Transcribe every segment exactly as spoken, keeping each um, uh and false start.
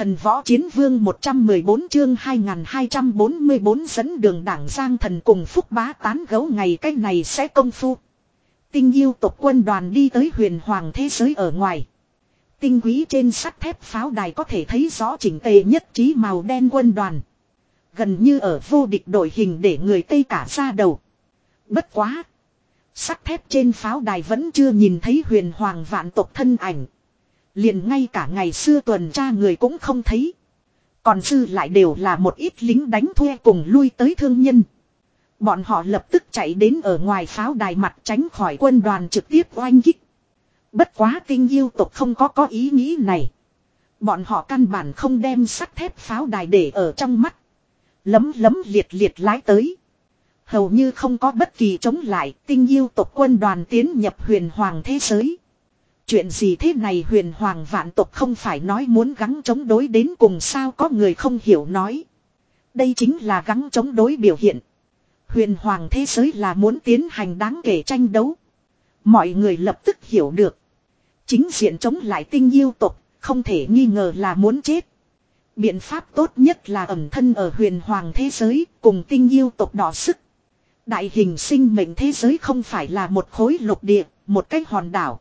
Thần võ chiến vương một trăm mười bốn chương hai nghìn hai trăm bốn mươi bốn dẫn đường đảng Giang Thần cùng Phúc Bá tán gẫu ngày cách này sẽ công phu. Tinh yêu tộc quân đoàn đi tới huyền hoàng thế giới ở ngoài. Tinh quý trên sắt thép pháo đài có thể thấy rõ chỉnh tề nhất trí màu đen quân đoàn. Gần như ở vô địch đội hình để người Tây cả ra đầu. Bất quá. Sắt thép trên pháo đài vẫn chưa nhìn thấy huyền hoàng vạn tộc thân ảnh. Liền ngay cả ngày xưa tuần tra người cũng không thấy. Còn dư lại đều là một ít lính đánh thuê cùng lui tới thương nhân. Bọn họ lập tức chạy đến ở ngoài pháo đài mặt tránh khỏi quân đoàn trực tiếp oanh kích. Bất quá tinh yêu tộc không có có ý nghĩ này. Bọn họ căn bản không đem sắt thép pháo đài để ở trong mắt. Lấm lấm liệt liệt lái tới. Hầu như không có bất kỳ chống lại, tinh yêu tộc quân đoàn tiến nhập huyền hoàng thế giới. Chuyện gì thế này huyền hoàng vạn tộc không phải nói muốn gắng chống đối đến cùng sao có người không hiểu nói. Đây chính là gắng chống đối biểu hiện. Huyền hoàng thế giới là muốn tiến hành đáng kể tranh đấu. Mọi người lập tức hiểu được. Chính diện chống lại tinh yêu tộc, không thể nghi ngờ là muốn chết. Biện pháp tốt nhất là ẩn thân ở huyền hoàng thế giới, cùng tinh yêu tộc đỏ sức. Đại hình sinh mệnh thế giới không phải là một khối lục địa, một cái hòn đảo.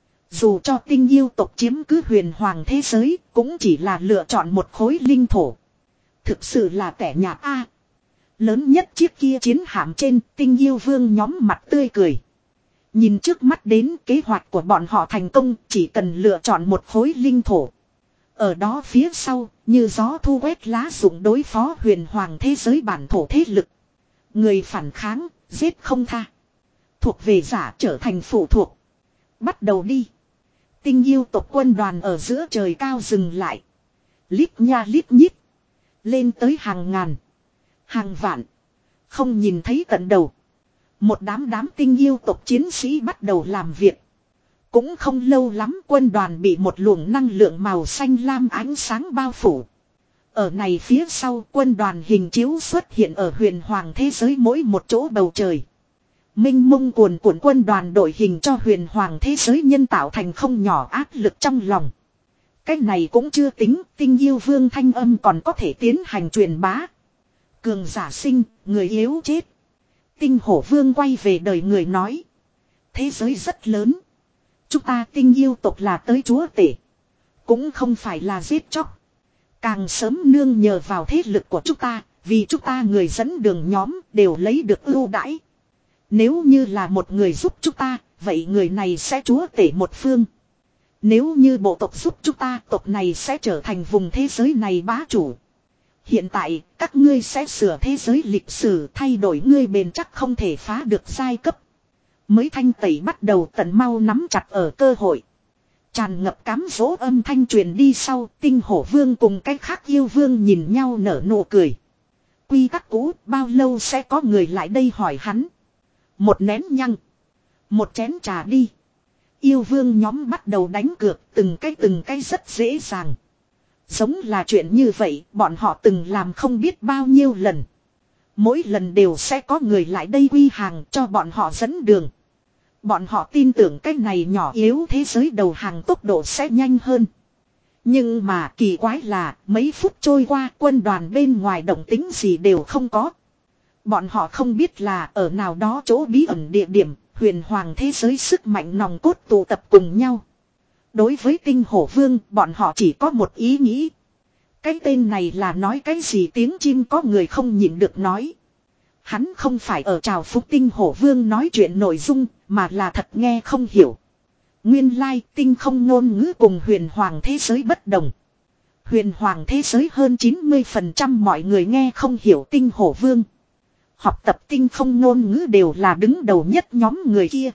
Dù cho tinh yêu tộc chiếm cứ huyền hoàng thế giới, cũng chỉ là lựa chọn một khối linh thổ. Thực sự là tẻ nhạt a. Lớn nhất chiếc kia chiến hạm trên, tinh yêu vương nhóm mặt tươi cười. Nhìn trước mắt đến kế hoạch của bọn họ thành công, chỉ cần lựa chọn một khối linh thổ. Ở đó phía sau, như gió thu quét lá dụng đối phó huyền hoàng thế giới bản thổ thế lực. Người phản kháng, giết không tha. Thuộc về giả trở thành phụ thuộc. Bắt đầu đi. Tinh yêu tộc quân đoàn ở giữa trời cao dừng lại. Lít nha lít nhít. Lên tới hàng ngàn. Hàng vạn. Không nhìn thấy tận đầu. Một đám đám tinh yêu tộc chiến sĩ bắt đầu làm việc. Cũng không lâu lắm quân đoàn bị một luồng năng lượng màu xanh lam ánh sáng bao phủ. Ở này phía sau quân đoàn hình chiếu xuất hiện ở huyền hoàng thế giới mỗi một chỗ bầu trời. Minh mông cuồn cuộn quân đoàn đội hình cho huyền hoàng thế giới nhân tạo thành không nhỏ áp lực trong lòng. Cái này cũng chưa tính, tinh yêu vương thanh âm còn có thể tiến hành truyền bá. Cường giả sinh, người yếu chết. Tinh hổ vương quay về đời người nói. Thế giới rất lớn. Chúng ta tinh yêu tộc là tới chúa tể. Cũng không phải là giết chóc. Càng sớm nương nhờ vào thế lực của chúng ta, vì chúng ta người dẫn đường nhóm đều lấy được ưu đãi. Nếu như là một người giúp chúng ta, vậy người này sẽ chúa tể một phương. Nếu như bộ tộc giúp chúng ta, tộc này sẽ trở thành vùng thế giới này bá chủ. Hiện tại, các ngươi sẽ sửa thế giới lịch sử thay đổi ngươi bền chắc không thể phá được giai cấp. Mới thanh tẩy bắt đầu tận mau nắm chặt ở cơ hội. Tràn ngập cám dỗ âm thanh truyền đi sau, tinh hổ vương cùng cách khác yêu vương nhìn nhau nở nụ cười. Quy tắc cũ, bao lâu sẽ có người lại đây hỏi hắn. Một nén nhăng. Một chén trà đi. Yêu vương nhóm bắt đầu đánh cược từng cái từng cái rất dễ dàng. Giống là chuyện như vậy bọn họ từng làm không biết bao nhiêu lần. Mỗi lần đều sẽ có người lại đây quy hàng cho bọn họ dẫn đường. Bọn họ tin tưởng cái này nhỏ yếu thế giới đầu hàng tốc độ sẽ nhanh hơn. Nhưng mà kỳ quái là mấy phút trôi qua quân đoàn bên ngoài động tính gì đều không có. Bọn họ không biết là ở nào đó chỗ bí ẩn địa điểm, huyền hoàng thế giới sức mạnh nòng cốt tụ tập cùng nhau. Đối với tinh hổ vương, bọn họ chỉ có một ý nghĩ. Cái tên này là nói cái gì tiếng chim có người không nhịn được nói. Hắn không phải ở trào phúc tinh hổ vương nói chuyện nội dung, mà là thật nghe không hiểu. Nguyên lai tinh không ngôn ngữ cùng huyền hoàng thế giới bất đồng. Huyền hoàng thế giới hơn chín mươi phần trăm mọi người nghe không hiểu tinh hổ vương. Học tập tinh không ngôn ngữ đều là đứng đầu nhất nhóm người kia.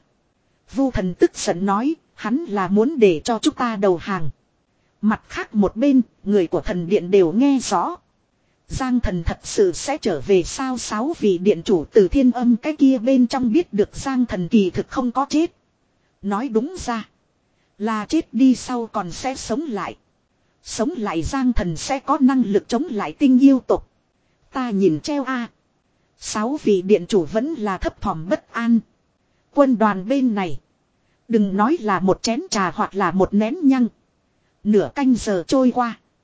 Vu thần tức giận nói, hắn là muốn để cho chúng ta đầu hàng. Mặt khác một bên, người của thần điện đều nghe rõ. Giang thần thật sự sẽ trở về sao sáu vị điện chủ từ thiên âm cái kia bên trong biết được Giang thần kỳ thực không có chết. Nói đúng ra, là chết đi sau còn sẽ sống lại. Sống lại Giang thần sẽ có năng lực chống lại tinh yêu tộc. Ta nhìn treo a. Sáu vị điện chủ vẫn là thấp thỏm bất an. Quân đoàn bên này, đừng nói là một chén trà hoặc là một nén nhăng. Nửa canh giờ trôi qua.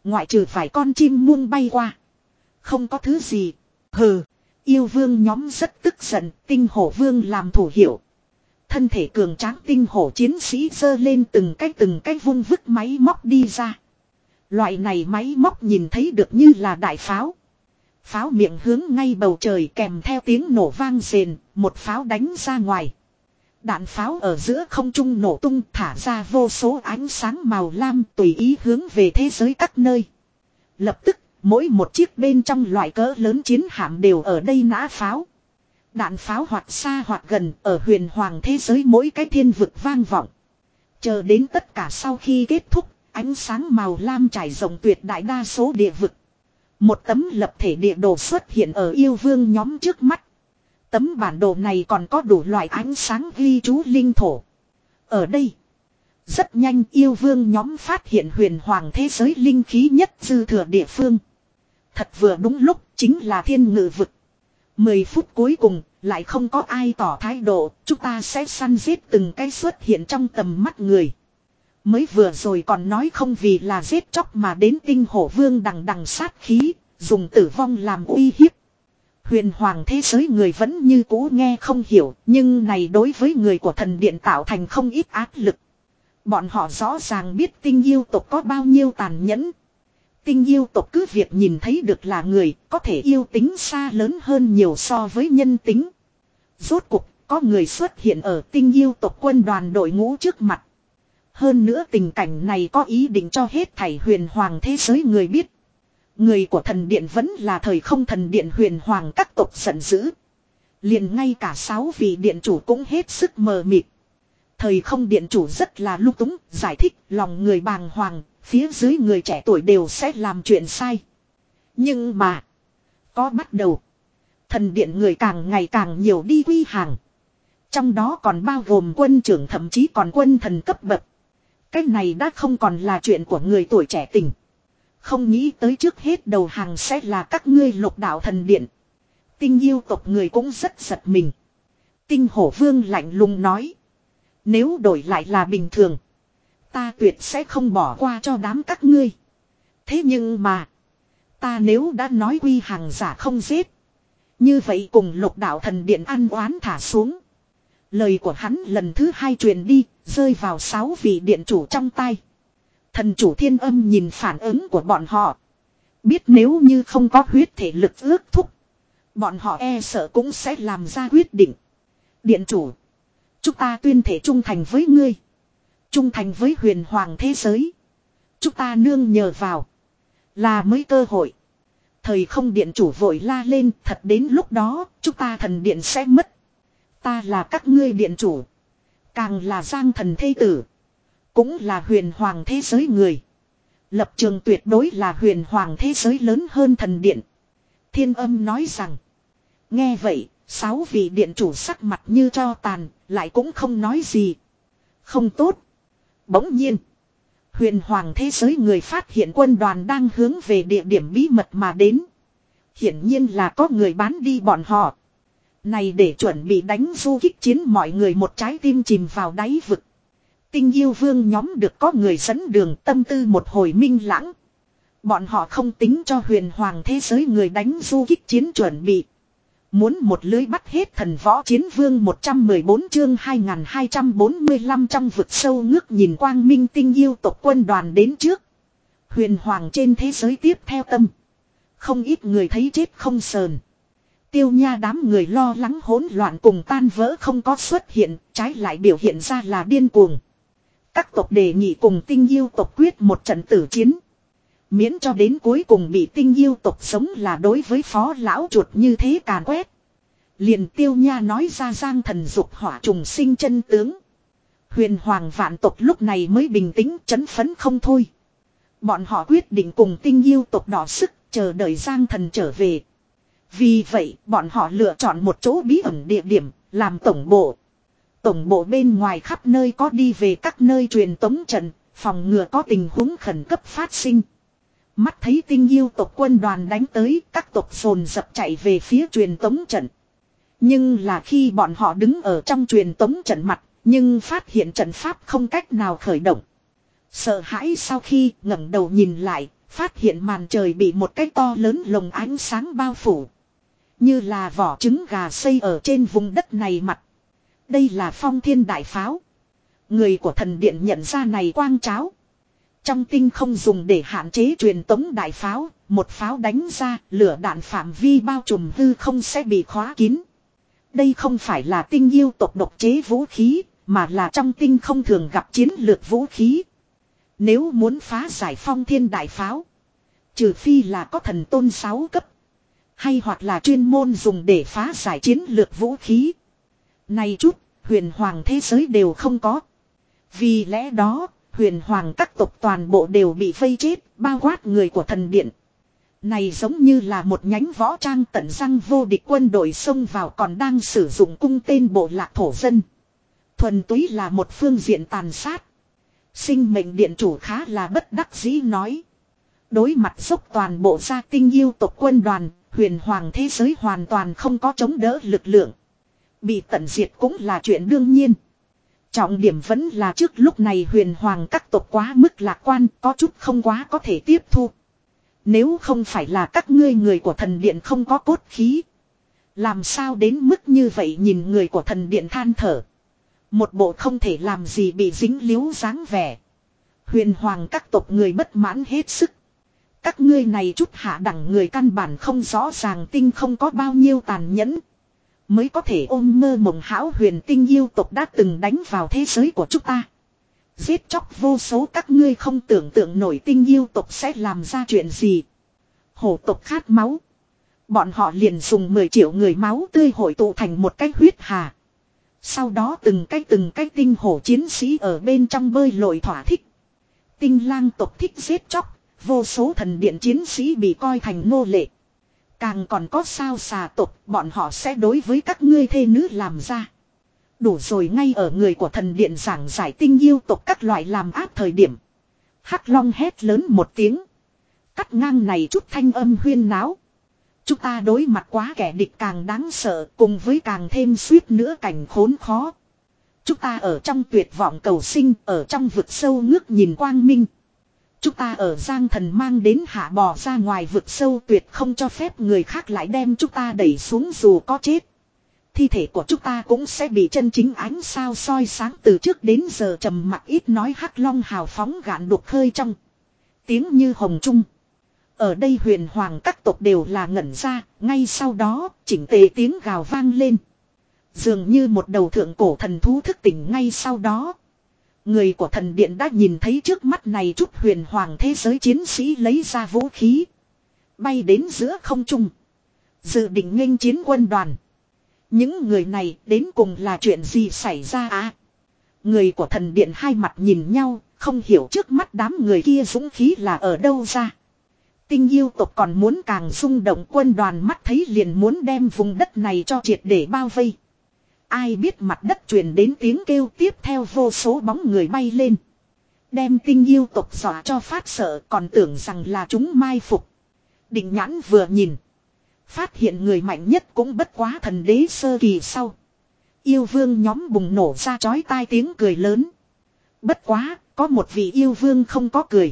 Ngoại trừ vài con chim muông bay qua. Không có thứ gì. Hừ. Yêu vương nhóm rất tức giận. Tinh hổ vương làm thủ hiệu. Thân thể cường tráng tinh hổ chiến sĩ giơ lên từng cái từng cái vung vứt máy móc đi ra. Loại này máy móc nhìn thấy được như là đại pháo. Pháo miệng hướng ngay bầu trời kèm theo tiếng nổ vang rền. Một pháo đánh ra ngoài. Đạn pháo ở giữa không trung nổ tung thả ra vô số ánh sáng màu lam tùy ý hướng về thế giới các nơi. Lập tức, mỗi một chiếc bên trong loại cỡ lớn chiến hạm đều ở đây nã pháo. Đạn pháo hoặc xa hoặc gần ở huyền hoàng thế giới mỗi cái thiên vực vang vọng. Chờ đến tất cả sau khi kết thúc, ánh sáng màu lam trải rộng tuyệt đại đa số địa vực. Một tấm lập thể địa đồ xuất hiện ở yêu vương nhóm trước mắt. Tấm bản đồ này còn có đủ loại ánh sáng ghi chú linh thổ. Ở đây, rất nhanh yêu vương nhóm phát hiện huyền hoàng thế giới linh khí nhất dư thừa địa phương. Thật vừa đúng lúc chính là thiên ngự vực. Mười phút cuối cùng, lại không có ai tỏ thái độ, chúng ta sẽ săn giết từng cái xuất hiện trong tầm mắt người. Mới vừa rồi còn nói không vì là giết chóc mà đến tinh hổ vương đằng đằng sát khí, dùng tử vong làm uy hiếp. Huyền hoàng thế giới người vẫn như cũ nghe không hiểu, nhưng này đối với người của thần điện tạo thành không ít áp lực. Bọn họ rõ ràng biết tinh yêu tộc có bao nhiêu tàn nhẫn. Tinh yêu tộc cứ việc nhìn thấy được là người, có thể yêu tính xa lớn hơn nhiều so với nhân tính. Rốt cuộc, có người xuất hiện ở tinh yêu tộc quân đoàn đội ngũ trước mặt. Hơn nữa tình cảnh này có ý định cho hết thảy huyền hoàng thế giới người biết. Người của thần điện vẫn là thời không thần điện huyền hoàng các tộc giận dữ. Liền ngay cả sáu vị điện chủ cũng hết sức mờ mịt. Thời không điện chủ rất là lung túng, giải thích lòng người bàng hoàng, phía dưới người trẻ tuổi đều sẽ làm chuyện sai. Nhưng mà, có bắt đầu. Thần điện người càng ngày càng nhiều đi quy hàng. Trong đó còn bao gồm quân trưởng thậm chí còn quân thần cấp bậc. Cái này đã không còn là chuyện của người tuổi trẻ tình. Không nghĩ tới trước hết đầu hàng sẽ là các ngươi lục đạo thần điện. Tinh yêu tộc người cũng rất giật mình. Tinh hổ vương lạnh lùng nói. Nếu đổi lại là bình thường. Ta tuyệt sẽ không bỏ qua cho đám các ngươi. Thế nhưng mà. Ta nếu đã nói quy hàng giả không giết. Như vậy cùng lục đạo thần điện ăn oán thả xuống. Lời của hắn lần thứ hai truyền đi. Rơi vào sáu vị điện chủ trong tay. Thần chủ thiên âm nhìn phản ứng của bọn họ. Biết nếu như không có huyết thể lực ước thúc. Bọn họ e sợ cũng sẽ làm ra quyết định. Điện chủ. Chúng ta tuyên thể trung thành với ngươi. Trung thành với huyền hoàng thế giới. Chúng ta nương nhờ vào. Là mới cơ hội. Thời không điện chủ vội la lên. Thật đến lúc đó chúng ta thần điện sẽ mất. Ta là các ngươi điện chủ. Càng là giang thần thê tử. Cũng là huyền hoàng thế giới người. Lập trường tuyệt đối là huyền hoàng thế giới lớn hơn thần điện. Thiên âm nói rằng. Nghe vậy, sáu vị điện chủ sắc mặt như tro tàn, lại cũng không nói gì. Không tốt. Bỗng nhiên. Huyền hoàng thế giới người phát hiện quân đoàn đang hướng về địa điểm bí mật mà đến. Hiển nhiên là có người bán đi bọn họ. Này để chuẩn bị đánh du kích chiến mọi người một trái tim chìm vào đáy vực. Tinh yêu vương nhóm được có người dẫn đường tâm tư một hồi minh lãng. Bọn họ không tính cho huyền hoàng thế giới người đánh du kích chiến chuẩn bị. Muốn một lưới bắt hết thần võ chiến vương một trăm mười bốn chương hai nghìn hai trăm bốn mươi lăm trong vực sâu ngước nhìn quang minh tinh yêu tộc quân đoàn đến trước. Huyền hoàng trên thế giới tiếp theo tâm. Không ít người thấy chết không sờn. Tiêu nha đám người lo lắng hỗn loạn cùng tan vỡ không có xuất hiện, trái lại biểu hiện ra là điên cuồng. Các tộc đề nghị cùng tinh yêu tộc quyết một trận tử chiến. Miễn cho đến cuối cùng bị tinh yêu tộc sống là đối với phó lão chuột như thế càn quét. Liền tiêu nha nói ra giang thần dục hỏa trùng sinh chân tướng. Huyền hoàng vạn tộc lúc này mới bình tĩnh chấn phấn không thôi. Bọn họ quyết định cùng tinh yêu tộc đỏ sức chờ đợi giang thần trở về. Vì vậy bọn họ lựa chọn một chỗ bí ẩn địa điểm làm tổng bộ. Tổng bộ bên ngoài khắp nơi có đi về các nơi truyền tống trận, phòng ngừa có tình huống khẩn cấp phát sinh. Mắt thấy tinh yêu tộc quân đoàn đánh tới, các tộc dồn dập chạy về phía truyền tống trận. Nhưng là khi bọn họ đứng ở trong truyền tống trận mặt, nhưng phát hiện trận pháp không cách nào khởi động. Sợ hãi sau khi ngẩng đầu nhìn lại, Phát hiện màn trời bị một cái to lớn lồng ánh sáng bao phủ. Như là vỏ trứng gà xây ở trên vùng đất này mặt. Đây là phong thiên đại pháo. Người của thần điện nhận ra này quang cháo. Trong tinh không dùng để hạn chế truyền tống đại pháo. Một pháo đánh ra, lửa đạn phạm vi bao trùm hư không sẽ bị khóa kín. Đây không phải là tinh yêu tộc độc chế vũ khí, mà là trong tinh không thường gặp chiến lược vũ khí. Nếu muốn phá giải phong thiên đại pháo, trừ phi là có thần tôn sáu cấp, hay hoặc là chuyên môn dùng để phá giải chiến lược vũ khí. Này chút, huyền hoàng thế giới đều không có. Vì lẽ đó, huyền hoàng các tộc toàn bộ đều bị vây chết, bao quát người của thần điện. Này giống như là một nhánh võ trang tận răng vô địch quân đội xông vào còn đang sử dụng cung tên bộ lạc thổ dân. Thuần túy là một phương diện tàn sát. Sinh mệnh điện chủ khá là bất đắc dĩ nói. Đối mặt dốc toàn bộ gia tinh yêu tộc quân đoàn, huyền hoàng thế giới hoàn toàn không có chống đỡ lực lượng. Bị tận diệt cũng là chuyện đương nhiên. Trọng điểm vẫn là trước lúc này huyền hoàng các tộc quá mức lạc quan, có chút không quá có thể tiếp thu. Nếu không phải là các ngươi người của thần điện không có cốt khí, làm sao đến mức như vậy? Nhìn người của thần điện than thở, một bộ không thể làm gì bị dính líu dáng vẻ. Huyền hoàng các tộc người bất mãn hết sức. Các ngươi này chút hạ đẳng người căn bản không rõ ràng tinh không có bao nhiêu tàn nhẫn, mới có thể ôm mơ mộng hão huyền. Tinh yêu tộc đã từng đánh vào thế giới của chúng ta, giết chóc vô số, các ngươi không tưởng tượng nổi tinh yêu tộc sẽ làm ra chuyện gì. Hổ tộc khát máu, bọn họ liền dùng mười triệu người máu tươi hội tụ thành một cái huyết hà. Sau đó từng cái từng cái tinh hổ chiến sĩ ở bên trong bơi lội thỏa thích. Tinh lang tộc thích giết chóc, vô số thần điện chiến sĩ bị coi thành nô lệ. Càng còn có sao xà tộc, bọn họ sẽ đối với các ngươi thê nữ làm ra. Đủ rồi. Ngay ở người của thần điện giảng giải tinh yêu tộc các loại làm ác thời điểm, Hắc Long hét lớn một tiếng, cắt ngang này chút thanh âm huyên náo. Chúng ta đối mặt quá kẻ địch càng đáng sợ, cùng với càng thêm suýt nữa cảnh khốn khó. Chúng ta ở trong tuyệt vọng cầu sinh, ở trong vực sâu ngước nhìn quang minh. Chúng ta ở Giang Thần mang đến hạ bò ra ngoài vực sâu, tuyệt không cho phép người khác lại đem chúng ta đẩy xuống. Dù có chết, thi thể của chúng ta cũng sẽ bị chân chính ánh sao soi sáng. Từ trước đến giờ trầm mặc ít nói Hắc Long hào phóng gạn đục khơi trong, tiếng như hồng trung. Ở đây huyền hoàng các tộc đều là ngẩn ra, ngay sau đó chỉnh tề tiếng gào vang lên. Dường như một đầu thượng cổ thần thú thức tỉnh. Ngay sau đó, người của thần điện đã nhìn thấy trước mắt này chút huyền hoàng thế giới chiến sĩ lấy ra vũ khí, bay đến giữa không trung, dự định nghênh chiến quân đoàn. Những người này đến cùng là chuyện gì xảy ra à? Người của thần điện hai mặt nhìn nhau, không hiểu trước mắt đám người kia dũng khí là ở đâu ra. Tinh yêu tộc còn muốn càng rung động, quân đoàn mắt thấy liền muốn đem vùng đất này cho triệt để bao vây. Ai biết mặt đất truyền đến tiếng kêu, tiếp theo vô số bóng người bay lên, đem tinh yêu tộc dọa cho phát sợ, còn tưởng rằng là chúng mai phục. Định nhãn vừa nhìn, phát hiện người mạnh nhất cũng bất quá thần đế sơ kỳ sau. Yêu vương nhóm bùng nổ ra chói tai tiếng cười lớn. Bất quá, có một vị yêu vương không có cười.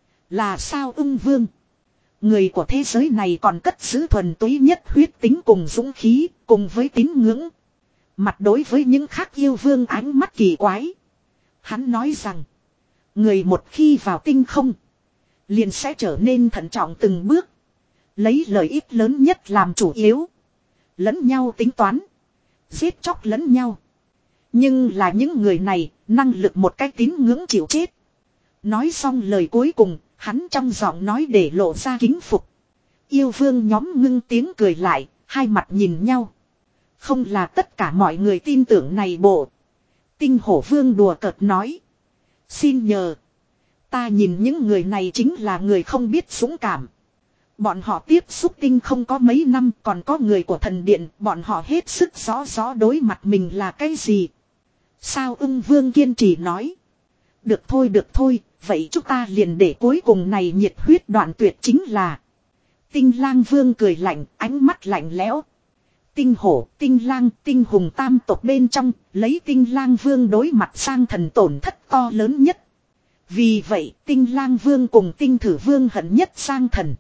Là sao Ưng Vương. Người của thế giới này còn cất giữ thuần túy nhất huyết tính cùng dũng khí, cùng với tín ngưỡng. Mặt đối với những khác yêu vương ánh mắt kỳ quái, hắn nói rằng, người một khi vào tinh không, liền sẽ trở nên thận trọng từng bước, lấy lợi ích lớn nhất làm chủ yếu, lẫn nhau tính toán, giết chóc lẫn nhau. Nhưng là những người này, năng lực một cách tín ngưỡng chịu chết. Nói xong lời cuối cùng, hắn trong giọng nói để lộ ra kính phục. Yêu vương nhóm ngưng tiếng cười lại, hai mặt nhìn nhau. Không là tất cả mọi người tin tưởng này bộ. Tinh hổ vương đùa cợt nói, xin nhờ, ta nhìn những người này chính là người không biết dũng cảm. Bọn họ tiếp xúc tinh không có mấy năm, còn có người của thần điện, bọn họ hết sức rõ rõ đối mặt mình là cái gì. Sao Ưng Vương kiên trì nói, được thôi được thôi, vậy chúng ta liền để cuối cùng này nhiệt huyết đoạn tuyệt chính là. Tinh Lang Vương cười lạnh, ánh mắt lạnh lẽo. Tinh hổ, tinh lang, tinh hùng tam tộc bên trong, lấy tinh lang vương đối mặt sang thần tổn thất to lớn nhất. Vì vậy tinh lang vương cùng tinh thử vương hận nhất Giang Thần.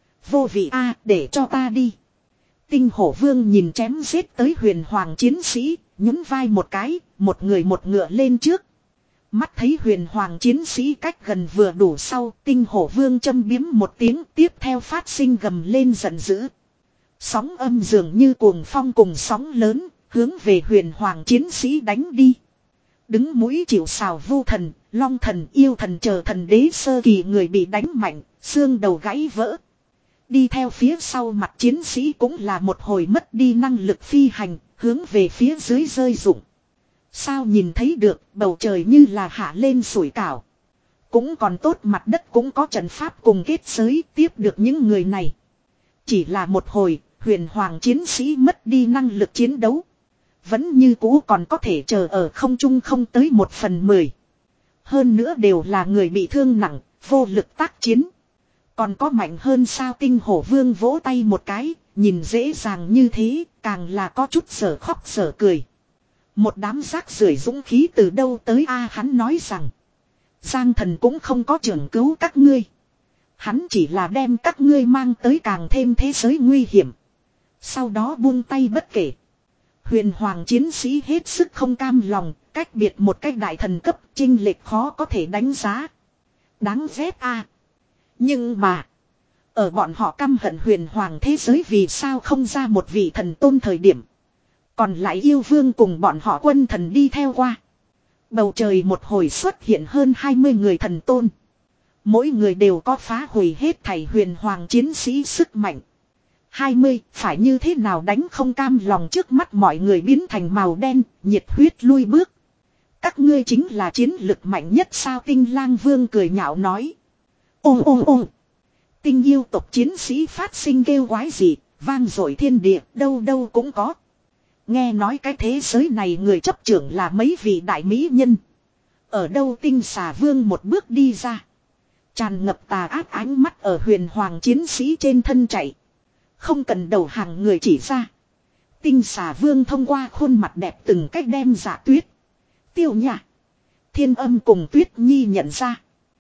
Vô vị a, để cho ta đi. Tinh hổ vương nhìn chém giết tới huyền hoàng chiến sĩ, nhún vai một cái, một người một ngựa lên trước. Mắt thấy huyền hoàng chiến sĩ cách gần vừa đủ sau, tinh hổ vương châm biếm một tiếng, tiếp theo phát sinh gầm lên giận dữ. Sóng âm dường như cuồng phong cùng sóng lớn, hướng về huyền hoàng chiến sĩ đánh đi. Đứng mũi chịu sào vu thần, long thần, yêu thần chờ thần đế sơ kỳ người bị đánh mạnh, xương đầu gãy vỡ. Đi theo phía sau mặt chiến sĩ cũng là một hồi mất đi năng lực phi hành, hướng về phía dưới rơi rụng. Sao nhìn thấy được, bầu trời như là hạ lên sủi cảo. Cũng còn tốt mặt đất cũng có trận pháp cùng kết giới tiếp được những người này. Chỉ là một hồi, huyền hoàng chiến sĩ mất đi năng lực chiến đấu. Vẫn như cũ còn có thể chờ ở không trung không tới một phần mười. Hơn nữa đều là người bị thương nặng, vô lực tác chiến. Còn có mạnh hơn sao tinh hổ vương vỗ tay một cái, nhìn dễ dàng như thế, càng là có chút sở khóc sở cười. Một đám rác rưởi dũng khí từ đâu tới a hắn nói rằng. Giang Thần cũng không có trưởng cứu các ngươi. Hắn chỉ là đem các ngươi mang tới càng thêm thế giới nguy hiểm. Sau đó buông tay bất kể. Huyền hoàng chiến sĩ hết sức không cam lòng, cách biệt một cách đại thần cấp chênh lệch khó có thể đánh giá. Đáng ghét a. Nhưng mà, ở bọn họ căm hận huyền hoàng thế giới vì sao không ra một vị thần tôn thời điểm. Còn lại yêu vương cùng bọn họ quân thần đi theo qua. Bầu trời một hồi xuất hiện hơn hai mươi người thần tôn. Mỗi người đều có phá hủy hết thảy huyền hoàng chiến sĩ sức mạnh. hai mươi, phải như thế nào đánh không cam lòng trước mắt mọi người biến thành màu đen, nhiệt huyết lui bước. Các ngươi chính là chiến lực mạnh nhất sao tinh lang vương cười nhạo nói. Ô ô ô. Tinh yêu tộc chiến sĩ phát sinh kêu quái gì, vang dội thiên địa, đâu đâu cũng có. Nghe nói cái thế giới này người chấp trưởng là mấy vị đại mỹ nhân. Ở đâu tinh xà vương một bước đi ra. Tràn ngập tà ác ánh mắt ở huyền hoàng chiến sĩ trên thân chạy. Không cần đầu hàng người chỉ ra. Tinh xà vương thông qua khuôn mặt đẹp từng cách đem Dạ Tuyết, Tiêu Nhã, Thiên Âm cùng Tuyết Nhi nhận ra.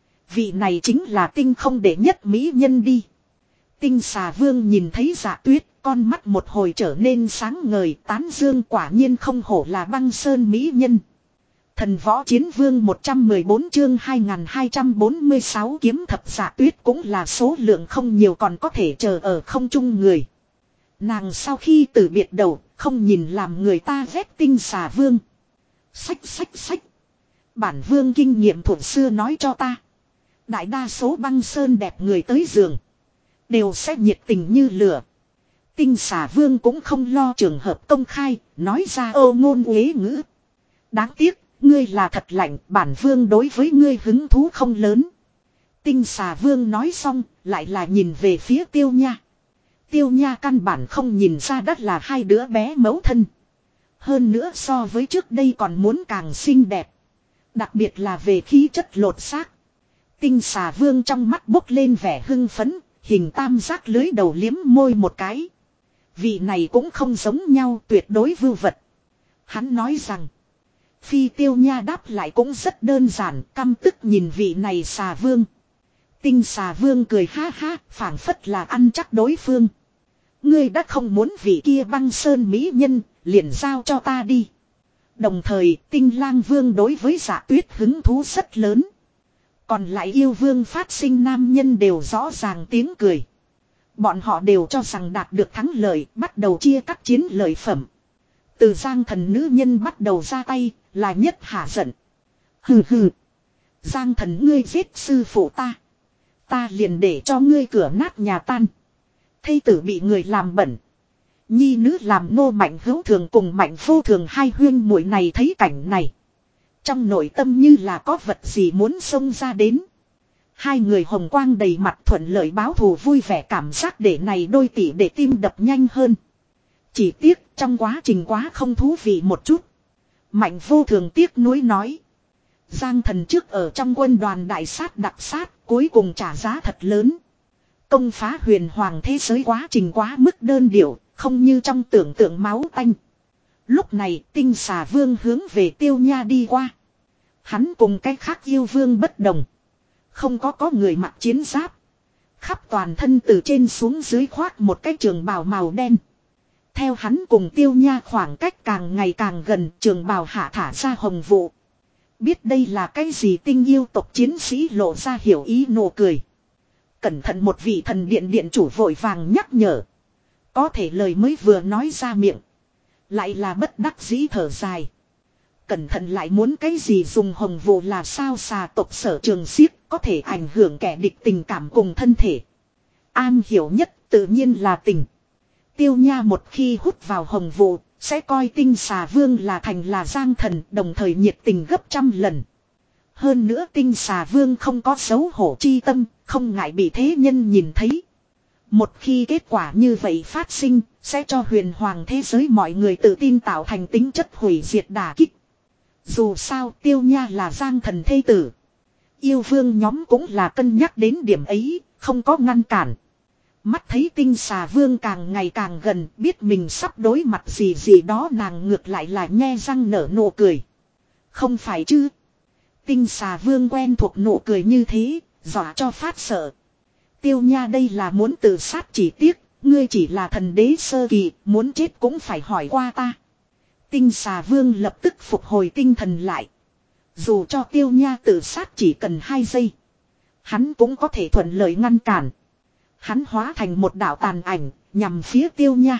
Vị này chính là tinh không đệ nhất mỹ nhân đi. Tinh xà vương nhìn thấy Dạ Tuyết, con mắt một hồi trở nên sáng ngời, tán dương quả nhiên không hổ là băng sơn mỹ nhân. Thần võ chiến vương một trăm mười bốn chương hai nghìn hai trăm bốn mươi sáu kiếm thập Dạ Tuyết cũng là số lượng không nhiều còn có thể chờ ở không trung người. Nàng sau khi từ biệt đầu, không nhìn làm người ta ghét tinh xà vương. Sách sách sách. Bản vương kinh nghiệm thuở xưa nói cho ta. Đại đa số băng sơn đẹp người tới giường. Đều sẽ nhiệt tình như lửa. Tinh xà vương cũng không lo trường hợp công khai, nói ra ô ngôn uế ngữ. Đáng tiếc, ngươi là thật lạnh, bản vương đối với ngươi hứng thú không lớn. Tinh xà vương nói xong, lại là nhìn về phía Tiêu Nha. Tiêu Nha căn bản không nhìn ra đất là hai đứa bé mẫu thân. Hơn nữa so với trước đây còn muốn càng xinh đẹp. Đặc biệt là về khí chất lột xác. Tinh xà vương trong mắt bốc lên vẻ hưng phấn, hình tam giác lưới đầu liếm môi một cái. Vị này cũng không giống nhau, tuyệt đối vưu vật. Hắn nói rằng. Phi Tiêu Nha đáp lại cũng rất đơn giản, căm tức nhìn vị này xà vương. Tinh xà vương cười ha ha, phảng phất là ăn chắc đối phương. Ngươi đã không muốn vị kia băng sơn mỹ nhân, liền giao cho ta đi. Đồng thời, tinh lang vương đối với Dạ Tuyết hứng thú rất lớn. Còn lại yêu vương phát sinh nam nhân đều rõ ràng tiếng cười. Bọn họ đều cho rằng đạt được thắng lợi, bắt đầu chia cắt chiến lợi phẩm. Từ Giang Thần nữ nhân bắt đầu ra tay, là nhất hạ giận. Hừ hừ. Giang Thần ngươi giết sư phụ ta. Ta liền để cho ngươi cửa nát nhà tan. Thây tử bị người làm bẩn. Nhi nữ làm nô Mạnh Hữu Thường cùng Mạnh Vô Thường hai huyên muội này thấy cảnh này. Trong nội tâm như là có vật gì muốn xông ra đến. Hai người hồng quang đầy mặt thuận lợi báo thù vui vẻ cảm giác để này đôi tỷ để tim đập nhanh hơn. Chỉ tiếc trong quá trình quá không thú vị một chút. Mạnh Vô Thường tiếc nuối nói. Giang Thần trước ở trong quân đoàn đại sát đặc sát cuối cùng trả giá thật lớn. Công phá huyền hoàng thế giới quá trình quá mức đơn điệu, không như trong tưởng tượng máu tanh. Lúc này tinh xà vương hướng về Tiêu Nha đi qua. Hắn cùng cái khác yêu vương bất đồng. Không có có người mặc chiến giáp. Khắp toàn thân từ trên xuống dưới khoác một cái trường bào màu đen. Theo hắn cùng Tiêu Nha khoảng cách càng ngày càng gần, trường bào hạ thả ra hồng vụ. Biết đây là cái gì, tinh yêu tộc chiến sĩ lộ ra hiểu ý nụ cười. Cẩn thận, một vị thần điện điện chủ vội vàng nhắc nhở. Có thể lời mới vừa nói ra miệng, lại là bất đắc dĩ thở dài. Cẩn thận lại muốn cái gì, dùng hồng vụ là sao? Xà tộc sở trường xiếc có thể ảnh hưởng kẻ địch tình cảm cùng thân thể. An hiểu nhất tự nhiên là tình. Tiêu Nha một khi hút vào hồng vụ, sẽ coi tinh xà vương là thành là giang thần, đồng thời nhiệt tình gấp trăm lần. Hơn nữa tinh xà vương không có xấu hổ chi tâm, không ngại bị thế nhân nhìn thấy. Một khi kết quả như vậy phát sinh, sẽ cho huyền hoàng thế giới mọi người tự tin tạo thành tính chất hủy diệt đả kích. Dù sao Tiêu Nha là giang thần thê tử. Yêu vương nhóm cũng là cân nhắc đến điểm ấy, không có ngăn cản. Mắt thấy tinh xà vương càng ngày càng gần, biết mình sắp đối mặt gì gì đó, nàng ngược lại là nhe răng nở nụ cười. Không phải chứ? Tinh xà vương quen thuộc nụ cười như thế, dọa cho phát sợ. Tiêu Nha đây là muốn tự sát, chỉ tiếc, ngươi chỉ là thần đế sơ kỳ, muốn chết cũng phải hỏi qua ta. Tinh xà vương lập tức phục hồi tinh thần lại. Dù cho Tiêu Nha tự sát chỉ cần hai giây, hắn cũng có thể thuận lợi ngăn cản. Hắn hóa thành một đạo tàn ảnh, nhằm phía Tiêu Nha.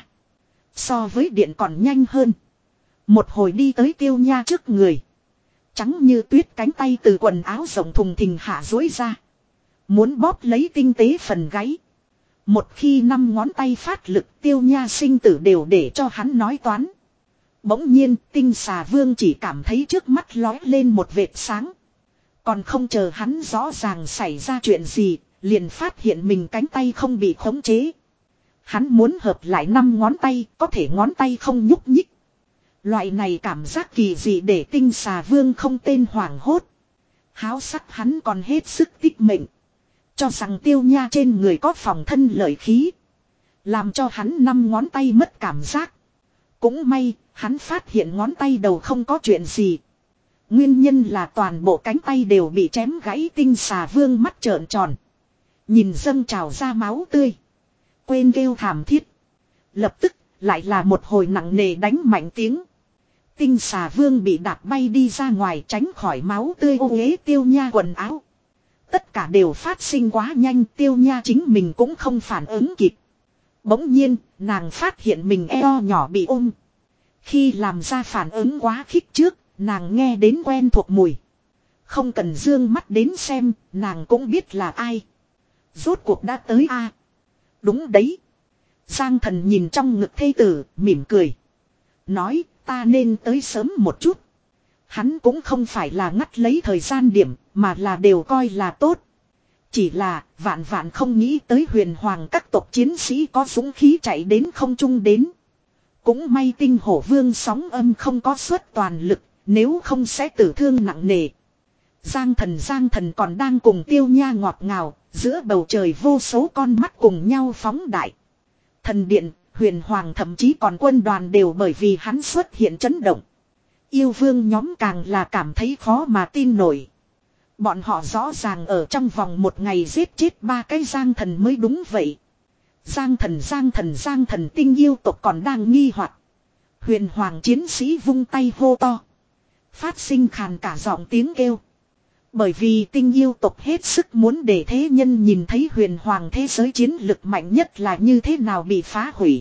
So với điện còn nhanh hơn. Một hồi đi tới Tiêu Nha trước người. Trắng như tuyết cánh tay từ quần áo rộng thùng thình hạ duỗi ra. Muốn bóp lấy tinh tế phần gáy. Một khi năm ngón tay phát lực, Tiêu Nha sinh tử đều để cho hắn nói toán. Bỗng nhiên tinh xà vương chỉ cảm thấy trước mắt lói lên một vệt sáng. Còn không chờ hắn rõ ràng xảy ra chuyện gì, liền phát hiện mình cánh tay không bị khống chế. Hắn muốn hợp lại năm ngón tay, có thể ngón tay không nhúc nhích. Loại này cảm giác kỳ dị để tinh xà vương không tên hoảng hốt. Háo sắc hắn còn hết sức tích mệnh. Cho rằng Tiêu Nha trên người có phòng thân lợi khí. Làm cho hắn năm ngón tay mất cảm giác. Cũng may, hắn phát hiện ngón tay đầu không có chuyện gì. Nguyên nhân là toàn bộ cánh tay đều bị chém gãy. Tinh xà vương mắt trợn tròn. Nhìn dâng trào ra máu tươi. Quên kêu thảm thiết. Lập tức, lại là một hồi nặng nề đánh mạnh tiếng. Tinh xà vương bị đạp bay đi ra ngoài, tránh khỏi máu tươi ô uế Tiêu Nha quần áo. Tất cả đều phát sinh quá nhanh, Tiêu Nha chính mình cũng không phản ứng kịp. Bỗng nhiên, nàng phát hiện mình eo nhỏ bị ôm. Khi làm ra phản ứng quá khích trước, nàng nghe đến quen thuộc mùi. Không cần dương mắt đến xem, nàng cũng biết là ai. Rốt cuộc đã tới a. Đúng đấy. Giang thần nhìn trong ngực thê tử, mỉm cười. Nói, ta nên tới sớm một chút. Hắn cũng không phải là ngắt lấy thời gian điểm, mà là đều coi là tốt. Chỉ là, vạn vạn không nghĩ tới huyền hoàng các tộc chiến sĩ có dũng khí chạy đến không trung đến. Cũng may tinh hổ vương sóng âm không có suất toàn lực, nếu không sẽ tử thương nặng nề. Giang thần Giang thần còn đang cùng Tiêu Nha ngọt ngào, giữa bầu trời vô số con mắt cùng nhau phóng đại. Thần điện, huyền hoàng thậm chí còn quân đoàn đều bởi vì hắn xuất hiện chấn động. Yêu vương nhóm càng là cảm thấy khó mà tin nổi. Bọn họ rõ ràng ở trong vòng một ngày giết chết ba cái Giang thần mới đúng vậy. Giang thần Giang thần Giang thần tinh yêu tộc còn đang nghi hoặc. Huyền hoàng chiến sĩ vung tay hô to. Phát sinh khàn cả giọng tiếng kêu. Bởi vì tinh yêu tộc hết sức muốn để thế nhân nhìn thấy huyền hoàng thế giới chiến lực mạnh nhất là như thế nào bị phá hủy.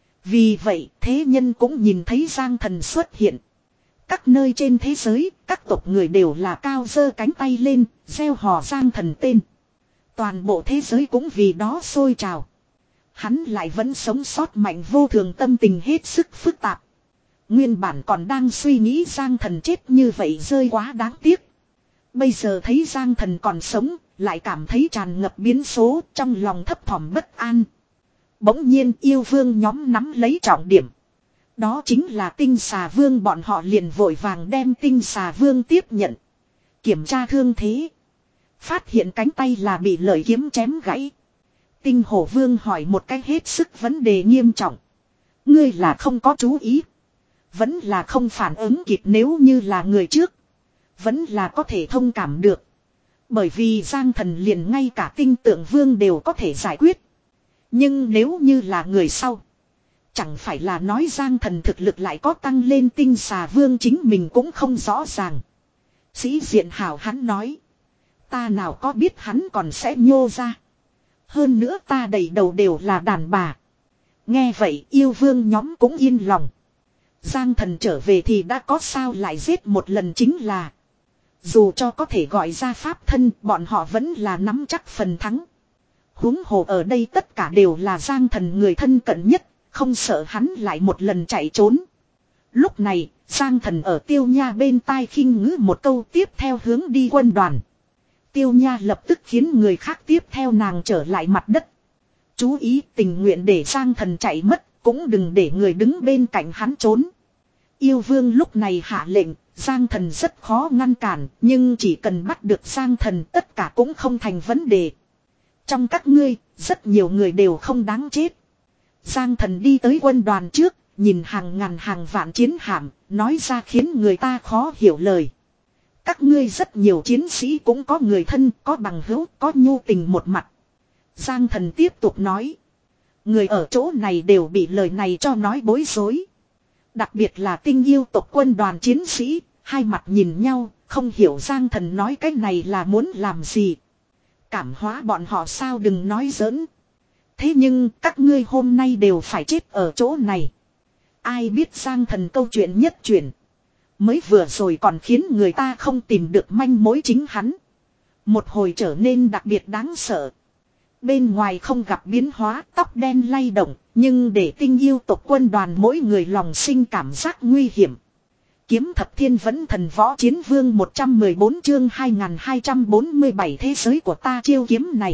Vì vậy thế nhân cũng nhìn thấy Giang thần xuất hiện. Các nơi trên thế giới, các tộc người đều là cao giơ cánh tay lên, gieo hò Giang thần tên. Toàn bộ thế giới cũng vì đó sôi trào. Hắn lại vẫn sống sót mạnh vô thường, tâm tình hết sức phức tạp. Nguyên bản còn đang suy nghĩ Giang thần chết như vậy rơi quá đáng tiếc. Bây giờ thấy Giang thần còn sống, lại cảm thấy tràn ngập biến số, trong lòng thấp thỏm bất an. Bỗng nhiên yêu vương nhóm nắm lấy trọng điểm. Đó chính là tinh xà vương, bọn họ liền vội vàng đem tinh xà vương tiếp nhận. Kiểm tra thương thế. Phát hiện cánh tay là bị lợi kiếm chém gãy. Tinh hổ vương hỏi một cách hết sức vấn đề nghiêm trọng. Ngươi là không có chú ý. Vẫn là không phản ứng kịp, nếu như là người trước. Vẫn là có thể thông cảm được. Bởi vì Giang Thần liền ngay cả tinh tượng vương đều có thể giải quyết. Nhưng nếu như là người sau, chẳng phải là nói Giang Thần thực lực lại có tăng lên, tinh xà vương chính mình cũng không rõ ràng. Sĩ diện hảo hắn nói. Ta nào có biết hắn còn sẽ nhô ra. Hơn nữa ta đầy đầu đều là đàn bà. Nghe vậy yêu vương nhóm cũng yên lòng. Giang Thần trở về thì đã có sao lại giết một lần chính là. Dù cho có thể gọi ra pháp thân, bọn họ vẫn là nắm chắc phần thắng. Huống hồ ở đây tất cả đều là Giang Thần người thân cận nhất, không sợ hắn lại một lần chạy trốn. Lúc này, Giang Thần ở Tiêu Nha bên tai khinh ngữ một câu, tiếp theo hướng đi quân đoàn. Tiêu Nha lập tức khiến người khác tiếp theo nàng trở lại mặt đất. Chú ý, tình nguyện để Giang Thần chạy mất, cũng đừng để người đứng bên cạnh hắn trốn. Yêu vương lúc này hạ lệnh, Giang Thần rất khó ngăn cản, nhưng chỉ cần bắt được Giang Thần tất cả cũng không thành vấn đề. Trong các ngươi, rất nhiều người đều không đáng chết. Giang Thần đi tới quân đoàn trước, nhìn hàng ngàn hàng vạn chiến hạm, nói ra khiến người ta khó hiểu lời. Các ngươi rất nhiều chiến sĩ cũng có người thân, có bằng hữu, có nhu tình một mặt. Giang Thần tiếp tục nói. Người ở chỗ này đều bị lời này cho nói bối rối. Đặc biệt là tinh yêu tộc quân đoàn chiến sĩ, hai mặt nhìn nhau, không hiểu Giang Thần nói cái này là muốn làm gì. Cảm hóa bọn họ sao, đừng nói giỡn. Thế nhưng các ngươi hôm nay đều phải chết ở chỗ này. Ai biết Giang Thần câu chuyện nhất chuyển. Mới vừa rồi còn khiến người ta không tìm được manh mối chính hắn. Một hồi trở nên đặc biệt đáng sợ. Bên ngoài không gặp biến hóa, tóc đen lay động, nhưng để tinh yêu tộc quân đoàn mỗi người lòng sinh cảm giác nguy hiểm. Kiếm thập thiên vẫn thần võ chiến vương một trăm mười bốn chương hai nghìn hai trăm bốn mươi bảy thế giới của ta, chiêu kiếm này.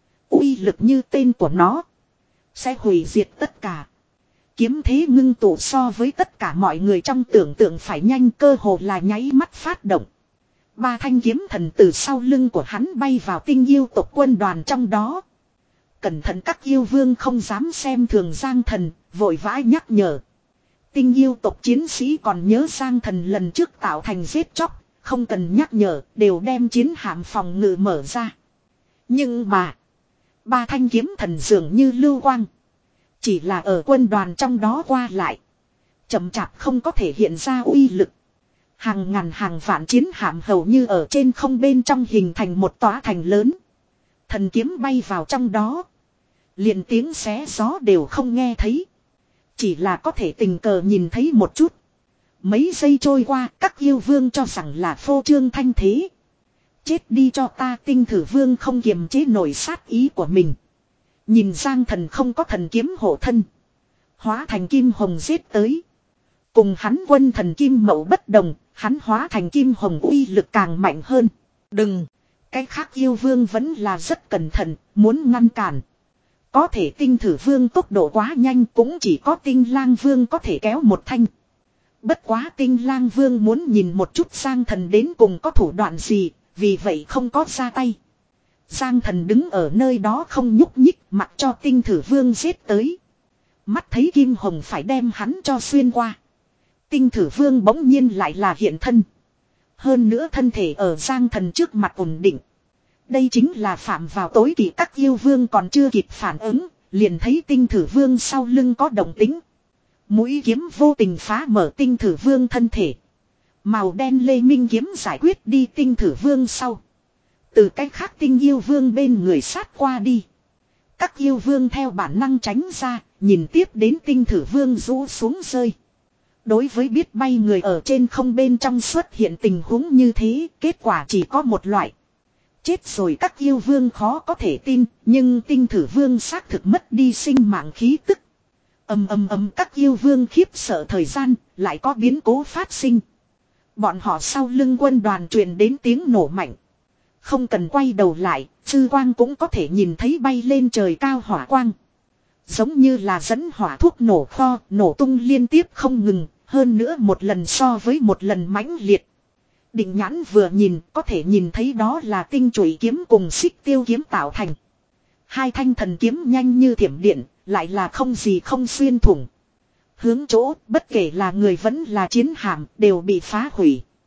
Uy lực như tên của nó. Sẽ hủy diệt tất cả. Kiếm thế ngưng tụ so với tất cả mọi người trong tưởng tượng phải nhanh, cơ hồ là nháy mắt phát động. Ba thanh kiếm thần từ sau lưng của hắn bay vào tinh yêu tộc quân đoàn trong đó. Cẩn thận, các yêu vương không dám xem thường Giang Thần, vội vã nhắc nhở. Tinh yêu tộc chiến sĩ còn nhớ Giang Thần lần trước tạo thành giết chóc, không cần nhắc nhở, đều đem chiến hạm phòng ngự mở ra. Nhưng mà, ba thanh kiếm thần dường như lưu quang. Chỉ là ở quân đoàn trong đó qua lại. Chậm chạp không có thể hiện ra uy lực. Hàng ngàn hàng vạn chiến hạm hầu như ở trên không bên trong hình thành một tòa thành lớn. Thần kiếm bay vào trong đó. Liền tiếng xé gió đều không nghe thấy. Chỉ là có thể tình cờ nhìn thấy một chút. Mấy giây trôi qua, các yêu vương cho rằng là phô trương thanh thế. Chết đi cho ta, tinh thử vương không kiềm chế nổi sát ý của mình. Nhìn Giang Thần không có thần kiếm hộ thân. Hóa thành kim hồng giết tới. Cùng hắn quân thần kim mậu bất đồng, hắn hóa thành kim hồng uy lực càng mạnh hơn. Đừng! Cái khác yêu vương vẫn là rất cẩn thận, muốn ngăn cản. Có thể tinh thử vương tốc độ quá nhanh, cũng chỉ có tinh lang vương có thể kéo một thanh. Bất quá tinh lang vương muốn nhìn một chút Giang Thần đến cùng có thủ đoạn gì, vì vậy không có ra tay. Giang Thần đứng ở nơi đó không nhúc nhích, mặc cho tinh thử vương giết tới. Mắt thấy kim hồng phải đem hắn cho xuyên qua. Tinh thử vương bỗng nhiên lại là hiện thân. Hơn nữa thân thể ở Giang Thần trước mặt ổn định. Đây chính là phạm vào tối kỵ, các yêu vương còn chưa kịp phản ứng, liền thấy tinh thử vương sau lưng có động tĩnh. Mũi kiếm vô tình phá mở tinh thử vương thân thể. Màu đen lê minh kiếm giải quyết đi tinh thử vương sau. Từ cách khác tinh yêu vương bên người sát qua đi. Các yêu vương theo bản năng tránh ra, nhìn tiếp đến tinh thử vương rũ xuống rơi. Đối với biết bay người ở trên không bên trong xuất hiện tình huống như thế, kết quả chỉ có một loại. Chết rồi, các yêu vương khó có thể tin, nhưng tinh thử vương xác thực mất đi sinh mạng khí tức. Ầm ầm ầm, các yêu vương khiếp sợ thời gian, lại có biến cố phát sinh. Bọn họ sau lưng quân đoàn truyền đến tiếng nổ mạnh. Không cần quay đầu lại, sư quang cũng có thể nhìn thấy bay lên trời cao hỏa quang. Giống như là dẫn hỏa thuốc nổ kho, nổ tung liên tiếp không ngừng, hơn nữa một lần so với một lần mãnh liệt. Định nhãn vừa nhìn, có thể nhìn thấy đó là tinh chùy kiếm cùng xích tiêu kiếm tạo thành. Hai thanh thần kiếm nhanh như thiểm điện, lại là không gì không xuyên thủng. Hướng chỗ, bất kể là người vẫn là chiến hạm, đều bị phá hủy.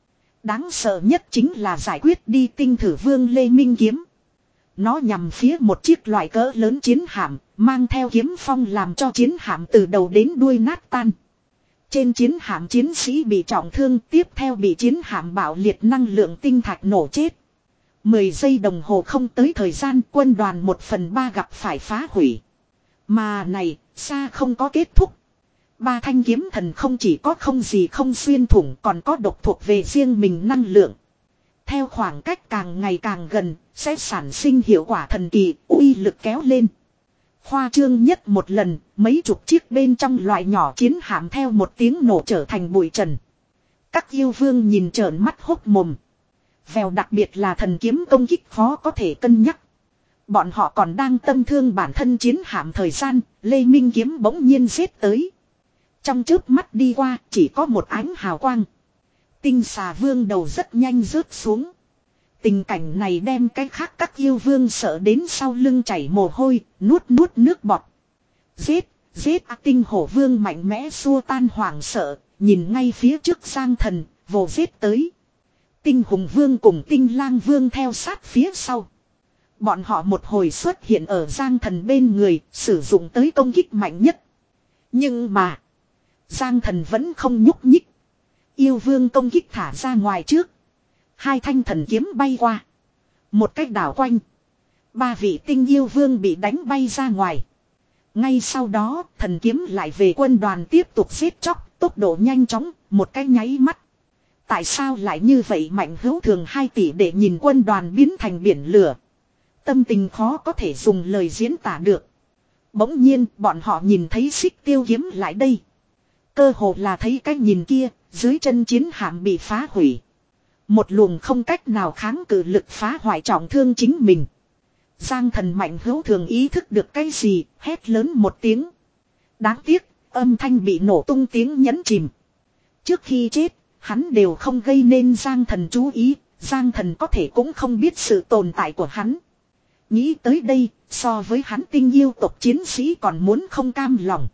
Đáng sợ nhất chính là giải quyết đi tinh thử vương Lê Minh kiếm. Nó nhằm phía một chiếc loại cỡ lớn chiến hạm, mang theo kiếm phong làm cho chiến hạm từ đầu đến đuôi nát tan. Trên chiến hạm chiến sĩ bị trọng thương, tiếp theo bị chiến hạm bạo liệt năng lượng tinh thạch nổ chết. Mười giây đồng hồ không tới thời gian, quân đoàn một phần ba gặp phải phá hủy. Mà này, xa không có kết thúc. Ba thanh kiếm thần không chỉ có không gì không xuyên thủng, còn có độc thuộc về riêng mình năng lượng. Theo khoảng cách càng ngày càng gần, sẽ sản sinh hiệu quả thần kỳ, uy lực kéo lên. Khoa trương nhất một lần, mấy chục chiếc bên trong loại nhỏ chiến hạm theo một tiếng nổ trở thành bụi trần. Các yêu vương nhìn trợn mắt hốc mồm. Vèo đặc biệt là thần kiếm công kích khó có thể cân nhắc. Bọn họ còn đang tâm thương bản thân chiến hạm thời gian, Lê Minh kiếm bỗng nhiên giết tới. Trong chớp mắt đi qua, chỉ có một ánh hào quang. Tinh xà vương đầu rất nhanh rớt xuống. Tình cảnh này đem cái khác các yêu vương sợ đến sau lưng chảy mồ hôi, nuốt nuốt nước bọt. Giết, giết à, tinh hổ vương mạnh mẽ xua tan hoảng sợ, nhìn ngay phía trước Giang Thần, vồ giết tới. Tinh hùng vương cùng tinh lang vương theo sát phía sau. Bọn họ một hồi xuất hiện ở Giang Thần bên người, sử dụng tới công kích mạnh nhất. Nhưng mà, Giang Thần vẫn không nhúc nhích. Yêu vương công kích thả ra ngoài trước. Hai thanh thần kiếm bay qua. Một cách đảo quanh. Ba vị tinh yêu vương bị đánh bay ra ngoài. Ngay sau đó, thần kiếm lại về quân đoàn tiếp tục giết chóc, tốc độ nhanh chóng, một cái nháy mắt. Tại sao lại như vậy Mạnh Hữu Thường hai tỷ để nhìn quân đoàn biến thành biển lửa. Tâm tình khó có thể dùng lời diễn tả được. Bỗng nhiên, bọn họ nhìn thấy Xích Tiêu kiếm lại đây. Cơ hồ là thấy cái nhìn kia, dưới chân chiến hạm bị phá hủy. Một luồng không cách nào kháng cự lực phá hoại trọng thương chính mình. Giang Thần Mạnh Hữu Thường ý thức được cái gì, hét lớn một tiếng. Đáng tiếc, âm thanh bị nổ tung tiếng nhấn chìm. Trước khi chết, hắn đều không gây nên Giang Thần chú ý, Giang Thần có thể cũng không biết sự tồn tại của hắn. Nghĩ tới đây, so với hắn tinh yêu tộc chiến sĩ còn muốn không cam lòng.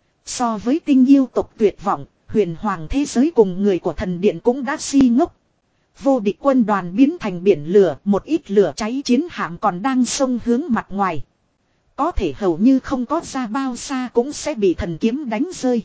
So với tinh yêu tộc tuyệt vọng, huyền hoàng thế giới cùng người của thần điện cũng đã si ngốc. Vô địch quân đoàn biến thành biển lửa, một ít lửa cháy chiến hạm còn đang xông hướng mặt ngoài. Có thể hầu như không có ra bao xa cũng sẽ bị thần kiếm đánh rơi.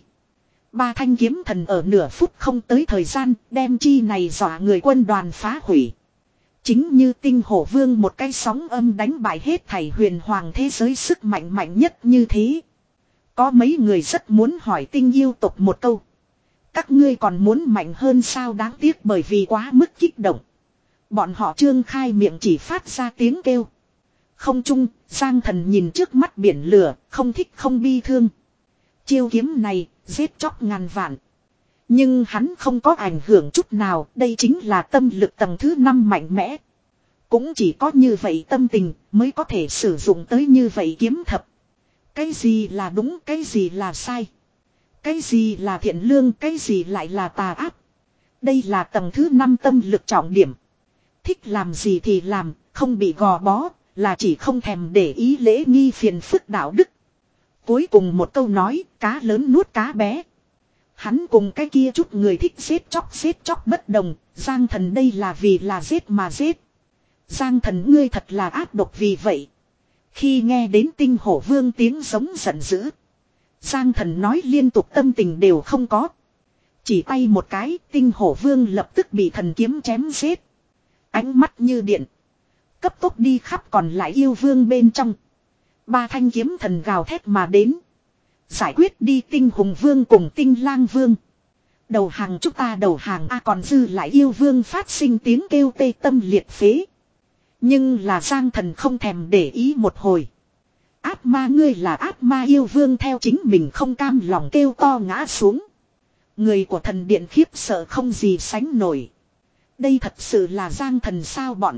Ba thanh kiếm thần ở nửa phút không tới thời gian, đem chi này dọa người quân đoàn phá hủy. Chính như tinh hổ vương một cái sóng âm đánh bại hết thảy huyền hoàng thế giới sức mạnh mạnh nhất như thế. Có mấy người rất muốn hỏi tinh yêu tộc một câu. Các ngươi còn muốn mạnh hơn sao, đáng tiếc bởi vì quá mức kích động. Bọn họ trương khai miệng chỉ phát ra tiếng kêu. Không chung, Giang Thần nhìn trước mắt biển lửa, không thích không bi thương. Chiêu kiếm này, giết chóc ngàn vạn. Nhưng hắn không có ảnh hưởng chút nào, đây chính là tâm lực tầng thứ năm mạnh mẽ. Cũng chỉ có như vậy tâm tình mới có thể sử dụng tới như vậy kiếm thập. Cái gì là đúng, cái gì là sai. Cái gì là thiện lương, cái gì lại là tà ác. Đây là tầng thứ năm tâm lực trọng điểm. Thích làm gì thì làm, không bị gò bó, là chỉ không thèm để ý lễ nghi phiền phức đạo đức. Cuối cùng một câu nói, cá lớn nuốt cá bé. Hắn cùng cái kia chút người thích giết chóc giết chóc bất đồng, Giang Thần đây là vì là giết mà giết. Giang Thần ngươi thật là ác độc vì vậy. Khi nghe đến tinh hổ vương tiếng giống giận dữ, Giang Thần nói liên tục tâm tình đều không có. Chỉ tay một cái, tinh hổ vương lập tức bị thần kiếm chém giết. Ánh mắt như điện, cấp tốc đi khắp còn lại yêu vương bên trong. Ba thanh kiếm thần gào thét mà đến. Giải quyết đi tinh hùng vương cùng tinh lang vương. Đầu hàng chúng ta đầu hàng a, còn dư lại yêu vương phát sinh tiếng kêu tê tâm liệt phế. Nhưng là Giang Thần không thèm để ý một hồi. Ác ma ngươi là ác ma, yêu vương theo chính mình không cam lòng kêu to ngã xuống. Người của thần điện khiếp sợ không gì sánh nổi. Đây thật sự là Giang Thần sao bọn.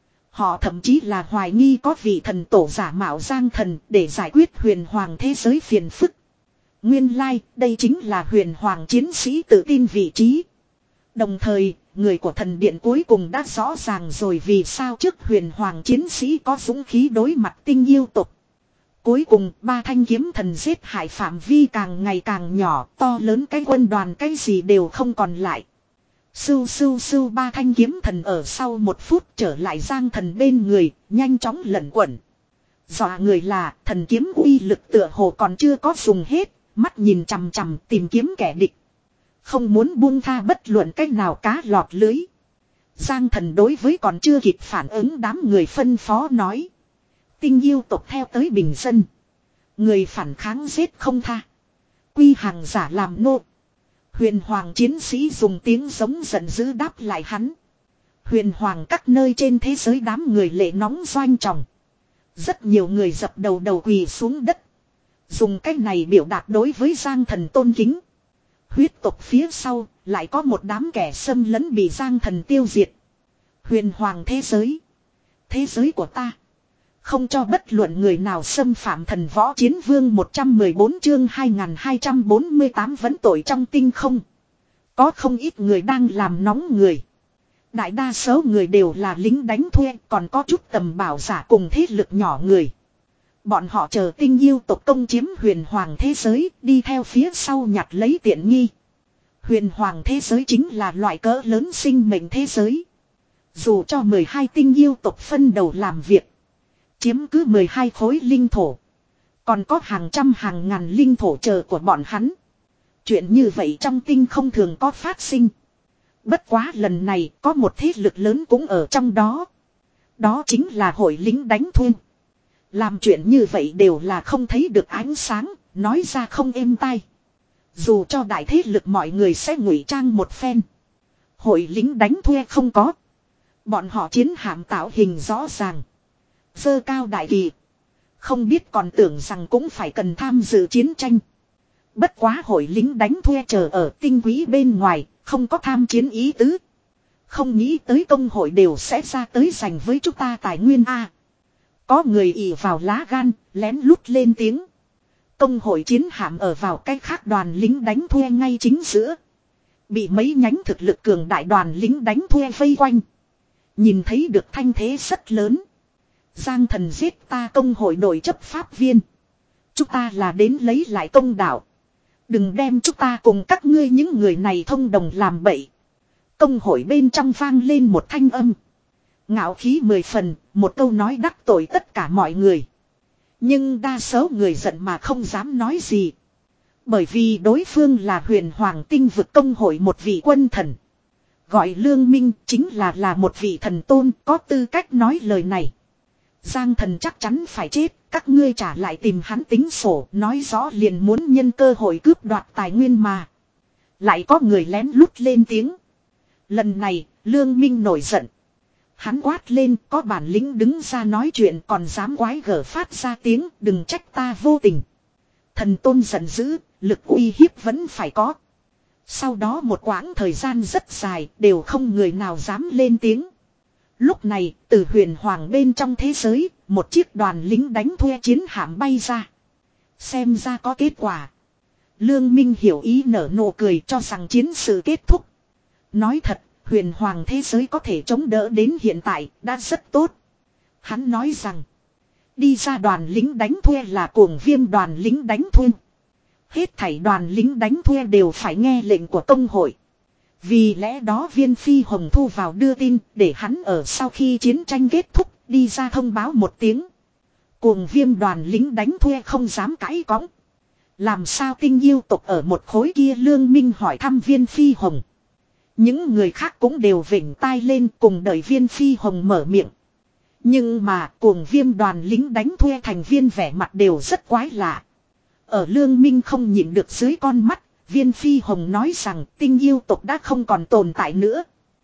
Họ thậm chí là hoài nghi có vị thần tổ giả mạo Giang Thần để giải quyết huyền hoàng thế giới phiền phức. Nguyên lai, like, đây chính là huyền hoàng chiến sĩ tự tin vị trí. Đồng thời, người của thần điện cuối cùng đã rõ ràng rồi vì sao trước huyền hoàng chiến sĩ có dũng khí đối mặt tinh yêu tộc. Cuối cùng, ba thanh kiếm thần giết hại phạm vi càng ngày càng nhỏ, to lớn cái quân đoàn cái gì đều không còn lại. Sưu sưu sưu ba thanh kiếm thần ở sau một phút trở lại Giang Thần bên người, nhanh chóng lẩn quẩn. Dọa người là thần kiếm uy lực tựa hồ còn chưa có dùng hết, mắt nhìn chằm chằm tìm kiếm kẻ địch. Không muốn buông tha bất luận cách nào cá lọt lưới. Giang Thần đối với còn chưa kịp phản ứng đám người phân phó nói. Tinh yêu tộc theo tới bình dân. Người phản kháng giết không tha. Quy hàng giả làm nô. Huyền hoàng chiến sĩ dùng tiếng giống giận dữ đáp lại hắn. Huyền hoàng các nơi trên thế giới đám người lệ nóng doanh tròng. Rất nhiều người dập đầu đầu quỳ xuống đất. Dùng cách này biểu đạt đối với Giang Thần tôn kính. Huyết tộc phía sau lại có một đám kẻ xâm lấn bị Giang Thần tiêu diệt. Huyền hoàng thế giới. Thế giới của ta. Không cho bất luận người nào xâm phạm thần võ chiến vương một trăm mười bốn chương hai nghìn hai trăm bốn mươi tám vẫn tội trong tinh không. Có không ít người đang làm nóng người. Đại đa số người đều là lính đánh thuê, còn có chút tầm bảo giả cùng thế lực nhỏ người. Bọn họ chờ tinh yêu tộc công chiếm huyền hoàng thế giới, đi theo phía sau nhặt lấy tiện nghi. Huyền hoàng thế giới chính là loại cỡ lớn sinh mệnh thế giới. Dù cho mười hai tinh yêu tộc phân đầu làm việc. Chiếm cứ mười hai khối linh thổ. Còn có hàng trăm hàng ngàn linh thổ chờ của bọn hắn. Chuyện như vậy trong tinh không thường có phát sinh. Bất quá lần này có một thế lực lớn cũng ở trong đó. Đó chính là hội lính đánh thuê. Làm chuyện như vậy đều là không thấy được ánh sáng, nói ra không êm tai. Dù cho đại thế lực mọi người sẽ ngụy trang một phen. Hội lính đánh thuê không có. Bọn họ chiến hạm tạo hình rõ ràng. Dơ cao đại kỳ. Không biết còn tưởng rằng cũng phải cần tham dự chiến tranh. Bất quá hội lính đánh thuê chờ ở tinh quý bên ngoài, không có tham chiến ý tứ. Không nghĩ tới công hội đều sẽ ra tới giành với chúng ta tài nguyên A. Có người ỉ vào lá gan, lén lút lên tiếng. Công hội chiến hạm ở vào cách khác đoàn lính đánh thuê ngay chính giữa. Bị mấy nhánh thực lực cường đại đoàn lính đánh thuê vây quanh. Nhìn thấy được thanh thế rất lớn. Giang Thần giết ta công hội đội chấp pháp viên. Chúng ta là đến lấy lại công đạo. Đừng đem chúng ta cùng các ngươi những người này thông đồng làm bậy. Công hội bên trong vang lên một thanh âm. Ngạo khí mười phần, một câu nói đắc tội tất cả mọi người. Nhưng đa số người giận mà không dám nói gì. Bởi vì đối phương là huyền hoàng tinh vực công hội một vị quân thần. Gọi Lương Minh chính là là một vị thần tôn có tư cách nói lời này. Giang Thần chắc chắn phải chết, các ngươi trả lại tìm hắn tính sổ, nói rõ liền muốn nhân cơ hội cướp đoạt tài nguyên mà. Lại có người lén lút lên tiếng. Lần này, Lương Minh nổi giận. Hắn quát lên, có bản lĩnh đứng ra nói chuyện còn dám quái gở phát ra tiếng, đừng trách ta vô tình. Thần tôn giận dữ, lực uy hiếp vẫn phải có. Sau đó một quãng thời gian rất dài, đều không người nào dám lên tiếng. Lúc này, từ huyền hoàng bên trong thế giới, một chiếc đoàn lính đánh thuê chiến hạm bay ra. Xem ra có kết quả. Lương Minh hiểu ý nở nụ cười cho rằng chiến sự kết thúc. Nói thật, huyền hoàng thế giới có thể chống đỡ đến hiện tại, đã rất tốt. Hắn nói rằng, đi ra đoàn lính đánh thuê là cuồng viêm đoàn lính đánh thuê. Hết thảy đoàn lính đánh thuê đều phải nghe lệnh của công hội. Vì lẽ đó Viên Phi Hồng thu vào đưa tin để hắn ở sau khi chiến tranh kết thúc đi ra thông báo một tiếng. Cuồng viêm đoàn lính đánh thuê không dám cãi cõng. Làm sao tinh yêu tộc ở một khối kia? Lương Minh hỏi thăm Viên Phi Hồng. Những người khác cũng đều vểnh tai lên cùng đợi Viên Phi Hồng mở miệng. Nhưng mà cuồng viêm đoàn lính đánh thuê thành viên vẻ mặt đều rất quái lạ. Ở Lương Minh không nhịn được dưới con mắt, Viên Phi Hồng nói rằng tinh yêu tộc đã không còn tồn tại nữa.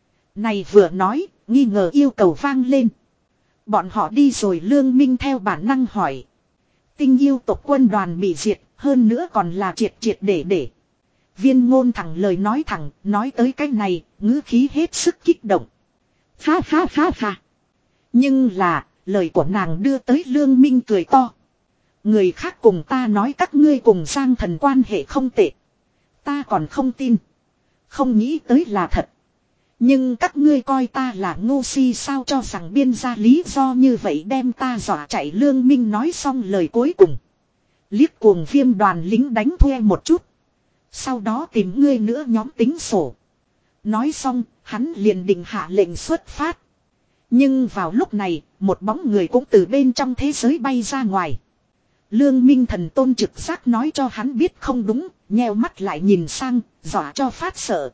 Này vừa nói, nghi ngờ yêu cầu vang lên. Bọn họ đi rồi. Lương Minh theo bản năng hỏi. Tinh yêu tộc quân đoàn bị diệt, hơn nữa còn là triệt triệt để để. Viên Ngôn thẳng lời nói thẳng, nói tới cái này, ngữ khí hết sức kích động. Ha ha ha ha. Nhưng là, lời của nàng đưa tới Lương Minh cười to. Người khác cùng ta nói các ngươi cùng Giang Thần quan hệ không tệ. Ta còn không tin. Không nghĩ tới là thật. Nhưng các ngươi coi ta là ngu si sao, cho rằng biên ra lý do như vậy đem ta dọa chạy. Lương Minh nói xong lời cuối cùng. Liếc cuồng viêm đoàn lính đánh thuê một chút. Sau đó tìm ngươi nữa nhóm tính sổ. Nói xong, hắn liền định hạ lệnh xuất phát. Nhưng vào lúc này, một bóng người cũng từ bên trong thế giới bay ra ngoài. Lương Minh Thần Tôn trực giác nói cho hắn biết không đúng, nheo mắt lại nhìn sang, dọa cho phát sợ.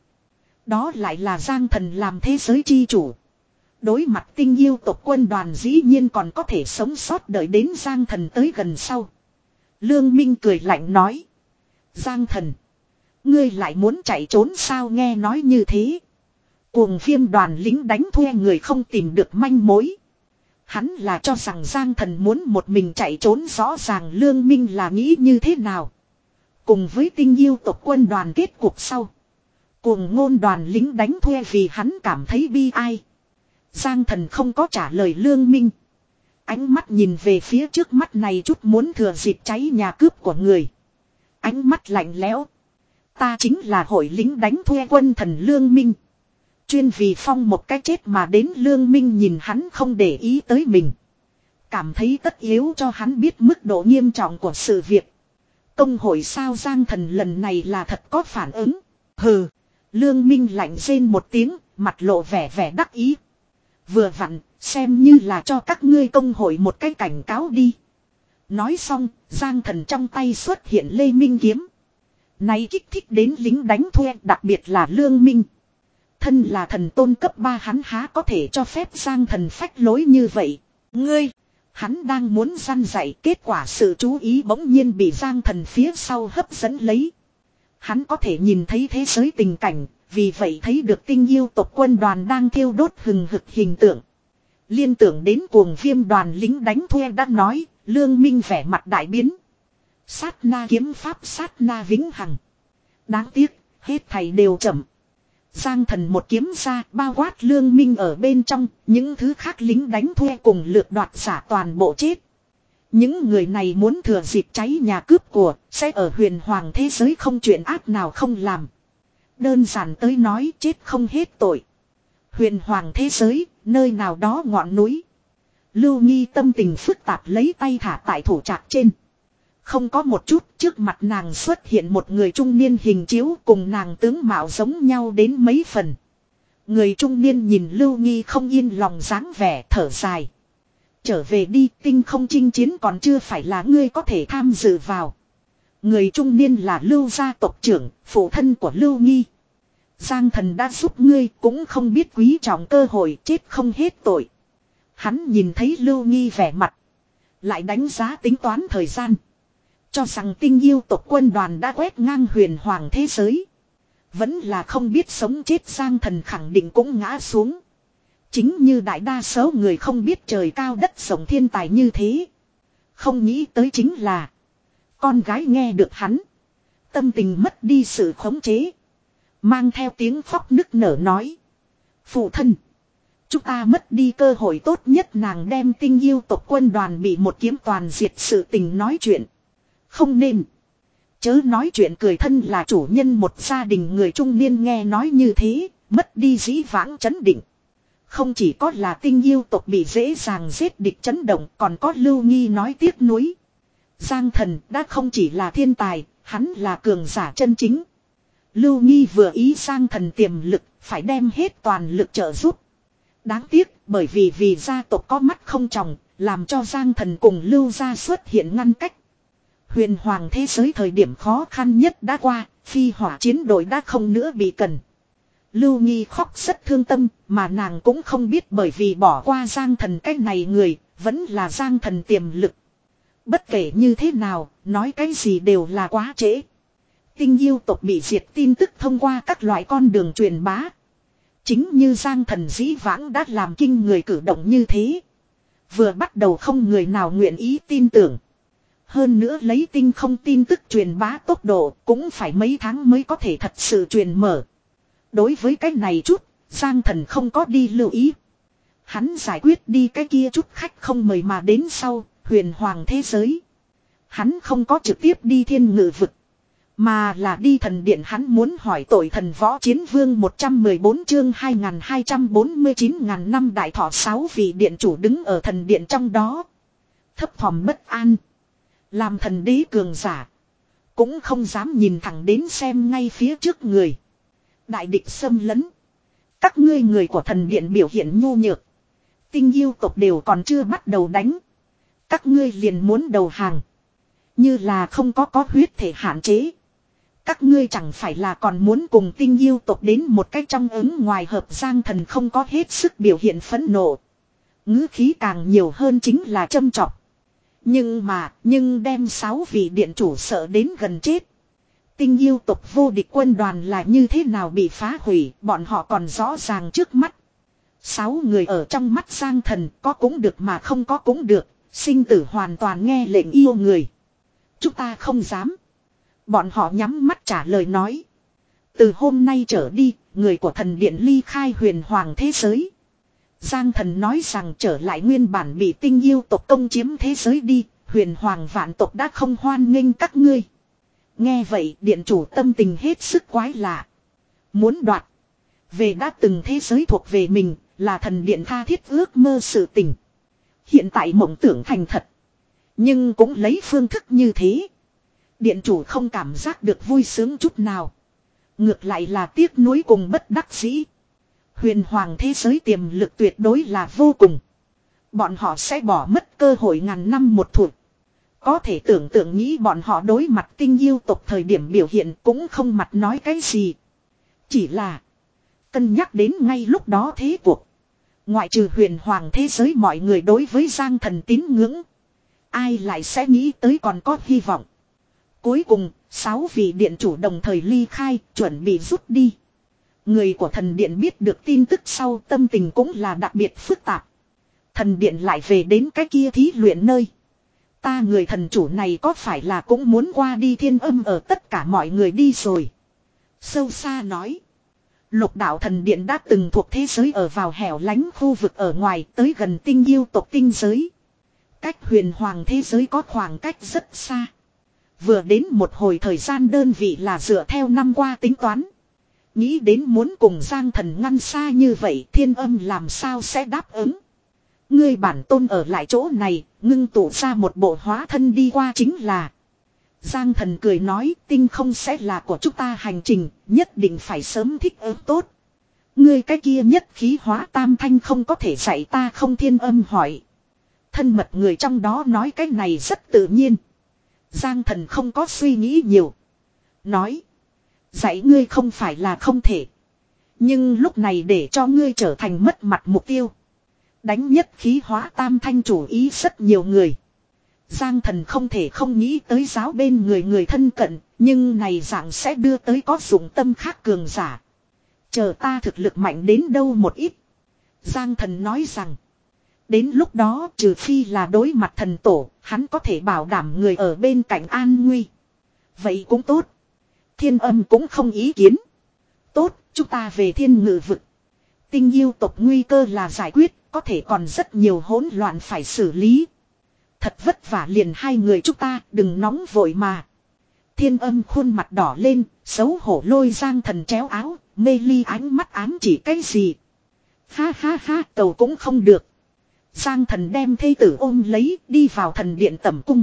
Đó lại là Giang Thần làm thế giới chi chủ. Đối mặt tinh yêu tộc quân đoàn dĩ nhiên còn có thể sống sót đợi đến Giang Thần tới gần sau. Lương Minh cười lạnh nói. Giang Thần, ngươi lại muốn chạy trốn sao? Nghe nói như thế, cuồng viêm đoàn lính đánh thuê người không tìm được manh mối. Hắn là cho rằng Giang Thần muốn một mình chạy trốn, rõ ràng Lương Minh là nghĩ như thế nào. Cùng với tinh yêu tộc quân đoàn kết cục sau, cuồng ngôn đoàn lính đánh thuê vì hắn cảm thấy bi ai. Giang Thần không có trả lời Lương Minh. Ánh mắt nhìn về phía trước mắt này chút muốn thừa dịp cháy nhà cướp của người. Ánh mắt lạnh lẽo. Ta chính là hội lính đánh thuê quân thần Lương Minh. Chuyên vì Phong một cái chết mà đến. Lương Minh nhìn hắn không để ý tới mình, cảm thấy tất yếu cho hắn biết mức độ nghiêm trọng của sự việc. Công hội sao? Giang Thần lần này là thật có phản ứng. Hừ. Lương Minh lạnh rên một tiếng, mặt lộ vẻ vẻ đắc ý. Vừa vặn, xem như là cho các ngươi công hội một cái cảnh cáo đi. Nói xong, Giang Thần trong tay xuất hiện Lê Minh kiếm. Này kích thích đến lính đánh thuê, đặc biệt là Lương Minh. Thân là thần tôn cấp ba, hắn há có thể cho phép Giang Thần phách lối như vậy. Ngươi, hắn đang muốn răn dạy, kết quả sự chú ý bỗng nhiên bị Giang Thần phía sau hấp dẫn lấy. Hắn có thể nhìn thấy thế giới tình cảnh, vì vậy thấy được tinh yêu tộc quân đoàn đang thiêu đốt hừng hực hình tượng. Liên tưởng đến cuồng viêm đoàn lính đánh thuê đã nói, Lương Minh vẻ mặt đại biến. Sát na kiếm pháp, sát na vĩnh hằng. Đáng tiếc, hết thầy đều chậm. Giang Thần một kiếm ra, bao quát Lương Minh ở bên trong, những thứ khác lính đánh thuê cùng lượt đoạt giả toàn bộ chết. Những người này muốn thừa dịp cháy nhà cướp của, sẽ ở huyền hoàng thế giới không chuyện ác nào không làm. Đơn giản tới nói, chết không hết tội. Huyền hoàng thế giới, nơi nào đó ngọn núi. Lưu Nghi tâm tình phức tạp lấy tay thả tại thủ trạc trên. Không có một chút, trước mặt nàng xuất hiện một người trung niên hình chiếu, cùng nàng tướng mạo giống nhau đến mấy phần. Người trung niên nhìn Lưu Nghi không yên lòng dáng vẻ, thở dài. Trở về đi, tinh không chinh chiến còn chưa phải là ngươi có thể tham dự vào. Người trung niên là Lưu gia tộc trưởng, phụ thân của Lưu Nghi. Giang Thần đã giúp ngươi, cũng không biết quý trọng cơ hội, chết không hết tội. Hắn nhìn thấy Lưu Nghi vẻ mặt, lại đánh giá tính toán thời gian, cho rằng tinh yêu tộc quân đoàn đã quét ngang huyền hoàng thế giới. Vẫn là không biết sống chết, Giang Thần khẳng định cũng ngã xuống. Chính như đại đa số người không biết trời cao đất rộng thiên tài như thế. Không nghĩ tới chính là con gái nghe được hắn, tâm tình mất đi sự khống chế, mang theo tiếng khóc nức nở nói: phụ thân, chúng ta mất đi cơ hội tốt nhất. Nàng đem tinh yêu tộc quân đoàn bị một kiếm toàn diệt sự tình nói chuyện. Không nên, chớ nói chuyện, cười. Thân là chủ nhân một gia đình người trung niên nghe nói như thế, mất đi dĩ vãng chấn định. Không chỉ có là tinh yêu tộc bị dễ dàng giết địch chấn động, còn có Lưu Nghi nói tiếc nuối. Giang Thần đã không chỉ là thiên tài, hắn là cường giả chân chính. Lưu Nghi vừa ý Giang Thần tiềm lực, phải đem hết toàn lực trợ giúp. Đáng tiếc, bởi vì vì gia tộc có mắt không tròng, làm cho Giang Thần cùng Lưu gia xuất hiện ngăn cách. Huyền hoàng thế giới thời điểm khó khăn nhất đã qua, phi hỏa chiến đội đã không nữa bị cần. Lưu Nghi khóc rất thương tâm, mà nàng cũng không biết bởi vì bỏ qua Giang Thần cái này người, vẫn là Giang Thần tiềm lực. Bất kể như thế nào, nói cái gì đều là quá trễ. Tinh yêu tộc bị diệt tin tức thông qua các loại con đường truyền bá. Chính như Giang Thần dĩ vãng đã làm kinh người cử động như thế. Vừa bắt đầu không người nào nguyện ý tin tưởng. Hơn nữa lấy tinh không tin tức truyền bá tốc độ cũng phải mấy tháng mới có thể thật sự truyền mở. Đối với cái này chút, Giang Thần không có đi lưu ý. Hắn giải quyết đi cái kia chút khách không mời mà đến sau, huyền hoàng thế giới. Hắn không có trực tiếp đi thiên ngự vực, mà là đi thần điện. Hắn muốn hỏi tội thần võ chiến vương. Một trăm mười bốn chương hai nghìn hai trăm bốn mươi chín ngàn năm đại thọ. Sáu vị điện chủ đứng ở thần điện trong đó, thấp thỏm bất an. Làm thần đế cường giả, cũng không dám nhìn thẳng đến xem ngay phía trước người. Đại địch xâm lấn, Các ngươi người của thần điện biểu hiện nhu nhược. Tinh yêu tộc đều còn chưa bắt đầu đánh. Các ngươi liền muốn đầu hàng. Như là không có có huyết thể hạn chế. Các ngươi chẳng phải là còn muốn cùng tinh yêu tộc đến một cách trong ứng ngoài hợp. Giang Thần không có hết sức biểu hiện phẫn nộ. Ngữ khí càng nhiều hơn chính là châm chọc. Nhưng mà, nhưng đem sáu vị điện chủ sợ đến gần chết. Tinh yêu tộc vô địch quân đoàn là như thế nào bị phá hủy, bọn họ còn rõ ràng trước mắt. Sáu người ở trong mắt Giang Thần, có cũng được mà không có cũng được, sinh tử hoàn toàn nghe lệnh yêu người. Chúng ta không dám. Bọn họ nhắm mắt trả lời nói. Từ hôm nay trở đi, người của thần điện ly khai huyền hoàng thế giới. Giang Thần nói rằng trở lại nguyên bản bị tinh yêu tộc công chiếm thế giới đi, huyền hoàng vạn tộc đã không hoan nghênh các ngươi. Nghe vậy điện chủ tâm tình hết sức quái lạ. Muốn đoạt về đã từng thế giới thuộc về mình là thần điện tha thiết ước mơ sự tình. Hiện tại mộng tưởng thành thật. Nhưng cũng lấy phương thức như thế. Điện chủ không cảm giác được vui sướng chút nào. Ngược lại là tiếc nuối cùng bất đắc dĩ. Huyền hoàng thế giới tiềm lực tuyệt đối là vô cùng. Bọn họ sẽ bỏ mất cơ hội ngàn năm một thủa. Có thể tưởng tượng nghĩ bọn họ đối mặt tinh yêu tộc thời điểm biểu hiện cũng không mặt nói cái gì. Chỉ là cân nhắc đến ngay lúc đó thế cuộc. Ngoại trừ huyền hoàng thế giới mọi người đối với Giang Thần tín ngưỡng. Ai lại sẽ nghĩ tới còn có hy vọng. Cuối cùng, sáu vị điện chủ đồng thời ly khai, chuẩn bị rút đi. Người của thần điện biết được tin tức sau tâm tình cũng là đặc biệt phức tạp. Thần điện lại về đến cái kia thí luyện nơi. Ta người thần chủ này có phải là cũng muốn qua đi thiên âm ở tất cả mọi người đi rồi. Sâu xa nói. Lục đạo thần điện đã từng thuộc thế giới ở vào hẻo lánh khu vực ở ngoài tới gần tinh yêu tộc tinh giới. Cách huyền hoàng thế giới có khoảng cách rất xa. Vừa đến một hồi thời gian đơn vị là dựa theo năm qua tính toán. Nghĩ đến muốn cùng Giang Thần ngăn xa như vậy thiên âm làm sao sẽ đáp ứng. Ngươi bản tôn ở lại chỗ này, ngưng tụ ra một bộ hóa thân đi qua chính là. Giang Thần cười nói tinh không sẽ là của chúng ta hành trình, nhất định phải sớm thích ứng tốt. Ngươi cái kia nhất khí hóa tam thanh không có thể dạy ta không thiên âm hỏi. Thân mật người trong đó nói cái này rất tự nhiên. Giang Thần không có suy nghĩ nhiều. Nói. Dạy ngươi không phải là không thể. Nhưng lúc này để cho ngươi trở thành mất mặt mục tiêu. Đánh nhất khí hóa tam thanh chủ ý rất nhiều người. Giang Thần không thể không nghĩ tới giáo bên người người thân cận. Nhưng này dạng sẽ đưa tới có dụng tâm khác cường giả. Chờ ta thực lực mạnh đến đâu một ít. Giang Thần nói rằng. Đến lúc đó trừ phi là đối mặt thần tổ. Hắn có thể bảo đảm người ở bên cạnh an nguy. Vậy cũng tốt. Thiên âm cũng không ý kiến. Tốt, chúng ta về thiên ngự vực. Tinh yêu tộc nguy cơ là giải quyết. Có thể còn rất nhiều hỗn loạn phải xử lý. Thật vất vả liền hai người chúng ta đừng nóng vội mà. Thiên âm khuôn mặt đỏ lên. Xấu hổ lôi Giang Thần chéo áo. Mê ly ánh mắt ám chỉ cái gì. Ha ha ha cầu cũng không được. Giang Thần đem thê tử ôm lấy đi vào thần điện tẩm cung.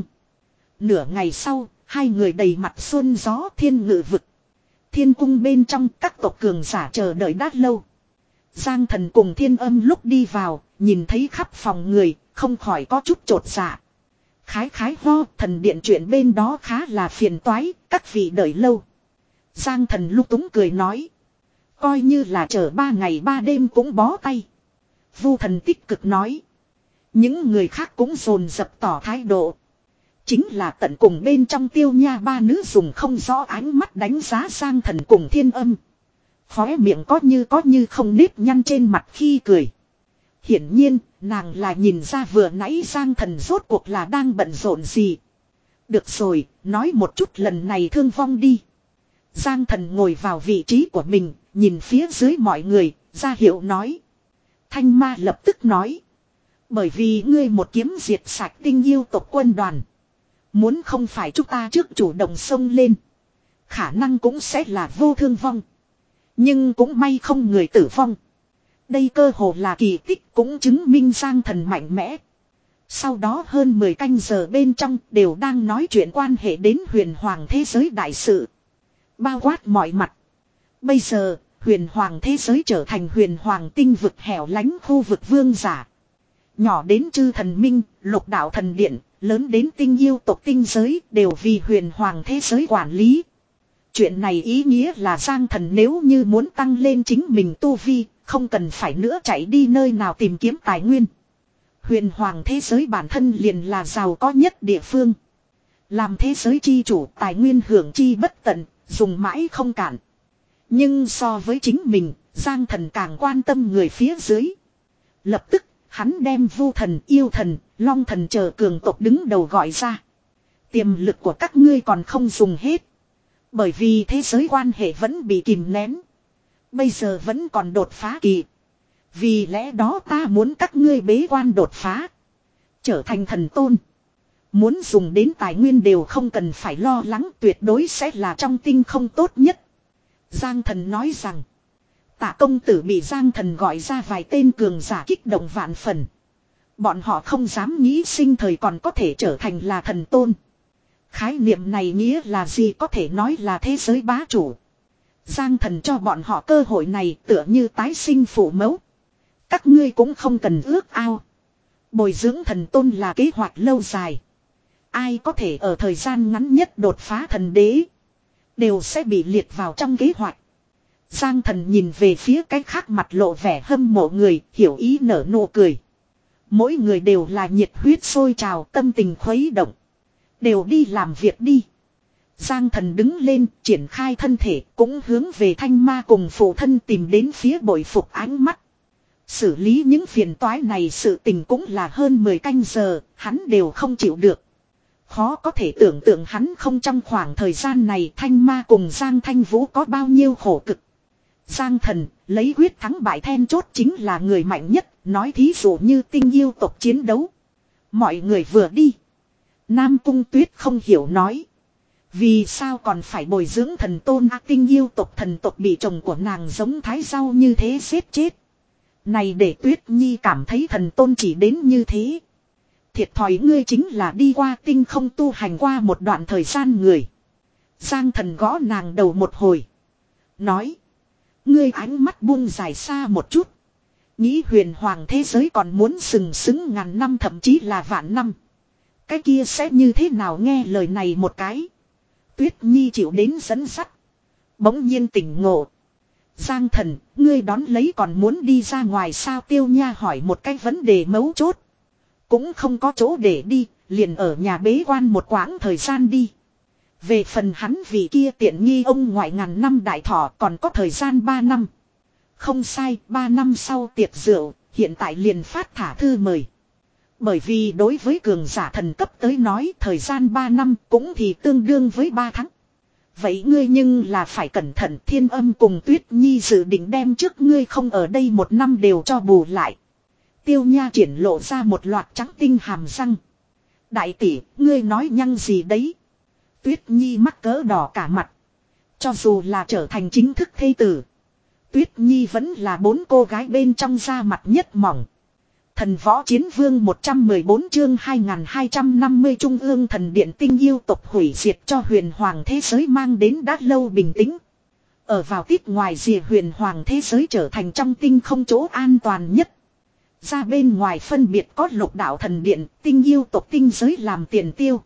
Nửa ngày sau, hai người đầy mặt xuân gió thiên ngự vực. Thiên cung bên trong các tộc cường giả chờ đợi đã lâu. Giang Thần cùng thiên âm lúc đi vào, nhìn thấy khắp phòng người, không khỏi có chút chột dạ. Khái khái ho, thần điện chuyện bên đó khá là phiền toái, các vị đợi lâu. Giang Thần lúc túng cười nói. Coi như là chờ ba ngày ba đêm cũng bó tay. Vu Thần tích cực nói. Những người khác cũng dồn dập tỏ thái độ. Chính là tận cùng bên trong Tiêu Nha ba nữ dùng không rõ ánh mắt đánh giá Giang Thần cùng thiên âm. Khóe miệng có như có như không nếp nhăn trên mặt khi cười. Hiển nhiên, nàng là nhìn ra vừa nãy Giang Thần rốt cuộc là đang bận rộn gì. Được rồi, nói một chút lần này thương vong đi. Giang Thần ngồi vào vị trí của mình, nhìn phía dưới mọi người, ra hiệu nói. Thanh Ma lập tức nói. Bởi vì ngươi một kiếm diệt sạch tinh yêu tộc quân đoàn. Muốn không phải chúng ta trước chủ động xông lên. Khả năng cũng sẽ là vô thương vong. Nhưng cũng may không người tử vong. Đây cơ hồ là kỳ tích cũng chứng minh Giang Thần mạnh mẽ. Sau đó hơn mười canh giờ bên trong đều đang nói chuyện quan hệ đến huyền hoàng thế giới đại sự. Bao quát mọi mặt. Bây giờ, huyền hoàng thế giới trở thành huyền hoàng tinh vực hẻo lánh khu vực vương giả. Nhỏ đến chư thần minh, lục đạo thần điện, lớn đến tinh yêu tộc tinh giới đều vì huyền hoàng thế giới quản lý. Chuyện này ý nghĩa là Giang Thần nếu như muốn tăng lên chính mình tu vi, không cần phải nữa chạy đi nơi nào tìm kiếm tài nguyên. Huyền hoàng thế giới bản thân liền là giàu có nhất địa phương. Làm thế giới chi chủ tài nguyên hưởng chi bất tận, dùng mãi không cạn. Nhưng so với chính mình, Giang Thần càng quan tâm người phía dưới. Lập tức, hắn đem vu thần, yêu thần, long thần chờ cường tộc đứng đầu gọi ra. Tiềm lực của các ngươi còn không dùng hết. Bởi vì thế giới quan hệ vẫn bị kìm nén. Bây giờ vẫn còn đột phá kỳ. Vì lẽ đó ta muốn các ngươi bế quan đột phá. Trở thành thần tôn. Muốn dùng đến tài nguyên đều không cần phải lo lắng, tuyệt đối sẽ là trong tinh không tốt nhất. Giang Thần nói rằng. Tạ công tử bị Giang Thần gọi ra vài tên cường giả kích động vạn phần. Bọn họ không dám nghĩ sinh thời còn có thể trở thành là thần tôn. Khái niệm này nghĩa là gì, có thể nói là thế giới bá chủ. Giang Thần cho bọn họ cơ hội này tựa như tái sinh phụ mẫu. Các ngươi cũng không cần ước ao. Bồi dưỡng thần tôn là kế hoạch lâu dài. Ai có thể ở thời gian ngắn nhất đột phá thần đế, đều sẽ bị liệt vào trong kế hoạch. Giang Thần nhìn về phía cái khác mặt lộ vẻ hâm mộ người, hiểu ý nở nụ cười. Mỗi người đều là nhiệt huyết sôi trào, tâm tình khuấy động. Đều đi làm việc đi. Giang Thần đứng lên, triển khai thân thể, cũng hướng về Thanh Ma cùng phụ thân tìm đến phía bội phục ánh mắt. Xử lý những phiền toái này sự tình cũng là hơn mười canh giờ, hắn đều không chịu được. Khó có thể tưởng tượng hắn không trong khoảng thời gian này Thanh Ma cùng Giang Thanh Vũ có bao nhiêu khổ cực. Giang Thần, lấy quyết thắng bại then chốt chính là người mạnh nhất, nói thí dụ như tinh yêu tộc chiến đấu. Mọi người vừa đi. Nam Cung Tuyết không hiểu nói. Vì sao còn phải bồi dưỡng thần tôn ác, tinh yêu tộc thần tộc bị chồng của nàng giống thái rau như thế giết chết. Này để Tuyết Nhi cảm thấy thần tôn chỉ đến như thế. Thiệt thòi ngươi chính là đi qua tinh không tu hành qua một đoạn thời gian người. Giang Thần gõ nàng đầu một hồi. Nói. Ngươi ánh mắt buông dài xa một chút. Nghĩ huyền hoàng thế giới còn muốn sừng sững ngàn năm thậm chí là vạn năm. Cái kia sẽ như thế nào, nghe lời này một cái. Tuyết Nhi chịu đến dẫn sắt. Bỗng nhiên tỉnh ngộ. Giang Thần, ngươi đón lấy còn muốn đi ra ngoài sao? Tiêu Nha hỏi một cái vấn đề mấu chốt. Cũng không có chỗ để đi, liền ở nhà bế quan một quãng thời gian đi. Về phần hắn vì kia tiện nghi ông ngoại ngàn năm đại thọ còn có thời gian ba năm. Không sai, ba năm sau tiệc rượu, hiện tại liền phát thả thư mời. Bởi vì đối với cường giả thần cấp tới nói thời gian ba năm cũng thì tương đương với ba tháng. Vậy ngươi nhưng là phải cẩn thận, Thiên Âm cùng Tuyết Nhi dự định đem trước ngươi không ở đây một năm đều cho bù lại. Tiêu Nha triển lộ ra một loạt trắng tinh hàm răng. Đại tỷ, ngươi nói nhăng gì đấy? Tuyết Nhi mắc cỡ đỏ cả mặt. Cho dù là trở thành chính thức thê tử, Tuyết Nhi vẫn là bốn cô gái bên trong da mặt nhất mỏng. Thần võ chiến vương một trăm mười bốn chương hai nghìn hai trăm năm mươi Trung ương thần điện tinh yêu tộc hủy diệt cho huyền hoàng thế giới mang đến đã lâu bình tĩnh. Ở vào tít ngoài rìa huyền hoàng thế giới trở thành trong tinh không chỗ an toàn nhất. Ra bên ngoài phân biệt có lục đạo thần điện, tinh yêu tộc tinh giới làm tiền tiêu.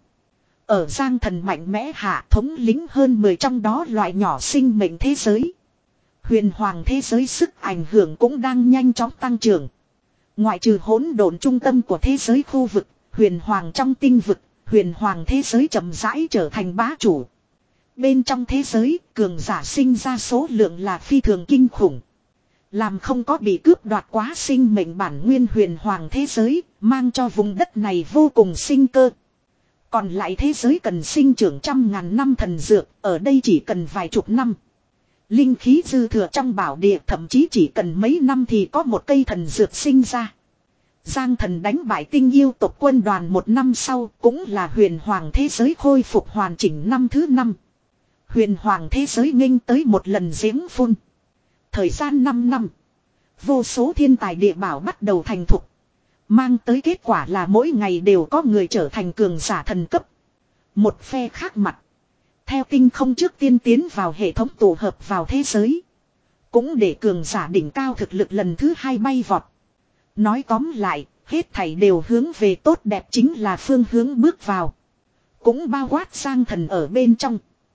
Ở Giang Thần mạnh mẽ hạ thống lĩnh hơn mười trong đó loại nhỏ sinh mệnh thế giới. Huyền hoàng thế giới sức ảnh hưởng cũng đang nhanh chóng tăng trưởng. Ngoại trừ hỗn độn trung tâm của thế giới khu vực, huyền hoàng trong tinh vực, huyền hoàng thế giới chậm rãi trở thành bá chủ. Bên trong thế giới, cường giả sinh ra số lượng là phi thường kinh khủng. Làm không có bị cướp đoạt quá sinh mệnh bản nguyên huyền hoàng thế giới, mang cho vùng đất này vô cùng sinh cơ. Còn lại thế giới cần sinh trưởng trăm ngàn năm thần dược, ở đây chỉ cần vài chục năm. Linh khí dư thừa trong bảo địa thậm chí chỉ cần mấy năm thì có một cây thần dược sinh ra. Giang Thần đánh bại tinh yêu tộc quân đoàn một năm sau cũng là huyền hoàng thế giới khôi phục hoàn chỉnh năm thứ năm. Huyền hoàng thế giới nghênh tới một lần giếng phun. Thời gian năm năm. Vô số thiên tài địa bảo bắt đầu thành thục. Mang tới kết quả là mỗi ngày đều có người trở thành cường giả thần cấp. Một phe khác mặt. Theo tinh không trước tiên tiến vào hệ thống tổ hợp vào thế giới. Cũng để cường giả đỉnh cao thực lực lần thứ hai bay vọt. Nói tóm lại, hết thảy đều hướng về tốt đẹp chính là phương hướng bước vào. Cũng bao quát Giang Thần ở bên trong.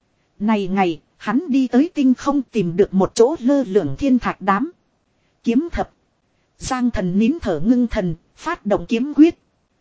Này ngày, hắn đi tới tinh không tìm được một chỗ lơ lửng thiên thạch đám. Kiếm thập. Giang Thần nín thở ngưng thần, phát động kiếm quyết.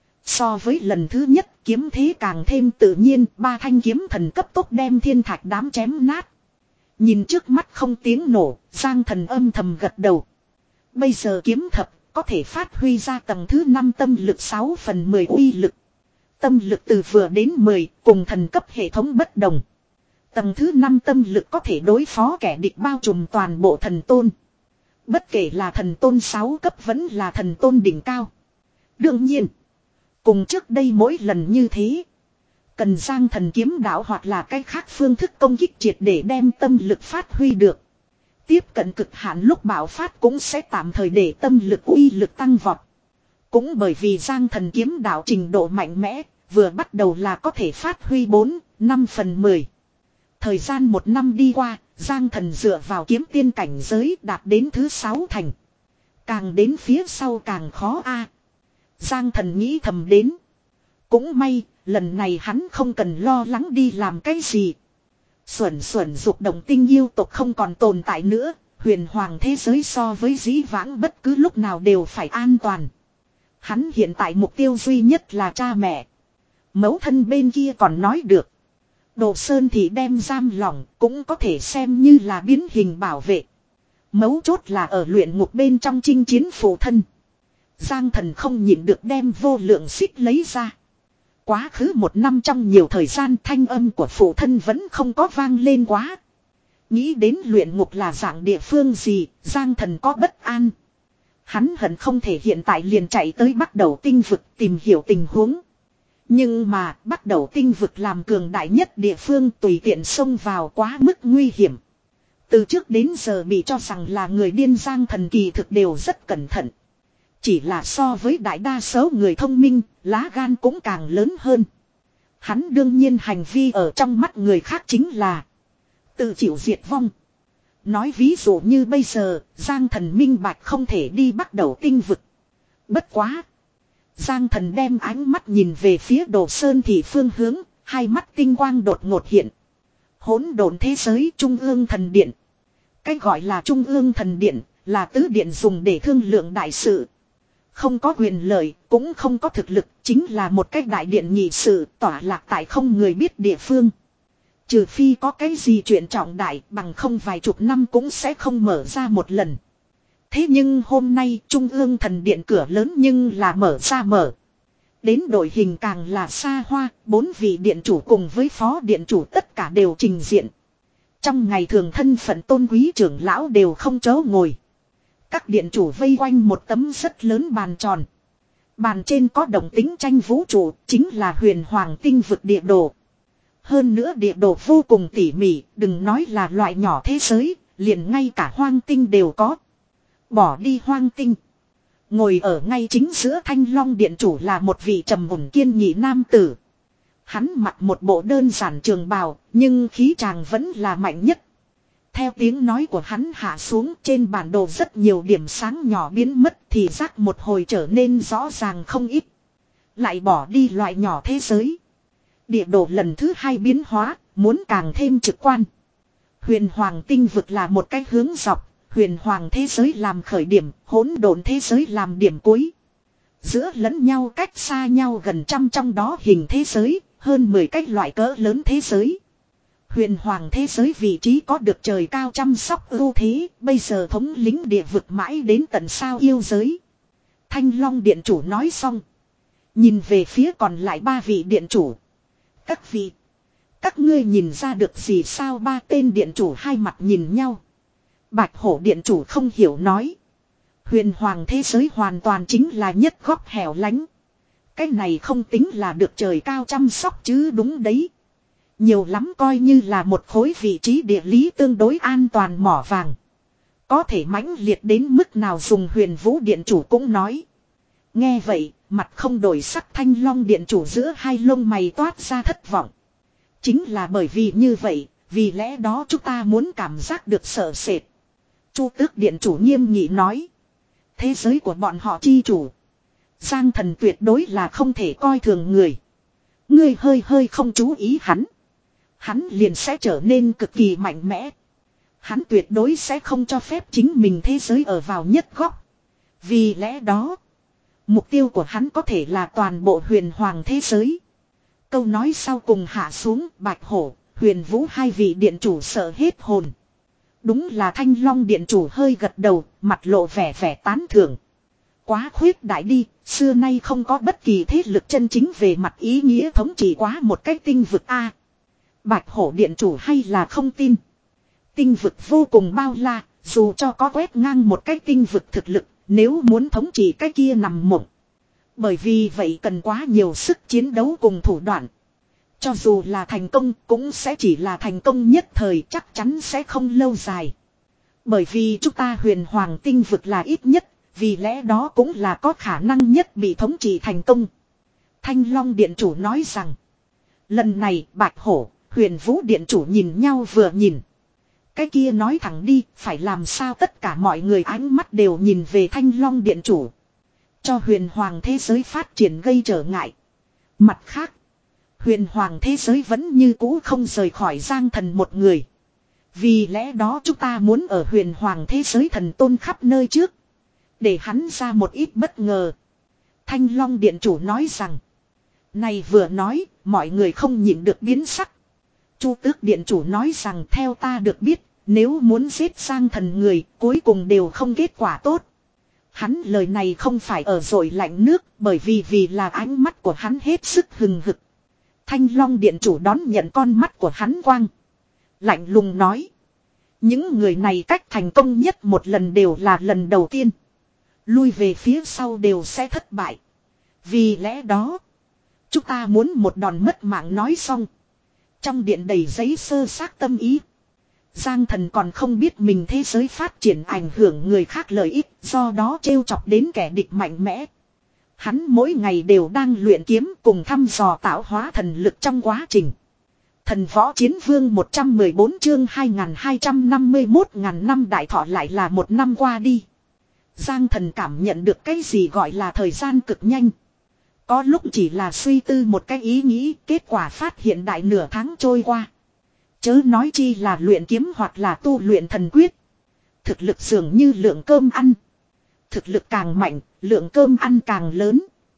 So với lần thứ nhất, kiếm thế càng thêm tự nhiên, ba thanh kiếm thần cấp tốc đem thiên thạch đám chém nát. Nhìn trước mắt không tiếng nổ, Giang Thần âm thầm gật đầu. Bây giờ kiếm thập có thể phát huy ra tầng thứ năm tâm lực sáu phần mười uy lực. Tâm lực từ vừa đến mười, cùng thần cấp hệ thống bất đồng. Tầng thứ năm tâm lực có thể đối phó kẻ địch bao trùm toàn bộ thần tôn. Bất kể là thần tôn sáu cấp vẫn là thần tôn đỉnh cao. Đương nhiên, cùng trước đây mỗi lần như thế, cần Giang Thần kiếm đạo hoặc là cái khác phương thức công kích triệt để đem tâm lực phát huy được. Tiếp cận cực hạn lúc bạo phát cũng sẽ tạm thời để tâm lực uy lực tăng vọt. Cũng bởi vì Giang Thần kiếm đạo trình độ mạnh mẽ, vừa bắt đầu là có thể phát huy bốn, năm phần mười. Thời gian một năm đi qua, Giang Thần dựa vào kiếm tiên cảnh giới đạt đến thứ sáu thành. Càng đến phía sau càng khó a. Giang Thần nghĩ thầm đến. Cũng may, lần này hắn không cần lo lắng đi làm cái gì. Xuẩn xuẩn dục động tinh yêu tộc không còn tồn tại nữa, huyền hoàng thế giới so với dĩ vãng bất cứ lúc nào đều phải an toàn. Hắn hiện tại mục tiêu duy nhất là cha mẹ. Mẫu thân bên kia còn nói được. Đồ Sơn thì đem giam lỏng cũng có thể xem như là biến hình bảo vệ. Mấu chốt là ở luyện ngục bên trong chinh chiến phụ thân. Giang Thần không nhịn được đem vô lượng xích lấy ra. Quá khứ một năm trong nhiều thời gian thanh âm của phụ thân vẫn không có vang lên quá. Nghĩ đến luyện ngục là dạng địa phương gì, Giang Thần có bất an. Hắn hận không thể hiện tại liền chạy tới bắt đầu tinh vực tìm hiểu tình huống. Nhưng mà bắt đầu tinh vực làm cường đại nhất địa phương tùy tiện xông vào quá mức nguy hiểm. Từ trước đến giờ bị cho rằng là người điên Giang Thần kỳ thực đều rất cẩn thận. Chỉ là so với đại đa số người thông minh, lá gan cũng càng lớn hơn. Hắn đương nhiên hành vi ở trong mắt người khác chính là tự chịu diệt vong. Nói ví dụ như bây giờ, Giang Thần minh bạch không thể đi bắt đầu tinh vực. Bất quá. Giang Thần đem ánh mắt nhìn về phía Đồ Sơn thì phương hướng, hai mắt tinh quang đột ngột hiện. Hỗn độn thế giới Trung ương thần điện. Cái gọi là Trung ương thần điện, là tứ điện dùng để thương lượng đại sự. Không có quyền lợi, cũng không có thực lực, chính là một cái đại điện nghị sự tỏa lạc tại không người biết địa phương. Trừ phi có cái gì chuyện trọng đại bằng không vài chục năm cũng sẽ không mở ra một lần. Thế nhưng hôm nay Trung ương thần điện cửa lớn nhưng là mở ra mở. Đến đội hình càng là xa hoa, bốn vị điện chủ cùng với phó điện chủ tất cả đều trình diện. Trong ngày thường thân phận tôn quý trưởng lão đều không chỗ ngồi. Các điện chủ vây quanh một tấm rất lớn bàn tròn. Bàn trên có động tính tranh vũ trụ, chính là huyền hoàng tinh vực địa đồ. Hơn nữa địa đồ vô cùng tỉ mỉ, đừng nói là loại nhỏ thế giới, liền ngay cả hoang tinh đều có. Bỏ đi hoang tinh. Ngồi ở ngay chính giữa Thanh Long điện chủ là một vị trầm ổn kiên nghị nam tử. Hắn mặc một bộ đơn giản trường bào, nhưng khí chàng vẫn là mạnh nhất. Theo tiếng nói của hắn hạ xuống trên bản đồ rất nhiều điểm sáng nhỏ biến mất thì giác một hồi trở nên rõ ràng không ít. Lại bỏ đi loại nhỏ thế giới. Địa đồ lần thứ hai biến hóa, muốn càng thêm trực quan. Huyền hoàng tinh vực là một cái hướng dọc, huyền hoàng thế giới làm khởi điểm, hỗn độn thế giới làm điểm cuối. Giữa lẫn nhau cách xa nhau gần trăm trong đó hình thế giới, hơn mười cách loại cỡ lớn thế giới. Huyền hoàng thế giới vị trí có được trời cao chăm sóc ưu thế, bây giờ thống lĩnh địa vực mãi đến tận sao yêu giới. Thanh Long điện chủ nói xong. Nhìn về phía còn lại ba vị điện chủ. Các vị, các ngươi nhìn ra được gì sao? Ba tên điện chủ hai mặt nhìn nhau. Bạch hổ điện chủ không hiểu nói. Huyền hoàng thế giới hoàn toàn chính là nhất góc hẻo lánh. Cái này không tính là được trời cao chăm sóc chứ đúng đấy. Nhiều lắm coi như là một khối vị trí địa lý tương đối an toàn mỏ vàng. Có thể mãnh liệt đến mức nào dùng huyền vũ điện chủ cũng nói. Nghe vậy, mặt không đổi sắc Thanh Long điện chủ giữa hai lông mày toát ra thất vọng. Chính là bởi vì như vậy, vì lẽ đó chúng ta muốn cảm giác được sợ sệt. Chu Tước Điện chủ nghiêm nghị nói. Thế giới của bọn họ chi chủ. Giang Thần tuyệt đối là không thể coi thường người. Ngươi hơi hơi không chú ý hắn. Hắn liền sẽ trở nên cực kỳ mạnh mẽ. Hắn tuyệt đối sẽ không cho phép chính mình thế giới ở vào nhất góc. Vì lẽ đó, mục tiêu của hắn có thể là toàn bộ huyền hoàng thế giới. Câu nói sau cùng hạ xuống, Bạch Hổ, Huyền Vũ hai vị điện chủ sợ hết hồn. Đúng là Thanh Long điện chủ hơi gật đầu, mặt lộ vẻ vẻ tán thưởng. Quá khuyết đại đi, xưa nay không có bất kỳ thế lực chân chính về mặt ý nghĩa thống trị quá một cách tinh vực A. Bạch Hổ điện chủ hay là không tin. Tinh vực vô cùng bao la, dù cho có quét ngang một cái tinh vực thực lực, nếu muốn thống trị cái kia nằm mộng. Bởi vì vậy cần quá nhiều sức chiến đấu cùng thủ đoạn. Cho dù là thành công cũng sẽ chỉ là thành công nhất thời, chắc chắn sẽ không lâu dài. Bởi vì chúng ta huyền hoàng tinh vực là ít nhất, vì lẽ đó cũng là có khả năng nhất bị thống trị thành công. Thanh Long điện chủ nói rằng, lần này Bạch Hổ, Huyền Vũ điện chủ nhìn nhau vừa nhìn. Cái kia nói thẳng đi, phải làm sao tất cả mọi người ánh mắt đều nhìn về Thanh Long điện chủ. Cho huyền hoàng thế giới phát triển gây trở ngại. Mặt khác, huyền hoàng thế giới vẫn như cũ không rời khỏi Giang Thần một người. Vì lẽ đó chúng ta muốn ở huyền hoàng thế giới thần tôn khắp nơi trước. Để hắn ra một ít bất ngờ. Thanh Long điện chủ nói rằng. Này vừa nói, mọi người không nhịn được biến sắc. Chu Tước điện chủ nói rằng theo ta được biết, nếu muốn giết Giang Thần người, cuối cùng đều không kết quả tốt. Hắn lời này không phải ở dội lạnh nước, bởi vì vì là ánh mắt của hắn hết sức hừng hực. Thanh Long điện chủ đón nhận con mắt của hắn quang. Lạnh lùng nói. Những người này cách thành công nhất một lần đều là lần đầu tiên. Lui về phía sau đều sẽ thất bại. Vì lẽ đó, chúng ta muốn một đòn mất mạng nói xong. Trong điện đầy giấy sơ xác tâm ý. Giang Thần còn không biết mình thế giới phát triển ảnh hưởng người khác lợi ích, do đó trêu chọc đến kẻ địch mạnh mẽ. Hắn mỗi ngày đều đang luyện kiếm cùng thăm dò tạo hóa thần lực trong quá trình. Thần võ chiến vương một trăm mười bốn chương hai nghìn hai trăm năm mươi mốt ngàn năm đại thọ lại là một năm qua đi. Giang Thần cảm nhận được cái gì gọi là thời gian cực nhanh. Có lúc chỉ là suy tư một cái ý nghĩ, kết quả phát hiện đại nửa tháng trôi qua. Chớ nói chi là luyện kiếm hoặc là tu luyện thần quyết. Thực lực dường như lượng cơm ăn. Thực lực càng mạnh, lượng cơm ăn càng lớn.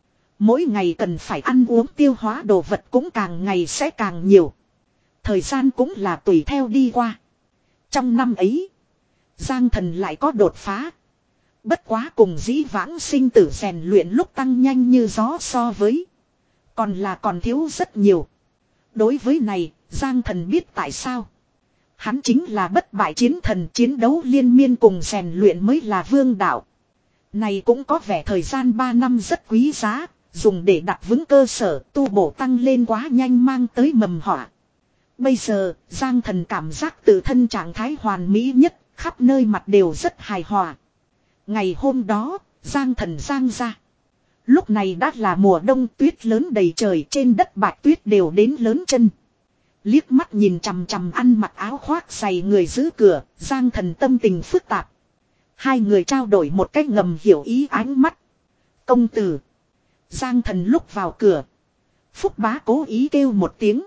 Mỗi ngày cần phải ăn uống tiêu hóa đồ vật cũng càng ngày sẽ càng nhiều. Thời gian cũng là tùy theo đi qua. Trong năm ấy, Giang Thần lại có đột phá. Bất quá cùng dĩ vãng sinh tử rèn luyện lúc tăng nhanh như gió so với. Còn là còn thiếu rất nhiều. Đối với này, Giang Thần biết tại sao. Hắn chính là bất bại chiến thần, chiến đấu liên miên cùng rèn luyện mới là vương đạo. Này cũng có vẻ thời gian ba năm rất quý giá, dùng để đặt vững cơ sở tu bổ tăng lên quá nhanh mang tới mầm họa. Bây giờ, Giang Thần cảm giác tự thân trạng thái hoàn mỹ nhất, khắp nơi mặt đều rất hài hòa. Ngày hôm đó, Giang Thần giang ra. Lúc này đã là mùa đông, tuyết lớn đầy trời, trên đất bạch tuyết đều đến lớn chân. Liếc mắt nhìn chằm chằm ăn mặc áo khoác dày người giữ cửa, Giang Thần tâm tình phức tạp. Hai người trao đổi một cách ngầm hiểu ý ánh mắt. Công tử. Giang Thần lúc vào cửa. Phúc Bá cố ý kêu một tiếng.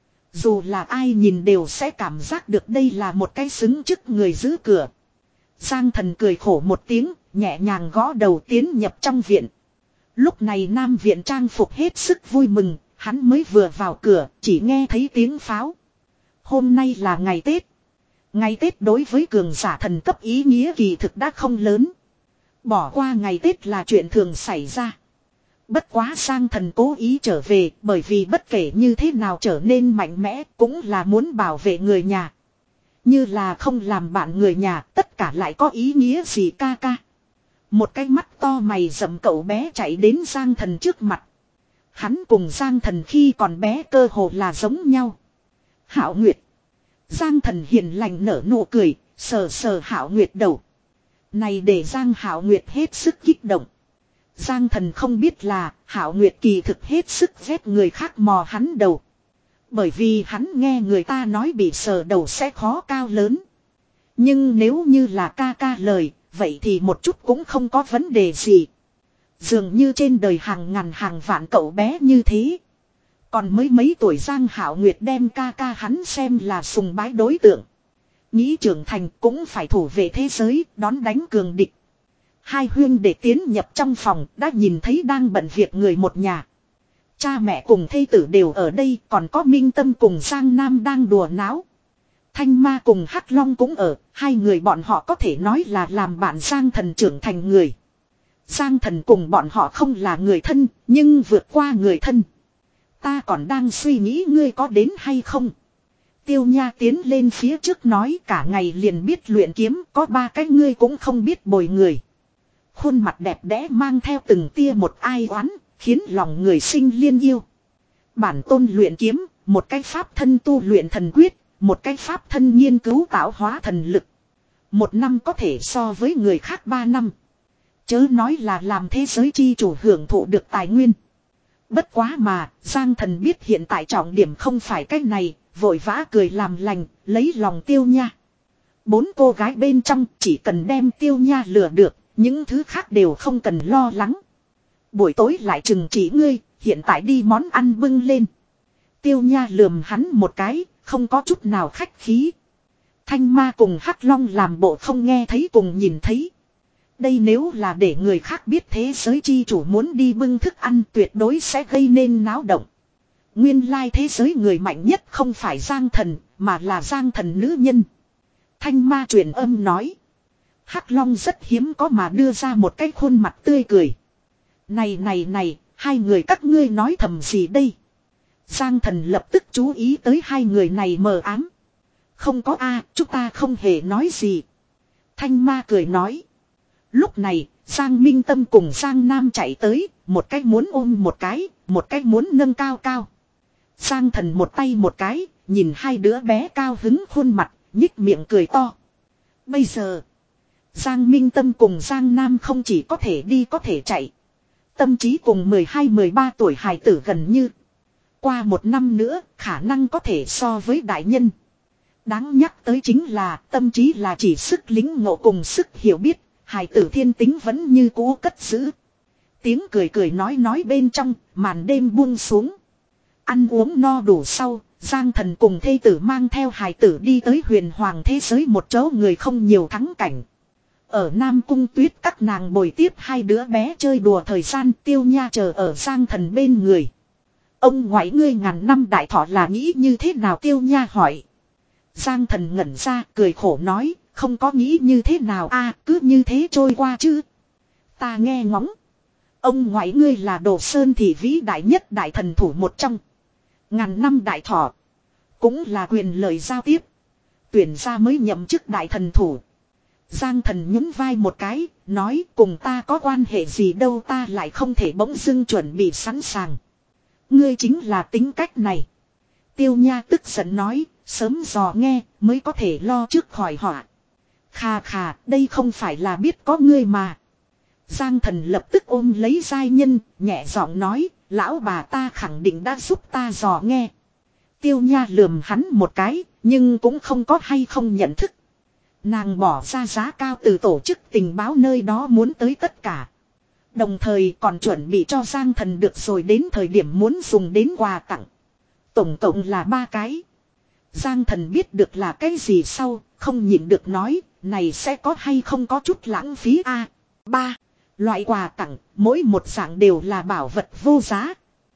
Dù là ai nhìn đều sẽ cảm giác được đây là một cái xứng chức người giữ cửa. Giang Thần cười khổ một tiếng, nhẹ nhàng gõ đầu tiến nhập trong viện. Lúc này Nam viện trang phục hết sức vui mừng, hắn mới vừa vào cửa, chỉ nghe thấy tiếng pháo. Hôm nay là ngày Tết. Ngày Tết đối với cường giả thần cấp ý nghĩa kỳ thực đã không lớn. Bỏ qua ngày Tết là chuyện thường xảy ra. Bất quá Giang Thần cố ý trở về, bởi vì bất kể như thế nào trở nên mạnh mẽ cũng là muốn bảo vệ người nhà. Như là không làm bạn người nhà, tất cả lại có ý nghĩa gì ca ca. Một cái mắt to mày rậm cậu bé chạy đến Giang Thần trước mặt. Hắn cùng Giang Thần khi còn bé cơ hồ là giống nhau. Hạo Nguyệt. Giang Thần hiền lành nở nụ cười, sờ sờ Hạo Nguyệt đầu. Này để Giang Hạo Nguyệt hết sức kích động. Giang Thần không biết là Hạo Nguyệt kỳ thực hết sức ghét người khác mò hắn đầu. Bởi vì hắn nghe người ta nói bị sờ đầu sẽ khó cao lớn. Nhưng nếu như là ca ca lời, vậy thì một chút cũng không có vấn đề gì. Dường như trên đời hàng ngàn hàng vạn cậu bé như thế. Còn mới mấy tuổi Giang Hảo Nguyệt đem ca ca hắn xem là sùng bái đối tượng. Nghĩ trưởng thành cũng phải thủ vệ thế giới, đón đánh cường địch. Hai huynh đệ tiến nhập trong phòng đã nhìn thấy đang bận việc người một nhà. Cha mẹ cùng thê tử đều ở đây, còn có Minh Tâm cùng Giang Nam đang đùa náo. Thanh Ma cùng Hắc Long cũng ở, hai người bọn họ có thể nói là làm bạn Giang Thần trưởng thành người. Giang Thần cùng bọn họ không là người thân, nhưng vượt qua người thân. Ta còn đang suy nghĩ ngươi có đến hay không. Tiêu Nha tiến lên phía trước nói cả ngày liền biết luyện kiếm, có ba cái ngươi cũng không biết bồi người. Khuôn mặt đẹp đẽ mang theo từng tia một ai oán, khiến lòng người sinh liên yêu. Bản tôn luyện kiếm, một cái pháp thân tu luyện thần quyết, một cái pháp thân nghiên cứu tạo hóa thần lực. Một năm có thể so với người khác ba năm. Chớ nói là làm thế giới chi chủ hưởng thụ được tài nguyên. Bất quá mà, Giang Thần biết hiện tại trọng điểm không phải cái này, vội vã cười làm lành, lấy lòng Tiêu Nha. Bốn cô gái bên trong chỉ cần đem Tiêu Nha lừa được, những thứ khác đều không cần lo lắng. Buổi tối lại chừng chỉ ngươi, hiện tại đi món ăn bưng lên. Tiêu Nha lườm hắn một cái, không có chút nào khách khí. Thanh Ma cùng Hắc Long làm bộ không nghe thấy cùng nhìn thấy. Đây nếu là để người khác biết thế giới chi chủ muốn đi bưng thức ăn tuyệt đối sẽ gây nên náo động. Nguyên lai thế giới người mạnh nhất không phải Giang Thần, mà là Giang Thần nữ nhân. Thanh Ma truyền âm nói. Hắc Long rất hiếm có mà đưa ra một cái khuôn mặt tươi cười. Này này này, hai người các ngươi nói thầm gì đây? Giang Thần lập tức chú ý tới hai người này mờ ám. Không có a, chúng ta không hề nói gì. Thanh Ma cười nói. Lúc này, Giang Minh Tâm cùng Giang Nam chạy tới, một cách muốn ôm một cái, một cách muốn nâng cao cao. Giang Thần một tay một cái, nhìn hai đứa bé cao hứng khuôn mặt, nhích miệng cười to. Bây giờ, Giang Minh Tâm cùng Giang Nam không chỉ có thể đi có thể chạy. Tâm trí cùng mười hai mười ba tuổi hài tử gần như. Qua một năm nữa, khả năng có thể so với đại nhân. Đáng nhắc tới chính là, tâm trí là chỉ sức lính ngộ cùng sức hiểu biết. Hài tử thiên tính vẫn như cũ cất giữ. Tiếng cười cười nói nói bên trong, màn đêm buông xuống. Ăn uống no đủ sau, Giang Thần cùng thê tử mang theo hài tử đi tới huyền hoàng thế giới một chỗ người không nhiều thắng cảnh. Ở Nam Cung Tuyết các nàng bồi tiếp hai đứa bé chơi đùa thời gian Tiêu Nha chờ ở Giang Thần bên người. Ông ngoại ngươi ngàn năm đại thọ là nghĩ như thế nào Tiêu Nha hỏi. Giang Thần ngẩn ra cười khổ nói. Không có nghĩ như thế nào a cứ như thế trôi qua chứ. Ta nghe ngóng. Ông ngoại ngươi là Đồ Sơn Thị vĩ đại nhất đại thần thủ một trong. Ngàn năm đại thọ. Cũng là quyền lợi giao tiếp. Tuyển ra mới nhậm chức đại thần thủ. Giang Thần nhún vai một cái, nói cùng ta có quan hệ gì đâu ta lại không thể bỗng dưng chuẩn bị sẵn sàng. Ngươi chính là tính cách này. Tiêu Nha tức giận nói, sớm dò nghe mới có thể lo trước khỏi họa. Khà khà, đây không phải là biết có ngươi mà. Giang Thần lập tức ôm lấy giai nhân, nhẹ giọng nói, lão bà ta khẳng định đã giúp ta dò nghe. Tiêu Nha lườm hắn một cái, nhưng cũng không có hay không nhận thức. Nàng bỏ ra giá cao từ tổ chức tình báo nơi đó muốn tới tất cả. Đồng thời còn chuẩn bị cho Giang Thần được rồi đến thời điểm muốn dùng đến quà tặng. Tổng cộng là ba cái. Giang Thần biết được là cái gì sau, không nhịn được nói, này sẽ có hay không có chút lãng phí a. Ba, loại quà tặng, mỗi một dạng đều là bảo vật vô giá.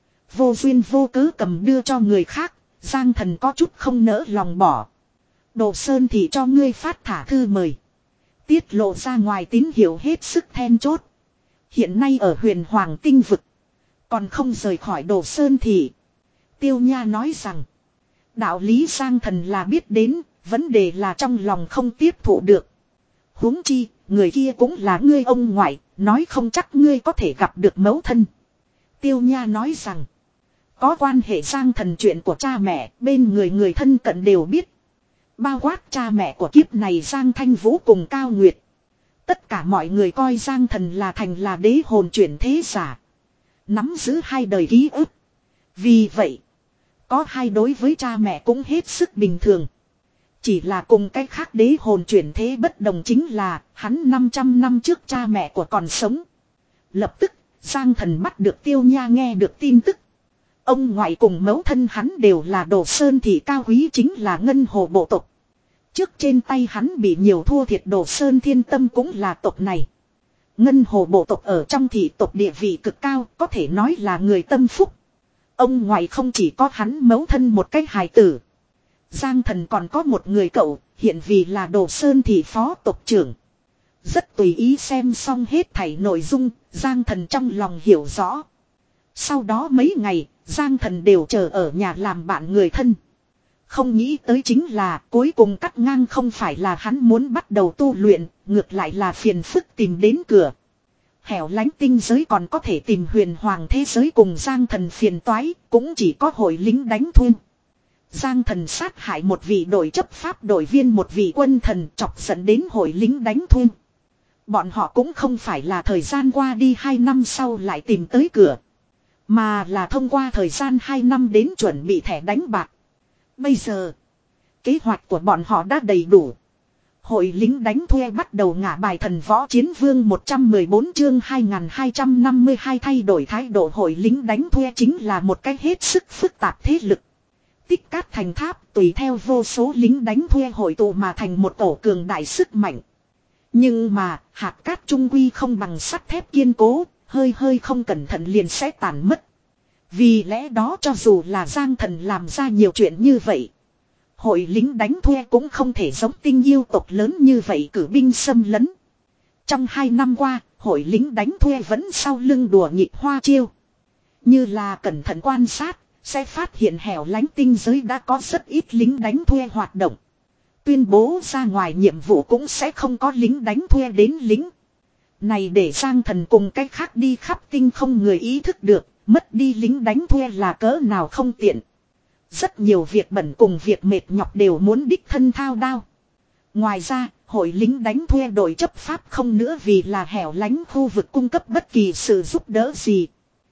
Vô duyên vô cớ cầm đưa cho người khác, Giang Thần có chút không nỡ lòng bỏ. Đồ Sơn thì cho ngươi phát thả thư mời. Tiết lộ ra ngoài tín hiệu hết sức then chốt. Hiện nay ở huyền Hoàng tinh vực. Còn không rời khỏi Đồ Sơn thì. Tiêu Nha nói rằng. Đạo lý Giang Thần là biết đến. Vấn đề là trong lòng không tiếp thụ được. Huống chi, người kia cũng là ngươi ông ngoại. Nói không chắc ngươi có thể gặp được mẫu thân. Tiêu Nha nói rằng. Có quan hệ Giang Thần chuyện của cha mẹ. Bên người người thân cận đều biết. Bao quát cha mẹ của kiếp này Giang Thanh Vũ cùng Cao Nguyệt. Tất cả mọi người coi Giang Thần là thành là đế hồn chuyển thế giả. Nắm giữ hai đời ký ức. Vì vậy, có hai đối với cha mẹ cũng hết sức bình thường. Chỉ là cùng cách khác đế hồn chuyển thế bất đồng chính là hắn năm trăm năm trước cha mẹ của còn sống. Lập tức, Giang Thần bắt được Tiêu Nha nghe được tin tức. Ông ngoại cùng mẫu thân hắn đều là Đồ Sơn Thị cao quý chính là Ngân Hồ bộ tộc. Trước trên tay hắn bị nhiều thua thiệt Đồ Sơn Thiên Tâm cũng là tộc này. Ngân Hồ bộ tộc ở trong thị tộc địa vị cực cao, có thể nói là người tâm phúc. Ông ngoại không chỉ có hắn mẫu thân một cái hài tử. Giang Thần còn có một người cậu, hiện vì là Đồ Sơn Thị phó tộc trưởng. Rất tùy ý xem xong hết thảy nội dung, Giang Thần trong lòng hiểu rõ. Sau đó mấy ngày, Giang Thần đều chờ ở nhà làm bạn người thân. Không nghĩ tới chính là cuối cùng cắt ngang không phải là hắn muốn bắt đầu tu luyện, ngược lại là phiền phức tìm đến cửa. Hẻo lánh tinh giới còn có thể tìm huyền hoàng thế giới cùng Giang Thần phiền toái, cũng chỉ có hội lính đánh thuê. Giang Thần sát hại một vị đội chấp pháp đội viên một vị quân thần chọc dẫn đến hội lính đánh thuê. Bọn họ cũng không phải là thời gian qua đi hai năm sau lại tìm tới cửa. Mà là thông qua thời gian hai năm đến chuẩn bị thẻ đánh bạc. Bây giờ, kế hoạch của bọn họ đã đầy đủ. Hội lính đánh thuê bắt đầu ngả bài thần võ chiến vương một trăm mười bốn chương hai nghìn hai trăm năm mươi hai thay đổi thái độ hội lính đánh thuê chính là một cái hết sức phức tạp thế lực. Tích cát thành tháp tùy theo vô số lính đánh thuê hội tụ mà thành một tổ cường đại sức mạnh. Nhưng mà hạt cát trung quy không bằng sắt thép kiên cố, hơi hơi không cẩn thận liền sẽ tàn mất. Vì lẽ đó cho dù là Giang Thần làm ra nhiều chuyện như vậy, hội lính đánh thuê cũng không thể giống tinh yêu tộc lớn như vậy cử binh xâm lấn. Trong hai năm qua, hội lính đánh thuê vẫn sau lưng đùa nghịch hoa chiêu. Như là cẩn thận quan sát, sẽ phát hiện hẻo lánh tinh giới đã có rất ít lính đánh thuê hoạt động. Tuyên bố ra ngoài nhiệm vụ cũng sẽ không có lính đánh thuê đến lính. Này để Giang Thần cùng cách khác đi khắp tinh không người ý thức được, mất đi lính đánh thuê là cỡ nào không tiện. Rất nhiều việc bẩn cùng việc mệt nhọc đều muốn đích thân thao đao. Ngoài ra, hội lính đánh thuê đội chấp pháp không nữa vì là hẻo lánh khu vực cung cấp bất kỳ sự giúp đỡ gì.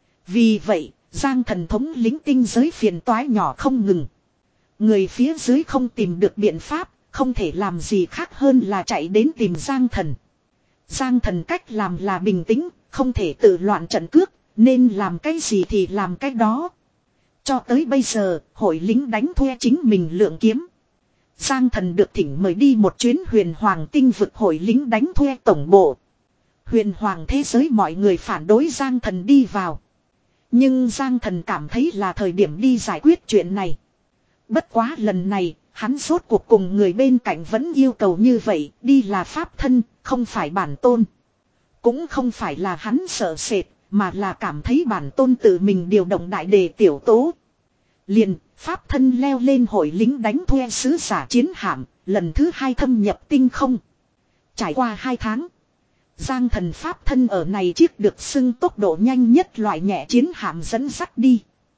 Vì vậy, Giang Thần thống lính tinh giới phiền toái nhỏ không ngừng. Người phía dưới không tìm được biện pháp, không thể làm gì khác hơn là chạy đến tìm Giang Thần. Giang Thần cách làm là bình tĩnh, không thể tự loạn trận cước, nên làm cái gì thì làm cái đó. Cho tới bây giờ, hội lính đánh thuê chính mình lượng kiếm. Giang Thần được thỉnh mời đi một chuyến huyền hoàng tinh vực hội lính đánh thuê tổng bộ. Huyền hoàng thế giới mọi người phản đối Giang Thần đi vào. Nhưng Giang Thần cảm thấy là thời điểm đi giải quyết chuyện này. Bất quá lần này, hắn rốt cuộc cùng người bên cạnh vẫn yêu cầu như vậy, đi là pháp thân, không phải bản tôn. Cũng không phải là hắn sợ sệt, mà là cảm thấy bản tôn tự mình điều động đại đề tiểu tố. Liền, pháp thân leo lên hội lính đánh thuê sứ giả chiến hạm, lần thứ hai thâm nhập tinh không. Trải qua hai tháng, Giang Thần pháp thân ở này chiếc được xưng tốc độ nhanh nhất loại nhẹ chiến hạm dẫn dắt đi.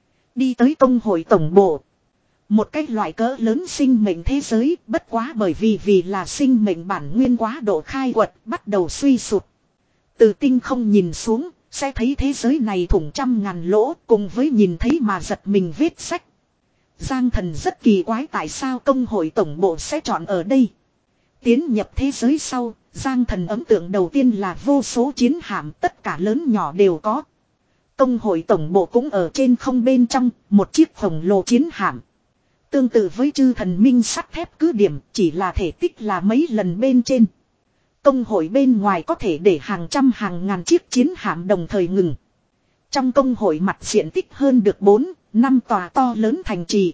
Đi tới công hội tổng bộ. Một cái loại cỡ lớn sinh mệnh thế giới, bất quá bởi vì vì là sinh mệnh bản nguyên quá độ khai quật bắt đầu suy sụt. Từ tinh không nhìn xuống, sẽ thấy thế giới này thủng trăm ngàn lỗ cùng với nhìn thấy mà giật mình vết sách. Giang Thần rất kỳ quái tại sao công hội tổng bộ sẽ chọn ở đây. Tiến nhập thế giới sau, Giang Thần ấn tượng đầu tiên là vô số chiến hạm tất cả lớn nhỏ đều có. Công hội tổng bộ cũng ở trên không bên trong, một chiếc khổng lồ chiến hạm. Tương tự với chư thần minh sắt thép cứ điểm chỉ là thể tích là mấy lần bên trên. Công hội bên ngoài có thể để hàng trăm hàng ngàn chiếc chiến hạm đồng thời ngừng. Trong công hội mặt diện tích hơn được bốn, năm tòa to lớn thành trì.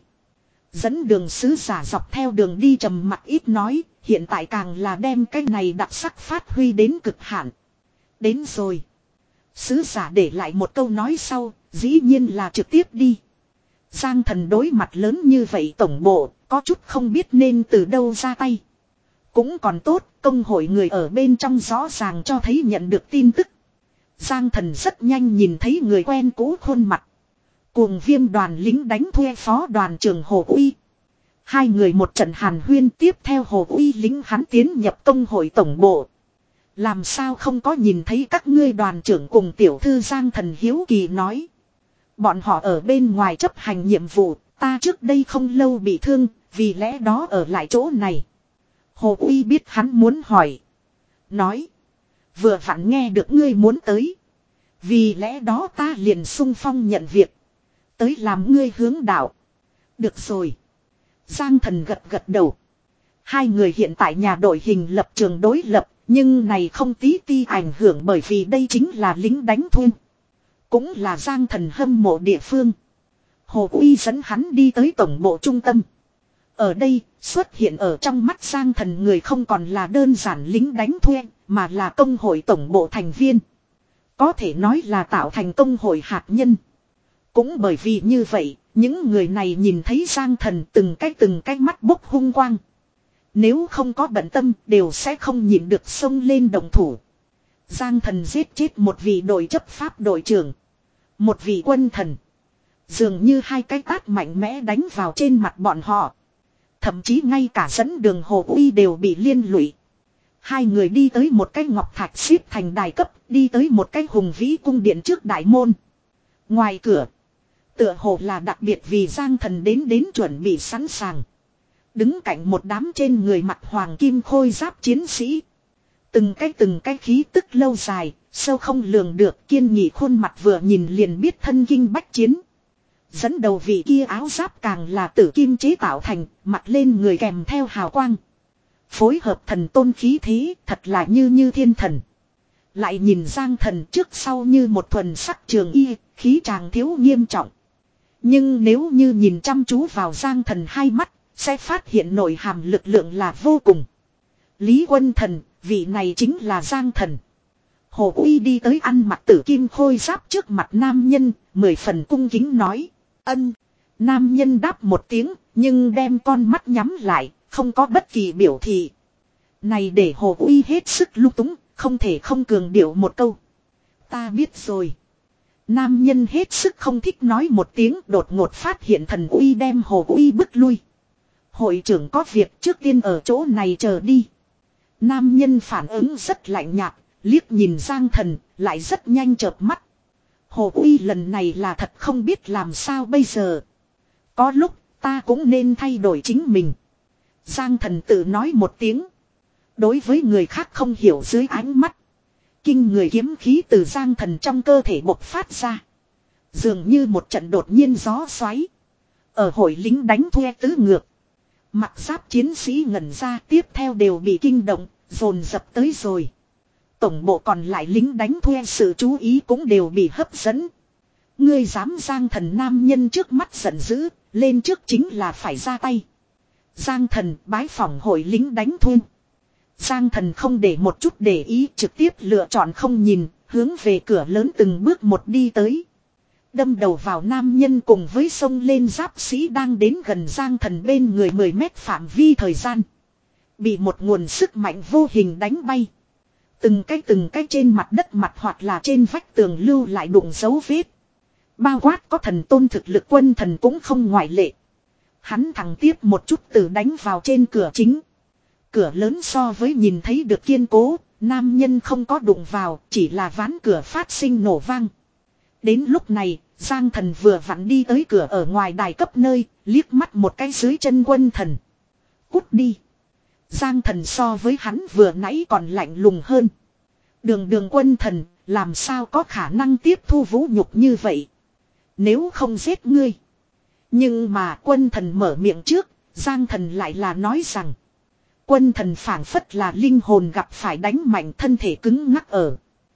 Dẫn đường sứ giả dọc theo đường đi trầm mặc ít nói, hiện tại càng là đem cái này đặc sắc phát huy đến cực hạn. Đến rồi. Sứ giả để lại một câu nói sau, dĩ nhiên là trực tiếp đi. Giang Thần đối mặt lớn như vậy tổng bộ, có chút không biết nên từ đâu ra tay. Cũng còn tốt, công hội người ở bên trong rõ ràng cho thấy nhận được tin tức. Giang Thần rất nhanh nhìn thấy người quen cũ khuôn mặt. Cuồng Viêm đoàn lính đánh thuê phó đoàn trưởng Hồ Uy. Hai người một trận hàn huyên tiếp theo Hồ Uy lính hắn tiến nhập công hội tổng bộ. Làm sao không có nhìn thấy các ngươi đoàn trưởng cùng tiểu thư Giang Thần hiếu kỳ nói. Bọn họ ở bên ngoài chấp hành nhiệm vụ, ta trước đây không lâu bị thương, Vì lẽ đó ở lại chỗ này. Hồ Uy biết hắn muốn hỏi. Nói. Vừa vặn nghe được ngươi muốn tới. Vì lẽ đó ta liền sung phong nhận việc. Tới làm ngươi hướng đạo. Được rồi. Giang Thần gật gật đầu. Hai người hiện tại nhà đội hình lập trường đối lập. Nhưng này không tí ti ảnh hưởng bởi vì đây chính là lính đánh thuê. Cũng là Giang Thần hâm mộ địa phương. Hồ Uy dẫn hắn đi tới tổng bộ trung tâm. Ở đây, xuất hiện ở trong mắt Giang Thần người không còn là đơn giản lính đánh thuê, mà là công hội tổng bộ thành viên. Có thể nói là tạo thành công hội hạt nhân. Cũng bởi vì như vậy, những người này nhìn thấy Giang Thần từng cái từng cái mắt bốc hung quang. Nếu không có bận tâm, đều sẽ không nhịn được xông lên động thủ. Giang Thần giết chết một vị đội chấp pháp đội trưởng. Một vị quân thần. Dường như hai cái tát mạnh mẽ đánh vào trên mặt bọn họ. Thậm chí ngay cả dẫn đường Hồ Uy đều bị liên lụy. Hai người đi tới một cái ngọc thạch xếp thành đài cấp, đi tới một cái hùng vĩ cung điện trước đại môn. Ngoài cửa, tựa hồ là đặc biệt vì Giang Thần đến đến chuẩn bị sẵn sàng. Đứng cạnh một đám trên người mặc hoàng kim khôi giáp chiến sĩ. Từng cái từng cái khí tức lâu dài, sâu không lường được, kiên nghị khuôn mặt vừa nhìn liền biết thân kinh bách chiến. Dẫn đầu vị kia áo giáp càng là tử kim chế tạo thành, mặc lên người kèm theo hào quang. Phối hợp thần tôn khí thế, thật là như như thiên thần. Lại nhìn Giang Thần trước sau như một thuần sắc trường y, khí chàng thiếu nghiêm trọng. Nhưng nếu như nhìn chăm chú vào Giang Thần hai mắt, sẽ phát hiện nội hàm lực lượng là vô cùng. Lý Quân Thần, vị này chính là Giang Thần. Hồ Uy đi tới ăn mặc tử kim khôi giáp trước mặt nam nhân, mười phần cung kính nói. Ân. Nam nhân đáp một tiếng, nhưng đem con mắt nhắm lại, không có bất kỳ biểu thị. Này để Hồ Uy hết sức lung túng, không thể không cường điệu một câu. Ta biết rồi. Nam nhân hết sức không thích nói một tiếng, đột ngột phát hiện thần uy đem Hồ Uy bức lui. Hội trưởng có việc, trước tiên ở chỗ này chờ đi. Nam nhân phản ứng rất lạnh nhạt, liếc nhìn Giang Thần, lại rất nhanh chợp mắt. Hồ Uy lần này là thật không biết làm sao bây giờ. Có lúc ta cũng nên thay đổi chính mình. Giang Thần tự nói một tiếng. Đối với người khác không hiểu dưới ánh mắt. Kinh người kiếm khí từ Giang Thần trong cơ thể bộc phát ra. Dường như một trận đột nhiên gió xoáy. Ở hội lính đánh thuê tứ ngược. Mặc giáp chiến sĩ ngẩn ra tiếp theo đều bị kinh động, dồn dập tới rồi. Tổng bộ còn lại lính đánh thuê sự chú ý cũng đều bị hấp dẫn. Ngươi dám Giang Thần nam nhân trước mắt giận dữ, lên trước chính là phải ra tay. Giang Thần bái phỏng hội lính đánh thuê. Giang Thần không để một chút để ý, trực tiếp lựa chọn không nhìn, hướng về cửa lớn từng bước một đi tới. Đâm đầu vào nam nhân cùng với sông lên giáp sĩ đang đến gần Giang Thần bên người mười mét phạm vi thời gian. Bị một nguồn sức mạnh vô hình đánh bay. Từng cái từng cái trên mặt đất mặt hoặc là trên vách tường lưu lại đụng dấu vết. Bao quát có thần tôn thực lực quân thần cũng không ngoại lệ. Hắn thẳng tiếp một chút từ đánh vào trên cửa chính. Cửa lớn so với nhìn thấy được kiên cố, nam nhân không có đụng vào, chỉ là ván cửa phát sinh nổ vang. Đến lúc này, Giang Thần vừa vặn đi tới cửa ở ngoài đài cấp nơi, liếc mắt một cái dưới chân quân thần. Cút đi. Giang Thần so với hắn vừa nãy còn lạnh lùng hơn. Đường đường quân thần, làm sao có khả năng tiếp thu vũ nhục như vậy. Nếu không giết ngươi. Nhưng mà quân thần mở miệng trước, Giang Thần lại là nói rằng. Quân thần phảng phất là linh hồn gặp phải đánh mạnh, thân thể cứng ngắc ở.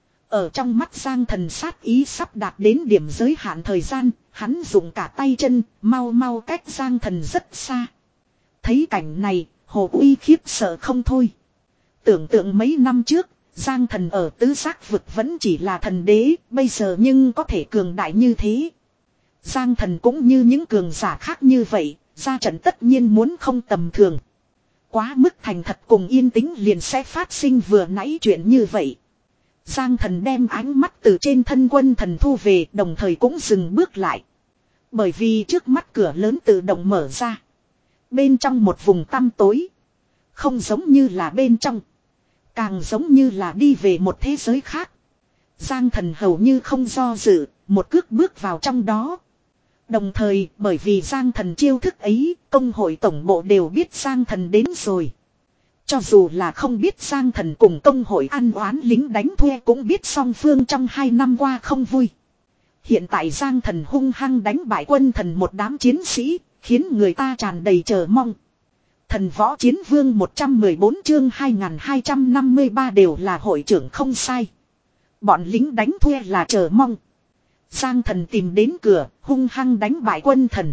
Ở trong mắt Giang Thần sát ý sắp đạt đến điểm giới hạn thời gian, hắn dùng cả tay chân, mau mau cách Giang Thần rất xa. Thấy cảnh này, Hồ Uy khiếp sợ không thôi. Tưởng tượng mấy năm trước, Giang Thần ở tứ giác vực vẫn chỉ là thần đế, bây giờ nhưng có thể cường đại như thế. Giang Thần cũng như những cường giả khác như vậy, ra trận tất nhiên muốn không tầm thường. Quá mức thành thật cùng yên tĩnh liền sẽ phát sinh vừa nãy chuyện như vậy. Giang Thần đem ánh mắt từ trên thân quân thần thu về, đồng thời cũng dừng bước lại. Bởi vì trước mắt cửa lớn tự động mở ra. Bên trong một vùng tăm tối. Không giống như là bên trong. Càng giống như là đi về một thế giới khác. Giang Thần hầu như không do dự, một cước bước vào trong đó. Đồng thời bởi vì Giang Thần chiêu thức ấy, công hội tổng bộ đều biết Giang Thần đến rồi. Cho dù là không biết Giang Thần cùng công hội ăn oán lính đánh thuê cũng biết song phương trong hai năm qua không vui. Hiện tại Giang Thần hung hăng đánh bại quân thần một đám chiến sĩ, khiến người ta tràn đầy chờ mong. Thần võ chiến vương một trăm mười bốn chương hai nghìn hai trăm năm mươi ba đều là hội trưởng không sai. Bọn lính đánh thuê là chờ mong. Giang Thần tìm đến cửa, hung hăng đánh bại quân thần.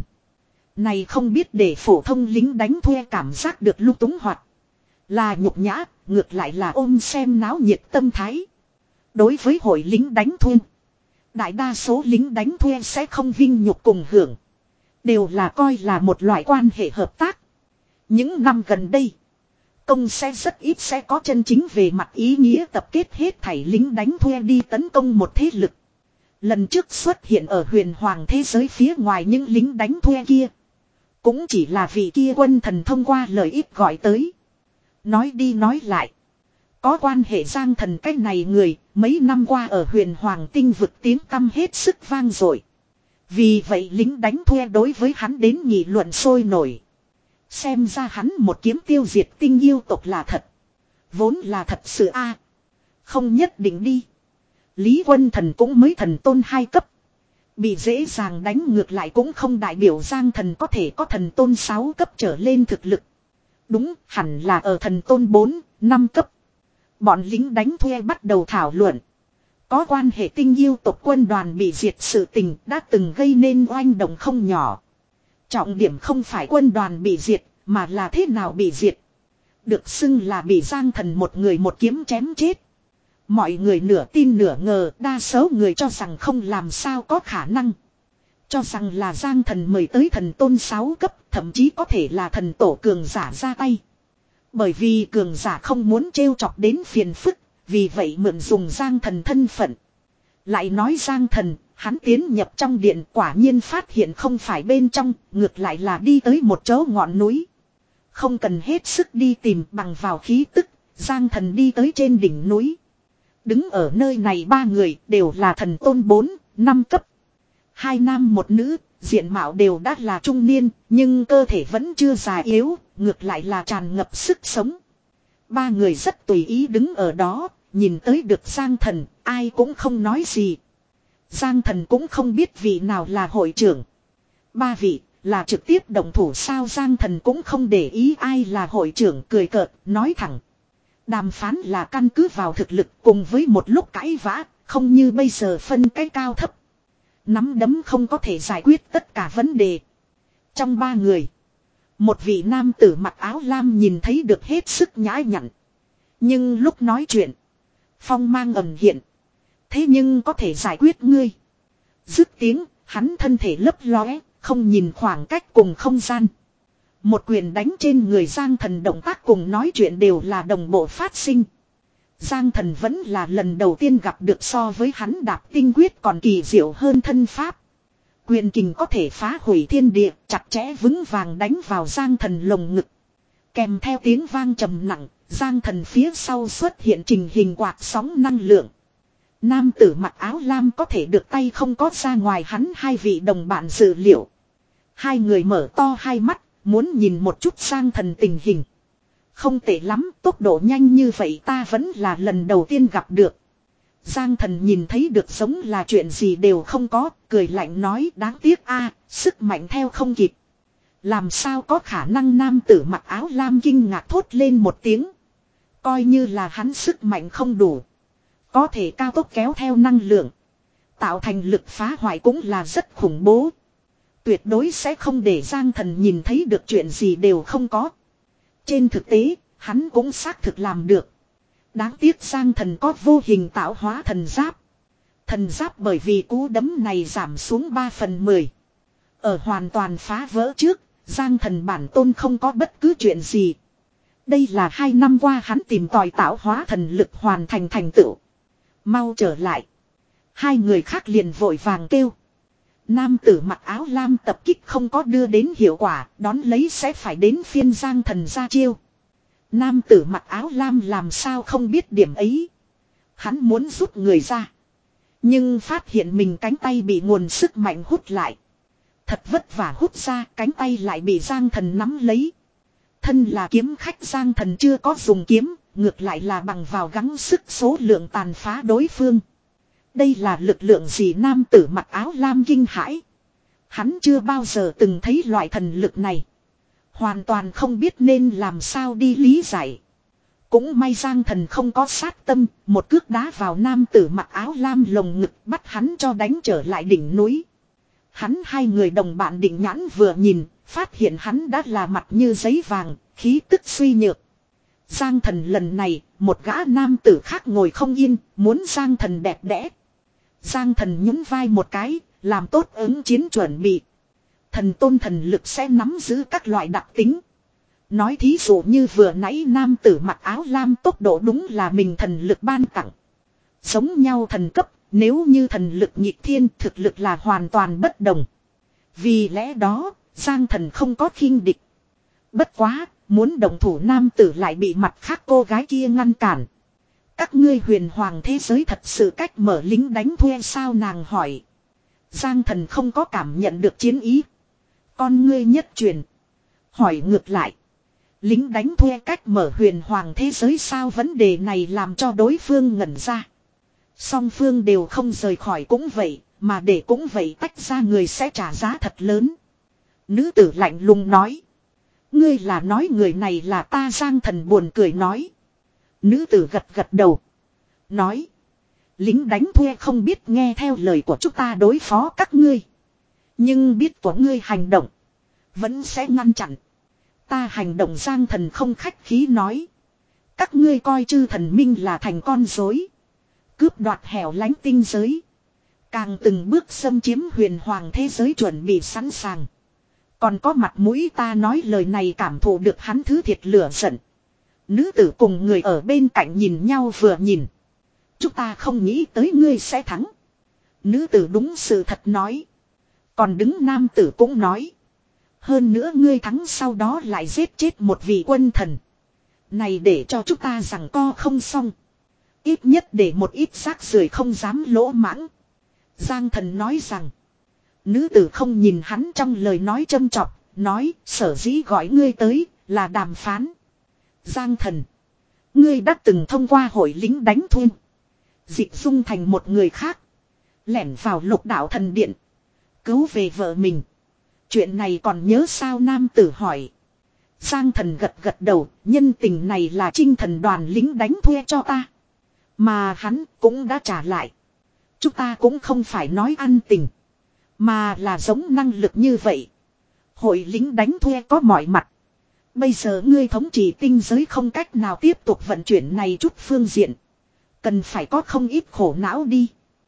Này không biết để phổ thông lính đánh thuê cảm giác được lung túng hoạt. Là nhục nhã, ngược lại là ôm xem náo nhiệt tâm thái. Đối với hội lính đánh thuê, đại đa số lính đánh thuê sẽ không vinh nhục cùng hưởng. Đều là coi là một loại quan hệ hợp tác. Những năm gần đây, công sẽ rất ít sẽ có chân chính về mặt ý nghĩa tập kết hết thảy lính đánh thuê đi tấn công một thế lực. Lần trước xuất hiện ở huyền hoàng thế giới phía ngoài những lính đánh thuê kia, cũng chỉ là vì kia quân thần thông qua lời ít gọi tới. Nói đi nói lại, có quan hệ Giang Thần cái này người, mấy năm qua ở huyền hoàng tinh vực tiếng tăm hết sức vang dội. Vì vậy lính đánh thuê đối với hắn đến nghị luận sôi nổi. Xem ra hắn một kiếm tiêu diệt tinh yêu tộc là thật. Vốn là thật sự a, không nhất định đi. Lý Quân Thần cũng mới thần tôn hai cấp. Bị dễ dàng đánh ngược lại cũng không đại biểu Giang Thần có thể có thần tôn sáu cấp trở lên thực lực. Đúng, hẳn là ở thần tôn bốn, năm cấp. Bọn lính đánh thuê bắt đầu thảo luận. Có quan hệ tinh yêu tộc quân đoàn bị diệt sự tình đã từng gây nên oanh động không nhỏ. Trọng điểm không phải quân đoàn bị diệt, mà là thế nào bị diệt. Được xưng là bị Giang Thần một người một kiếm chém chết. Mọi người nửa tin nửa ngờ, đa số người cho rằng không làm sao có khả năng. Cho rằng là Giang Thần mời tới thần tôn sáu cấp, thậm chí có thể là thần tổ cường giả ra tay. Bởi vì cường giả không muốn trêu chọc đến phiền phức, vì vậy mượn dùng Giang Thần thân phận. Lại nói Giang Thần, hắn tiến nhập trong điện quả nhiên phát hiện không phải bên trong, ngược lại là đi tới một chỗ ngọn núi. Không cần hết sức đi tìm bằng vào khí tức, Giang Thần đi tới trên đỉnh núi. Đứng ở nơi này ba người đều là thần tôn bốn, năm cấp. Hai nam một nữ, diện mạo đều đã là trung niên, nhưng cơ thể vẫn chưa già yếu, ngược lại là tràn ngập sức sống. Ba người rất tùy ý đứng ở đó, nhìn tới được Giang Thần, ai cũng không nói gì. Giang Thần cũng không biết vị nào là hội trưởng. Ba vị, là trực tiếp động thủ sao? Giang Thần cũng không để ý ai là hội trưởng, cười cợt, nói thẳng. Đàm phán là căn cứ vào thực lực cùng với một lúc cãi vã, không như bây giờ phân cái cao thấp. Nắm đấm không có thể giải quyết tất cả vấn đề. Trong ba người, một vị nam tử mặc áo lam nhìn thấy được hết sức nhã nhặn. Nhưng lúc nói chuyện, phong mang ẩn hiện. Thế nhưng có thể giải quyết ngươi. Dứt tiếng, hắn thân thể lấp lóe, không nhìn khoảng cách cùng không gian. Một quyền đánh trên người Giang Thần, động tác cùng nói chuyện đều là đồng bộ phát sinh. Giang Thần vẫn là lần đầu tiên gặp được so với hắn đạp tinh quyết còn kỳ diệu hơn thân pháp. Quyền kình có thể phá hủy thiên địa, chặt chẽ vững vàng đánh vào Giang Thần lồng ngực. Kèm theo tiếng vang trầm nặng, Giang Thần phía sau xuất hiện trình hình quạt sóng năng lượng. Nam tử mặc áo lam có thể được tay không có ra ngoài hắn hai vị đồng bạn dự liệu. Hai người mở to hai mắt, muốn nhìn một chút Giang Thần tình hình. Không tệ lắm, tốc độ nhanh như vậy ta vẫn là lần đầu tiên gặp được. Giang Thần nhìn thấy được giống là chuyện gì đều không có, cười lạnh nói đáng tiếc a, sức mạnh theo không kịp. Làm sao có khả năng? Nam tử mặc áo lam kinh ngạc thốt lên một tiếng. Coi như là hắn sức mạnh không đủ, có thể cao tốc kéo theo năng lượng, tạo thành lực phá hoại cũng là rất khủng bố. Tuyệt đối sẽ không để Giang Thần nhìn thấy được chuyện gì đều không có. Trên thực tế, hắn cũng xác thực làm được. Đáng tiếc Giang Thần có vô hình tạo hóa thần giáp. Thần giáp bởi vì cú đấm này giảm xuống ba phần mười. Ở hoàn toàn phá vỡ trước, Giang Thần bản tôn không có bất cứ chuyện gì. Đây là hai năm qua hắn tìm tòi tạo hóa thần lực hoàn thành thành tựu. Mau trở lại. Hai người khác liền vội vàng kêu. Nam tử mặc áo lam tập kích không có đưa đến hiệu quả, đón lấy sẽ phải đến phiên Giang Thần ra chiêu. Nam tử mặc áo lam làm sao không biết điểm ấy. Hắn muốn rút người ra, nhưng phát hiện mình cánh tay bị nguồn sức mạnh hút lại. Thật vất vả hút ra, cánh tay lại bị Giang Thần nắm lấy. Thân là kiếm khách, Giang Thần chưa có dùng kiếm, ngược lại là bằng vào gắng sức số lượng tàn phá đối phương. Đây là lực lượng gì? Nam tử mặc áo lam kinh hãi. Hắn chưa bao giờ từng thấy loại thần lực này. Hoàn toàn không biết nên làm sao đi lý giải. Cũng may Giang Thần không có sát tâm, một cước đá vào nam tử mặc áo lam lồng ngực, bắt hắn cho đánh trở lại đỉnh núi. Hắn hai người đồng bạn định nhãn vừa nhìn, phát hiện hắn đã là mặt như giấy vàng, khí tức suy nhược. Giang Thần lần này, một gã nam tử khác ngồi không yên, muốn Giang Thần đẹp đẽ. Giang Thần nhún vai một cái, làm tốt ứng chiến chuẩn bị. Thần tôn thần lực sẽ nắm giữ các loại đặc tính. Nói thí dụ như vừa nãy nam tử mặc áo lam tốc độ đúng là mình thần lực ban tặng. Giống nhau thần cấp, nếu như thần lực nhịp thiên thực lực là hoàn toàn bất đồng. Vì lẽ đó, Giang Thần không có khinh địch. Bất quá, muốn đồng thủ nam tử lại bị mặt khác cô gái kia ngăn cản. Các ngươi huyền hoàng thế giới thật sự cách mở lính đánh thuê sao, nàng hỏi. Giang Thần không có cảm nhận được chiến ý. Con ngươi nhất truyền. Hỏi ngược lại. Lính đánh thuê cách mở huyền hoàng thế giới sao, vấn đề này làm cho đối phương ngẩn ra. Song phương đều không rời khỏi cũng vậy, mà để cũng vậy tách ra người sẽ trả giá thật lớn. Nữ tử lạnh lùng nói. Ngươi là nói người này là ta? Giang Thần buồn cười nói. Nữ tử gật gật đầu. Nói. Lính đánh thuê không biết nghe theo lời của chúng ta đối phó các ngươi. Nhưng biết của ngươi hành động. Vẫn sẽ ngăn chặn. Ta hành động. Giang Thần không khách khí nói. Các ngươi coi chư thần minh là thành con rối, cướp đoạt hẻo lánh tinh giới. Càng từng bước xâm chiếm huyền hoàng thế giới chuẩn bị sẵn sàng. Còn có mặt mũi ta nói lời này? Cảm thụ được hắn thứ thiệt lửa giận. Nữ tử cùng người ở bên cạnh nhìn nhau vừa nhìn. Chúng ta không nghĩ tới ngươi sẽ thắng. Nữ tử đúng sự thật nói. Còn đứng nam tử cũng nói. Hơn nữa ngươi thắng sau đó lại giết chết một vị quân thần. Này để cho chúng ta rằng co không xong. Ít nhất để một ít rác rưởi không dám lỗ mãng. Giang Thần nói rằng. Nữ tử không nhìn hắn trong lời nói châm chọc. Nói sở dĩ gọi ngươi tới là đàm phán. Giang Thần. Ngươi đã từng thông qua hội lính đánh thuê. Dịch dung thành một người khác. Lẻn vào Lục Đạo Thần Điện. Cứu về vợ mình. Chuyện này còn nhớ sao? Nam tử hỏi. Giang Thần gật gật đầu. Nhân tình này là Trinh Thần đoàn lính đánh thuê cho ta. Mà hắn cũng đã trả lại. Chúng ta cũng không phải nói ăn tình. Mà là giống năng lực như vậy. Hội lính đánh thuê có mọi mặt. Bây giờ ngươi thống trị tinh giới không cách nào tiếp tục vận chuyển này chút phương diện. Cần phải có không ít khổ não đi.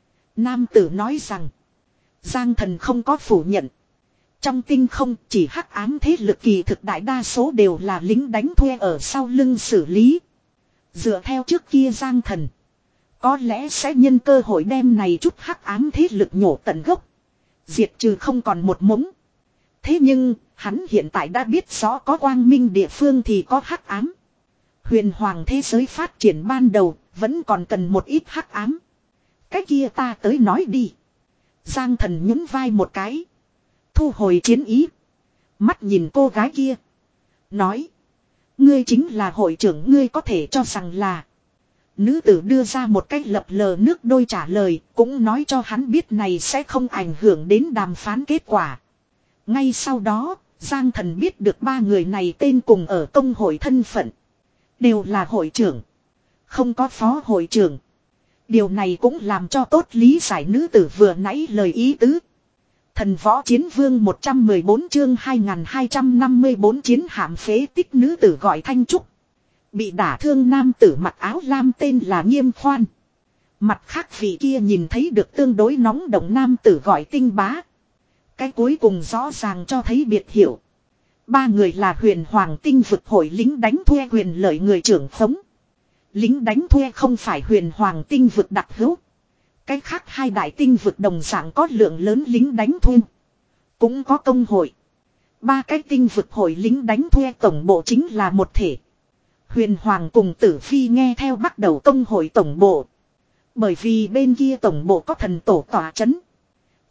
Nam tử nói rằng. Giang Thần không có phủ nhận. Trong tinh không chỉ hắc ám thế lực kỳ thực đại đa số đều là lính đánh thuê ở sau lưng xử lý. Dựa theo trước kia Giang Thần. Có lẽ sẽ nhân cơ hội đem này chút hắc ám thế lực nhổ tận gốc. Diệt trừ không còn một mống. Thế nhưng, hắn hiện tại đã biết rõ có quang minh địa phương thì có hắc ám. Huyền hoàng thế giới phát triển ban đầu, vẫn còn cần một ít hắc ám. Cái kia ta tới nói đi. Giang Thần nhún vai một cái. Thu hồi chiến ý. Mắt nhìn cô gái kia. Nói. Ngươi chính là hội trưởng, ngươi có thể cho rằng là. Nữ tử đưa ra một cách lập lờ nước đôi trả lời, cũng nói cho hắn biết này sẽ không ảnh hưởng đến đàm phán kết quả. Ngay sau đó, Giang Thần biết được ba người này tên cùng ở công hội thân phận. Đều là hội trưởng. Không có phó hội trưởng. Điều này cũng làm cho tốt lý giải nữ tử vừa nãy lời ý tứ. Thần võ chiến vương một trăm mười bốn chương hai nghìn hai trăm năm mươi bốn chiến hạm phế tích. Nữ tử gọi Thanh Trúc. Bị đả thương nam tử mặc áo lam tên là Nghiêm Khoan. Mặt khác vị kia nhìn thấy được tương đối nóng động nam tử gọi Tinh Bá. Cái cuối cùng rõ ràng cho thấy biệt hiệu. Ba người là huyền hoàng tinh vực hội lính đánh thuê quyền lợi người trưởng khống. Lính đánh thuê không phải huyền hoàng tinh vực đặc hữu. Cái khác hai đại tinh vực đồng dạng có lượng lớn lính đánh thuê. Cũng có công hội. Ba cái tinh vực hội lính đánh thuê tổng bộ chính là một thể. Huyền hoàng cùng Tử Phi nghe theo bắt đầu công hội tổng bộ. Bởi vì bên kia tổng bộ có thần tổ tỏa chấn.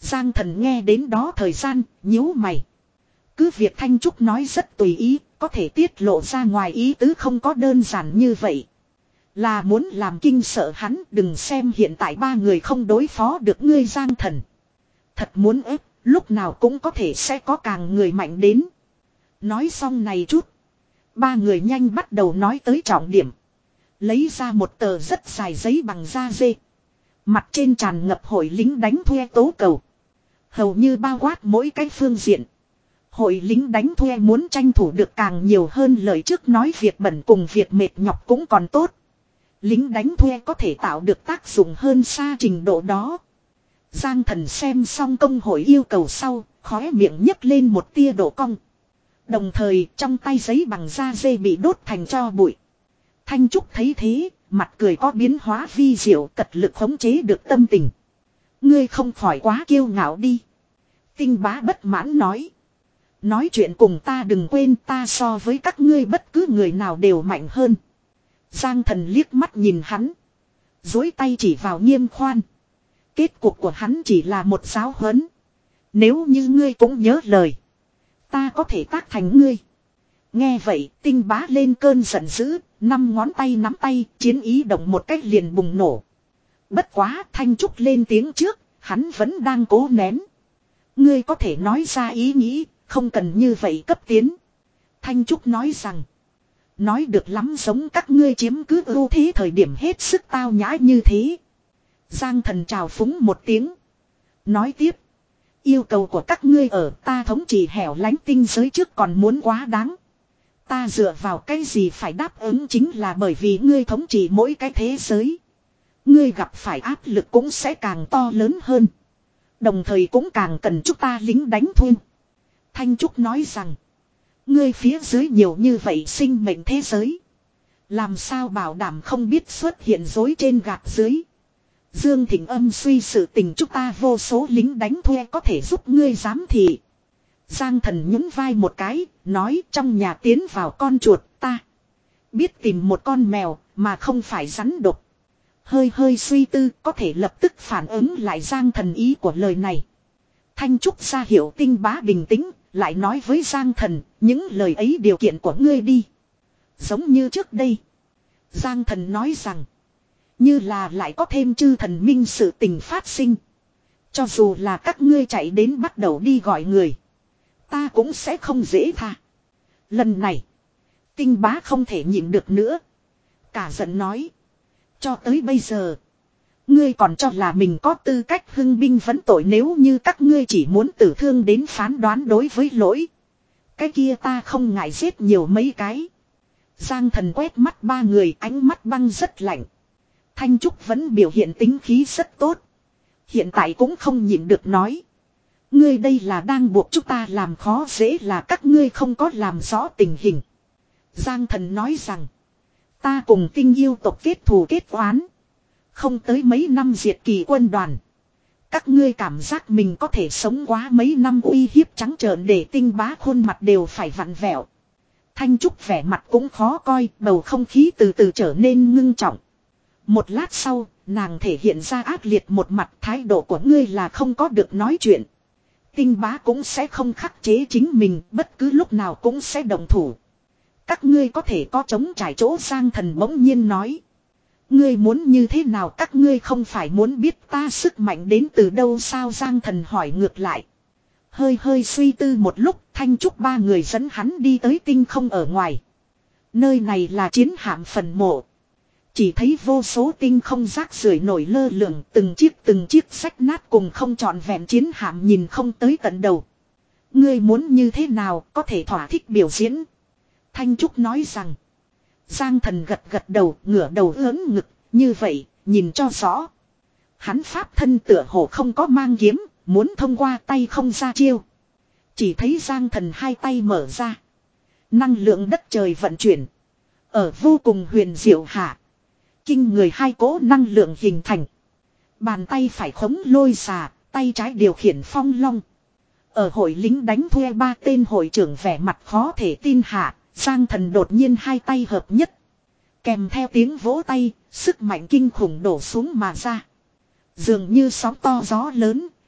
Giang Thần nghe đến đó thời gian, nhíu mày. Cứ việc Thanh Trúc nói rất tùy ý, có thể tiết lộ ra ngoài ý tứ không có đơn giản như vậy. Là muốn làm kinh sợ hắn, đừng xem hiện tại ba người không đối phó được ngươi Giang Thần. Thật muốn ép, lúc nào cũng có thể sẽ có càng người mạnh đến. Nói xong này chút. Ba người nhanh bắt đầu nói tới trọng điểm. Lấy ra một tờ rất dài giấy bằng da dê. Mặt trên tràn ngập hội lính đánh thuê tố cầu. Hầu như bao quát mỗi cái phương diện. Hội lính đánh thuê muốn tranh thủ được càng nhiều hơn lời trước nói việc bẩn cùng việc mệt nhọc cũng còn tốt. Lính đánh thuê có thể tạo được tác dụng hơn xa trình độ đó. Giang Thần xem xong công hội yêu cầu sau, khóe miệng nhấc lên một tia độ cong. Đồng thời trong tay giấy bằng da dê bị đốt thành tro bụi. Thanh Trúc thấy thế, mặt cười có biến hóa vi diệu, cật lực khống chế được tâm tình. Ngươi không khỏi quá kiêu ngạo đi. Tinh Bá bất mãn nói. Nói chuyện cùng ta đừng quên ta so với các ngươi bất cứ người nào đều mạnh hơn. Giang Thần liếc mắt nhìn hắn. Dối tay chỉ vào Nghiêm Khoan. Kết cục của hắn chỉ là một giáo huấn. Nếu như ngươi cũng nhớ lời. Ta có thể tác thành ngươi. Nghe vậy Tinh Bá lên cơn giận dữ. Năm ngón tay nắm tay, chiến ý động một cách liền bùng nổ. Bất quá Thanh Trúc lên tiếng trước, hắn vẫn đang cố nén. Ngươi có thể nói ra ý nghĩ, không cần như vậy cấp tiến. Thanh Trúc nói rằng. Nói được lắm giống các ngươi chiếm cứ ưu thế thời điểm hết sức tao nhã như thế. Giang Thần chào phúng một tiếng. Nói tiếp. Yêu cầu của các ngươi ở ta thống trị hẻo lánh tinh giới trước còn muốn quá đáng. Ta dựa vào cái gì phải đáp ứng chính là bởi vì ngươi thống trị mỗi cái thế giới. Ngươi gặp phải áp lực cũng sẽ càng to lớn hơn. Đồng thời cũng càng cần chúng ta lính đánh thuê. Thanh Trúc nói rằng. Ngươi phía dưới nhiều như vậy sinh mệnh thế giới. Làm sao bảo đảm không biết xuất hiện dối trên gạt dưới. Dương Thịnh âm suy sự tình chúng ta vô số lính đánh thuê có thể giúp ngươi giám thị. Giang Thần nhún vai một cái, nói trong nhà tiến vào con chuột ta. Biết tìm một con mèo mà không phải rắn độc. Hơi hơi suy tư có thể lập tức phản ứng lại Giang Thần ý của lời này. Thanh Trúc ra hiệu Tinh Bá bình tĩnh, lại nói với Giang Thần, những lời ấy điều kiện của ngươi đi. Giống như trước đây. Giang Thần nói rằng, như là lại có thêm chư thần minh sự tình phát sinh. Cho dù là các ngươi chạy đến bắt đầu đi gọi người. Ta cũng sẽ không dễ tha. Lần này, Tinh Bá không thể nhịn được nữa. Cả giận nói. Cho tới bây giờ, ngươi còn cho là mình có tư cách hưng binh vấn tội nếu như các ngươi chỉ muốn tử thương đến phán đoán đối với lỗi. Cái kia ta không ngại giết nhiều mấy cái. Giang Thần quét mắt ba người ánh mắt băng rất lạnh. Thanh Trúc vẫn biểu hiện tính khí rất tốt. Hiện tại cũng không nhịn được nói. Ngươi đây là đang buộc chúng ta làm khó dễ là các ngươi không có làm rõ tình hình. Giang Thần nói rằng. Ta cùng Tinh yêu tộc kết thù kết oán. Không tới mấy năm diệt kỳ quân đoàn. Các ngươi cảm giác mình có thể sống quá mấy năm uy hiếp trắng trợn để Tinh Bá khuôn mặt đều phải vặn vẹo. Thanh Trúc vẻ mặt cũng khó coi, bầu không khí từ từ trở nên ngưng trọng. Một lát sau, nàng thể hiện ra ác liệt một mặt thái độ của ngươi là không có được nói chuyện. Tinh Bá cũng sẽ không khắc chế chính mình, bất cứ lúc nào cũng sẽ động thủ. Các ngươi có thể có chống trải chỗ. Giang Thần bỗng nhiên nói. Ngươi muốn như thế nào các ngươi không phải muốn biết ta sức mạnh đến từ đâu sao Giang Thần hỏi ngược lại. Hơi hơi suy tư một lúc Thanh Trúc ba người dẫn hắn đi tới tinh không ở ngoài. Nơi này là chiến hạm phần mộ. Chỉ thấy vô số tinh không rác rưởi nổi lơ lửng từng chiếc từng chiếc sách nát cùng không trọn vẹn chiến hạm nhìn không tới tận đầu. Ngươi muốn như thế nào có thể thỏa thích biểu diễn. Thanh Trúc nói rằng. Giang Thần gật gật đầu ngửa đầu ưỡn ngực như vậy nhìn cho rõ. Hắn pháp thân tựa hồ không có mang kiếm muốn thông qua tay không ra chiêu. Chỉ thấy Giang Thần hai tay mở ra. Năng lượng đất trời vận chuyển. Ở vô cùng huyền diệu hạ. Kinh người hai cỗ năng lượng hình thành. Bàn tay phải khống lôi xà, tay trái điều khiển phong long. Ở hội lính đánh thuê ba tên hội trưởng vẻ mặt khó thể tin hạ, Giang Thần đột nhiên hai tay hợp nhất. Kèm theo tiếng vỗ tay, sức mạnh kinh khủng đổ xuống mà ra. Dường như sóng to gió lớn,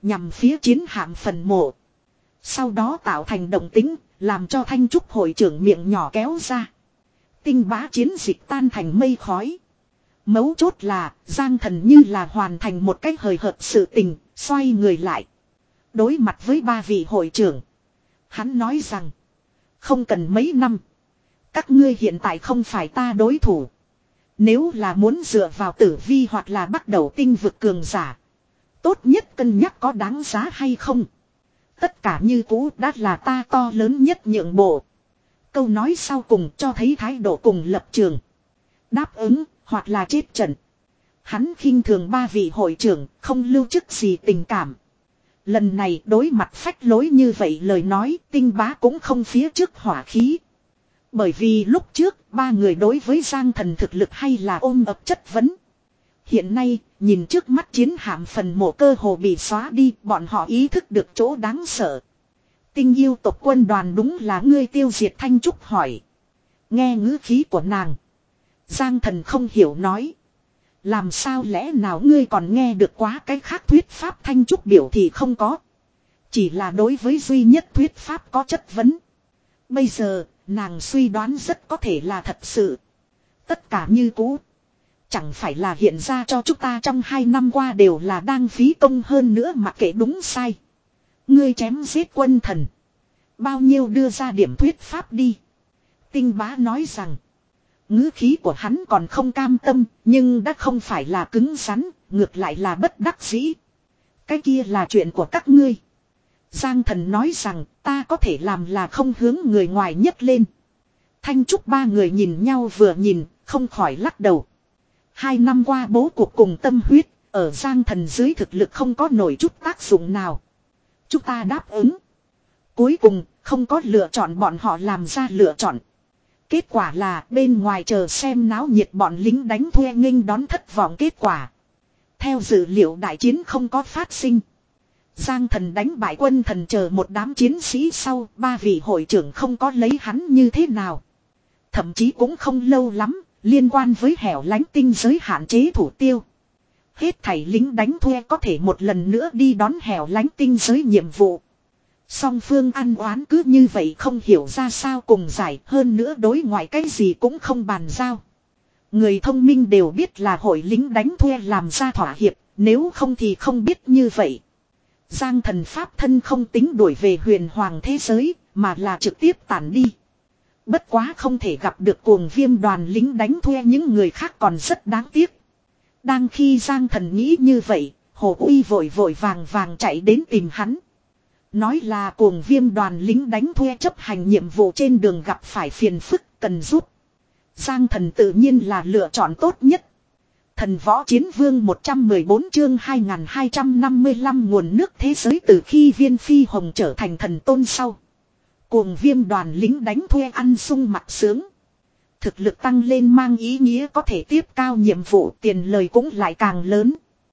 nhằm phía chiến hạm phần mộ. Sau đó tạo thành động tính, làm cho Thanh Trúc hội trưởng miệng nhỏ kéo ra. Tinh bá chiến dịch tan thành mây khói. Mấu chốt là, Giang Thần như là hoàn thành một cách hời hợt sự tình, xoay người lại. Đối mặt với ba vị hội trưởng. Hắn nói rằng, không cần mấy năm. Các ngươi hiện tại không phải ta đối thủ. Nếu là muốn dựa vào tử vi hoặc là bắt đầu tinh vực cường giả. Tốt nhất cân nhắc có đáng giá hay không. Tất cả như cũ đã là ta to lớn nhất nhượng bộ. Câu nói sau cùng cho thấy thái độ cùng lập trường. Đáp ứng hoặc là chết trận. Hắn khinh thường ba vị hội trưởng không lưu chức gì tình cảm. Lần này đối mặt phách lối như vậy lời nói tinh bá cũng không phía trước hỏa khí. Bởi vì lúc trước ba người đối với Giang Thần thực lực hay là ôm ập chất vấn. Hiện nay nhìn trước mắt chiến hạm phần mộ cơ hồ bị xóa đi bọn họ ý thức được chỗ đáng sợ. Tinh yêu tộc quân đoàn đúng là ngươi tiêu diệt Thanh Trúc hỏi. Nghe ngữ khí của nàng. Giang Thần không hiểu nói. Làm sao lẽ nào ngươi còn nghe được quá cái khác thuyết pháp Thanh Trúc biểu thì không có. Chỉ là đối với duy nhất thuyết pháp có chất vấn. Bây giờ nàng suy đoán rất có thể là thật sự. Tất cả như cũ. Chẳng phải là hiện ra cho chúng ta trong hai năm qua đều là đang phí công hơn nữa mặc kệ đúng sai. Ngươi chém giết quân thần. Bao nhiêu đưa ra điểm thuyết pháp đi. Tinh bá nói rằng. Ngữ khí của hắn còn không cam tâm. Nhưng đã không phải là cứng rắn. Ngược lại là bất đắc dĩ. Cái kia là chuyện của các ngươi. Giang Thần nói rằng ta có thể làm là không hướng người ngoài nhấc lên. Thanh Trúc ba người nhìn nhau vừa nhìn. Không khỏi lắc đầu. Hai năm qua bố cuộc cùng tâm huyết. Ở Giang Thần dưới thực lực không có nổi chút tác dụng nào. Chúng ta đáp ứng. Cuối cùng không có lựa chọn bọn họ làm ra lựa chọn. Kết quả là bên ngoài chờ xem náo nhiệt bọn lính đánh thuê nghênh đón thất vọng kết quả. Theo dữ liệu đại chiến không có phát sinh. Giang Thần đánh bại quân thần chờ một đám chiến sĩ sau ba vị hội trưởng không có lấy hắn như thế nào. Thậm chí cũng không lâu lắm liên quan với hẻo lánh tinh giới hạn chế thủ tiêu. Hết thảy lính đánh thuê có thể một lần nữa đi đón hẻo lánh tinh giới nhiệm vụ. Song phương ăn oán cứ như vậy không hiểu ra sao cùng giải hơn nữa đối ngoại cái gì cũng không bàn giao. Người thông minh đều biết là hội lính đánh thuê làm ra thỏa hiệp, nếu không thì không biết như vậy. Giang Thần pháp thân không tính đuổi về huyền hoàng thế giới, mà là trực tiếp tản đi. Bất quá không thể gặp được cuồng viêm đoàn lính đánh thuê những người khác còn rất đáng tiếc. Đang khi Giang Thần nghĩ như vậy, Hồ Uy vội vội vàng vàng chạy đến tìm hắn. Nói là cuồng viêm đoàn lính đánh thuê chấp hành nhiệm vụ trên đường gặp phải phiền phức cần giúp. Giang Thần tự nhiên là lựa chọn tốt nhất. Thần võ chiến vương một trăm mười bốn chương hai nghìn hai trăm năm mươi lăm nguồn nước thế giới từ khi viên phi hồng trở thành thần tôn sau. Cuồng viêm đoàn lính đánh thuê ăn sung mặc sướng. Thực lực tăng lên mang ý nghĩa có thể tiếp cao nhiệm vụ tiền lời cũng lại càng lớn.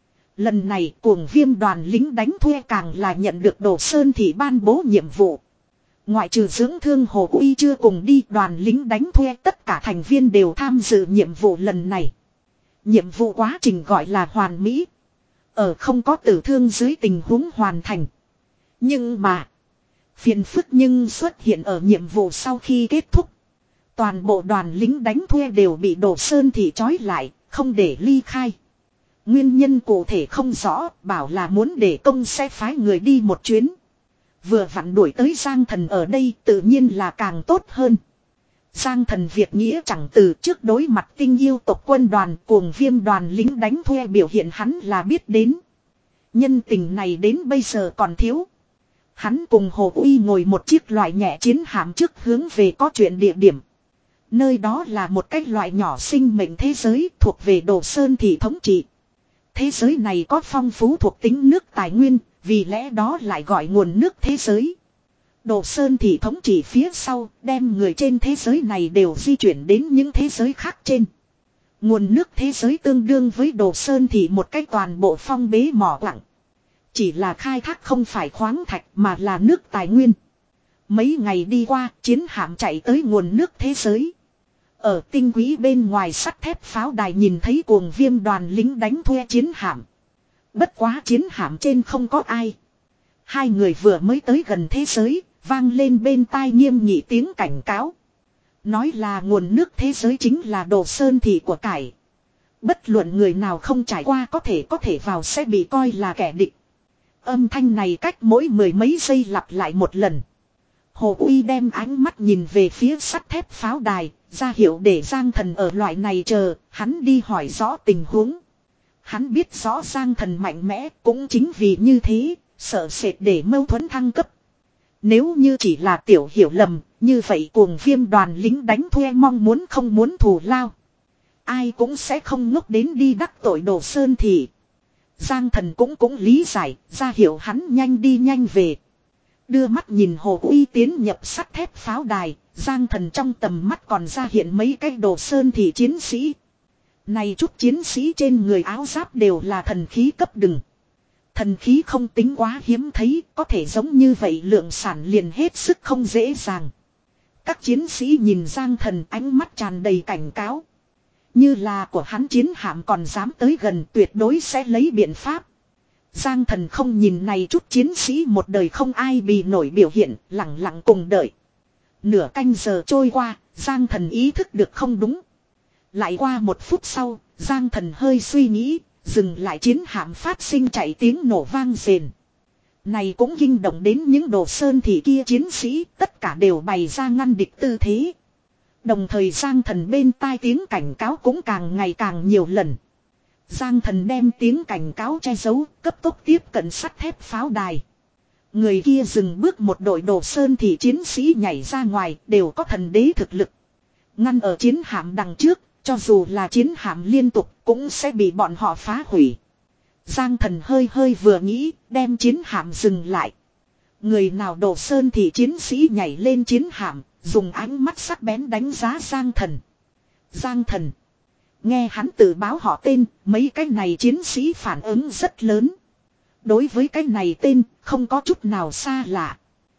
Lần này cuồng viêm đoàn lính đánh thuê càng là nhận được Đồ Sơn Thị ban bố nhiệm vụ. Ngoại trừ dưỡng thương Hồ Uy chưa cùng đi đoàn lính đánh thuê tất cả thành viên đều tham dự nhiệm vụ lần này. Nhiệm vụ quá trình gọi là hoàn mỹ. Ở không có tử thương dưới tình huống hoàn thành. Nhưng mà phiền phức nhưng xuất hiện ở nhiệm vụ sau khi kết thúc. Toàn bộ đoàn lính đánh thuê đều bị Đồ Sơn Thị trói lại, không để ly khai. Nguyên nhân cụ thể không rõ, bảo là muốn để công sẽ phái người đi một chuyến. Vừa vặn đuổi tới Giang Thần ở đây tự nhiên là càng tốt hơn. Giang Thần việc nghĩa chẳng từ trước đối mặt tinh yêu tộc quân đoàn cuồng viêm đoàn lính đánh thuê biểu hiện hắn là biết đến. Nhân tình này đến bây giờ còn thiếu. Hắn cùng Hồ Uy ngồi một chiếc loại nhẹ chiến hạm trước hướng về có chuyện địa điểm. Nơi đó là một cái loại nhỏ sinh mệnh thế giới thuộc về Đồ Sơn Thị thống trị. Thế giới này có phong phú thuộc tính nước tài nguyên, vì lẽ đó lại gọi nguồn nước thế giới. Đồ Sơn Thị thống trị phía sau, đem người trên thế giới này đều di chuyển đến những thế giới khác trên. Nguồn nước thế giới tương đương với Đồ Sơn Thị một cách toàn bộ phong bế mỏ quặng. Chỉ là khai thác không phải khoáng thạch mà là nước tài nguyên. Mấy ngày đi qua, chiến hạm chạy tới nguồn nước thế giới. Ở tinh quý bên ngoài sắt thép pháo đài nhìn thấy cuồng viêm đoàn lính đánh thuê chiến hạm. Bất quá chiến hạm trên không có ai. Hai người vừa mới tới gần thế giới, vang lên bên tai nghiêm nghị tiếng cảnh cáo. Nói là nguồn nước thế giới chính là Đồ Sơn Thị của cải. Bất luận người nào không trải qua có thể có thể vào sẽ bị coi là kẻ địch. Âm thanh này cách mỗi mười mấy giây lặp lại một lần. Hồ Uy đem ánh mắt nhìn về phía sắt thép pháo đài, ra hiệu để Giang Thần ở loại này chờ, hắn đi hỏi rõ tình huống. Hắn biết rõ Giang Thần mạnh mẽ, cũng chính vì như thế, sợ sệt để mâu thuẫn thăng cấp. Nếu như chỉ là tiểu hiểu lầm, như vậy cuồng viêm đoàn lính đánh thuê mong muốn không muốn thù lao. Ai cũng sẽ không ngốc đến đi đắc tội Đồ Sơn Thị. Giang Thần cũng cũng lý giải, ra hiệu hắn nhanh đi nhanh về. Đưa mắt nhìn Hồ Uy tiến nhập sắt thép pháo đài, Giang Thần trong tầm mắt còn ra hiện mấy cái Đồ Sơn Thị chiến sĩ. Này chút chiến sĩ trên người áo giáp đều là thần khí cấp đừng. Thần khí không tính quá hiếm thấy, có thể giống như vậy lượng sản liền hết sức không dễ dàng. Các chiến sĩ nhìn Giang Thần ánh mắt tràn đầy cảnh cáo. Như là của hắn chiến hạm còn dám tới gần tuyệt đối sẽ lấy biện pháp. Giang Thần không nhìn này chút chiến sĩ một đời không ai bì nổi biểu hiện, lặng lặng cùng đợi. Nửa canh giờ trôi qua, Giang Thần ý thức được không đúng. Lại qua một phút sau, Giang Thần hơi suy nghĩ, dừng lại chiến hạm phát sinh chạy tiếng nổ vang rền. Này cũng kinh động đến những Đồ Sơn Thị kia chiến sĩ, tất cả đều bày ra ngăn địch tư thế. Đồng thời Giang Thần bên tai tiếng cảnh cáo cũng càng ngày càng nhiều lần. Giang Thần đem tiếng cảnh cáo che giấu, cấp tốc tiếp cận sắt thép pháo đài. Người kia dừng bước, một đội Đồ Sơn Thị chiến sĩ nhảy ra ngoài, đều có thần đế thực lực. Ngăn ở chiến hạm đằng trước, cho dù là chiến hạm liên tục cũng sẽ bị bọn họ phá hủy. Giang Thần hơi hơi vừa nghĩ, đem chiến hạm dừng lại. Người nào Đồ Sơn Thị chiến sĩ nhảy lên chiến hạm, dùng ánh mắt sắc bén đánh giá Giang Thần. Giang Thần. Nghe hắn tự báo họ tên, mấy cái này chiến sĩ phản ứng rất lớn. Đối với cái này tên, không có chút nào xa lạ.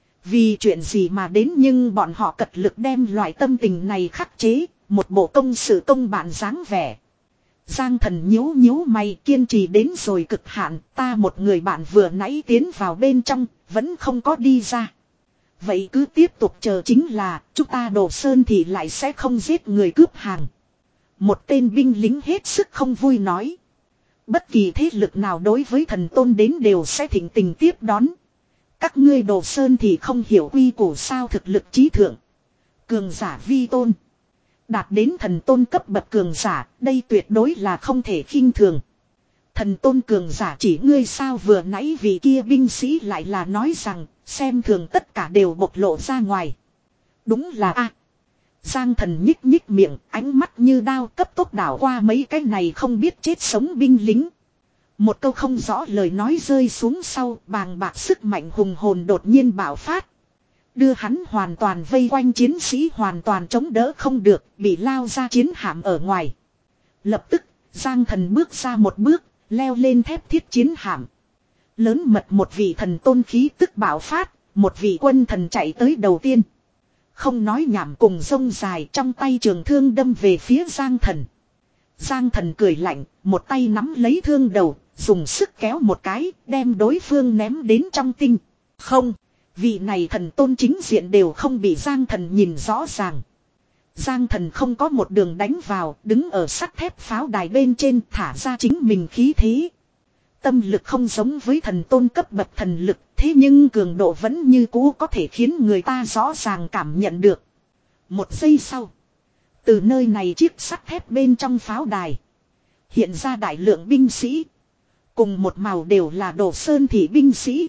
Vì chuyện gì mà đến nhưng bọn họ cật lực đem loại tâm tình này khắc chế, một bộ công sự công bạn dáng vẻ. Giang Thần nhíu nhíu mày, kiên trì đến rồi cực hạn, ta một người bạn vừa nãy tiến vào bên trong, vẫn không có đi ra. Vậy cứ tiếp tục chờ, chính là, chúng ta Đồ Sơn thì lại sẽ không giết người cướp hàng. Một tên binh lính hết sức không vui nói. Bất kỳ thế lực nào đối với thần tôn đến đều sẽ thỉnh tình tiếp đón. Các ngươi Đồ Sơn thì không hiểu quy củ sao, thực lực trí thượng. Cường giả vi tôn. Đạt đến thần tôn cấp bậc cường giả, đây tuyệt đối là không thể khinh thường. Thần tôn cường giả chỉ ngươi sao? Vừa nãy vị kia binh sĩ lại là nói rằng, xem thường tất cả đều bộc lộ ra ngoài. Đúng là a. Giang Thần nhích nhích miệng, ánh mắt như đao cấp tốc đảo qua mấy cái này không biết chết sống binh lính. Một câu không rõ lời nói rơi xuống sau, bàng bạc sức mạnh hùng hồn đột nhiên bạo phát. Đưa hắn hoàn toàn vây quanh chiến sĩ hoàn toàn chống đỡ không được, bị lao ra chiến hạm ở ngoài. Lập tức, Giang Thần bước ra một bước, leo lên thép thiết chiến hạm. Lớn mật một vị thần tôn khí tức bạo phát, một vị quân thần chạy tới đầu tiên. Không nói nhảm cùng sông dài, trong tay trường thương đâm về phía Giang Thần. Giang Thần cười lạnh, một tay nắm lấy thương đầu, dùng sức kéo một cái, đem đối phương ném đến trong tinh. Không, vị này thần tôn chính diện đều không bị Giang Thần nhìn rõ ràng. Giang Thần không có một đường đánh vào, đứng ở sắt thép pháo đài bên trên, thả ra chính mình khí thế. Tâm lực không giống với thần tôn cấp bậc thần lực, thế nhưng cường độ vẫn như cũ có thể khiến người ta rõ ràng cảm nhận được. Một giây sau, từ nơi này chiếc sắt thép bên trong pháo đài hiện ra đại lượng binh sĩ, cùng một màu đều là Đồ Sơn Thị binh sĩ.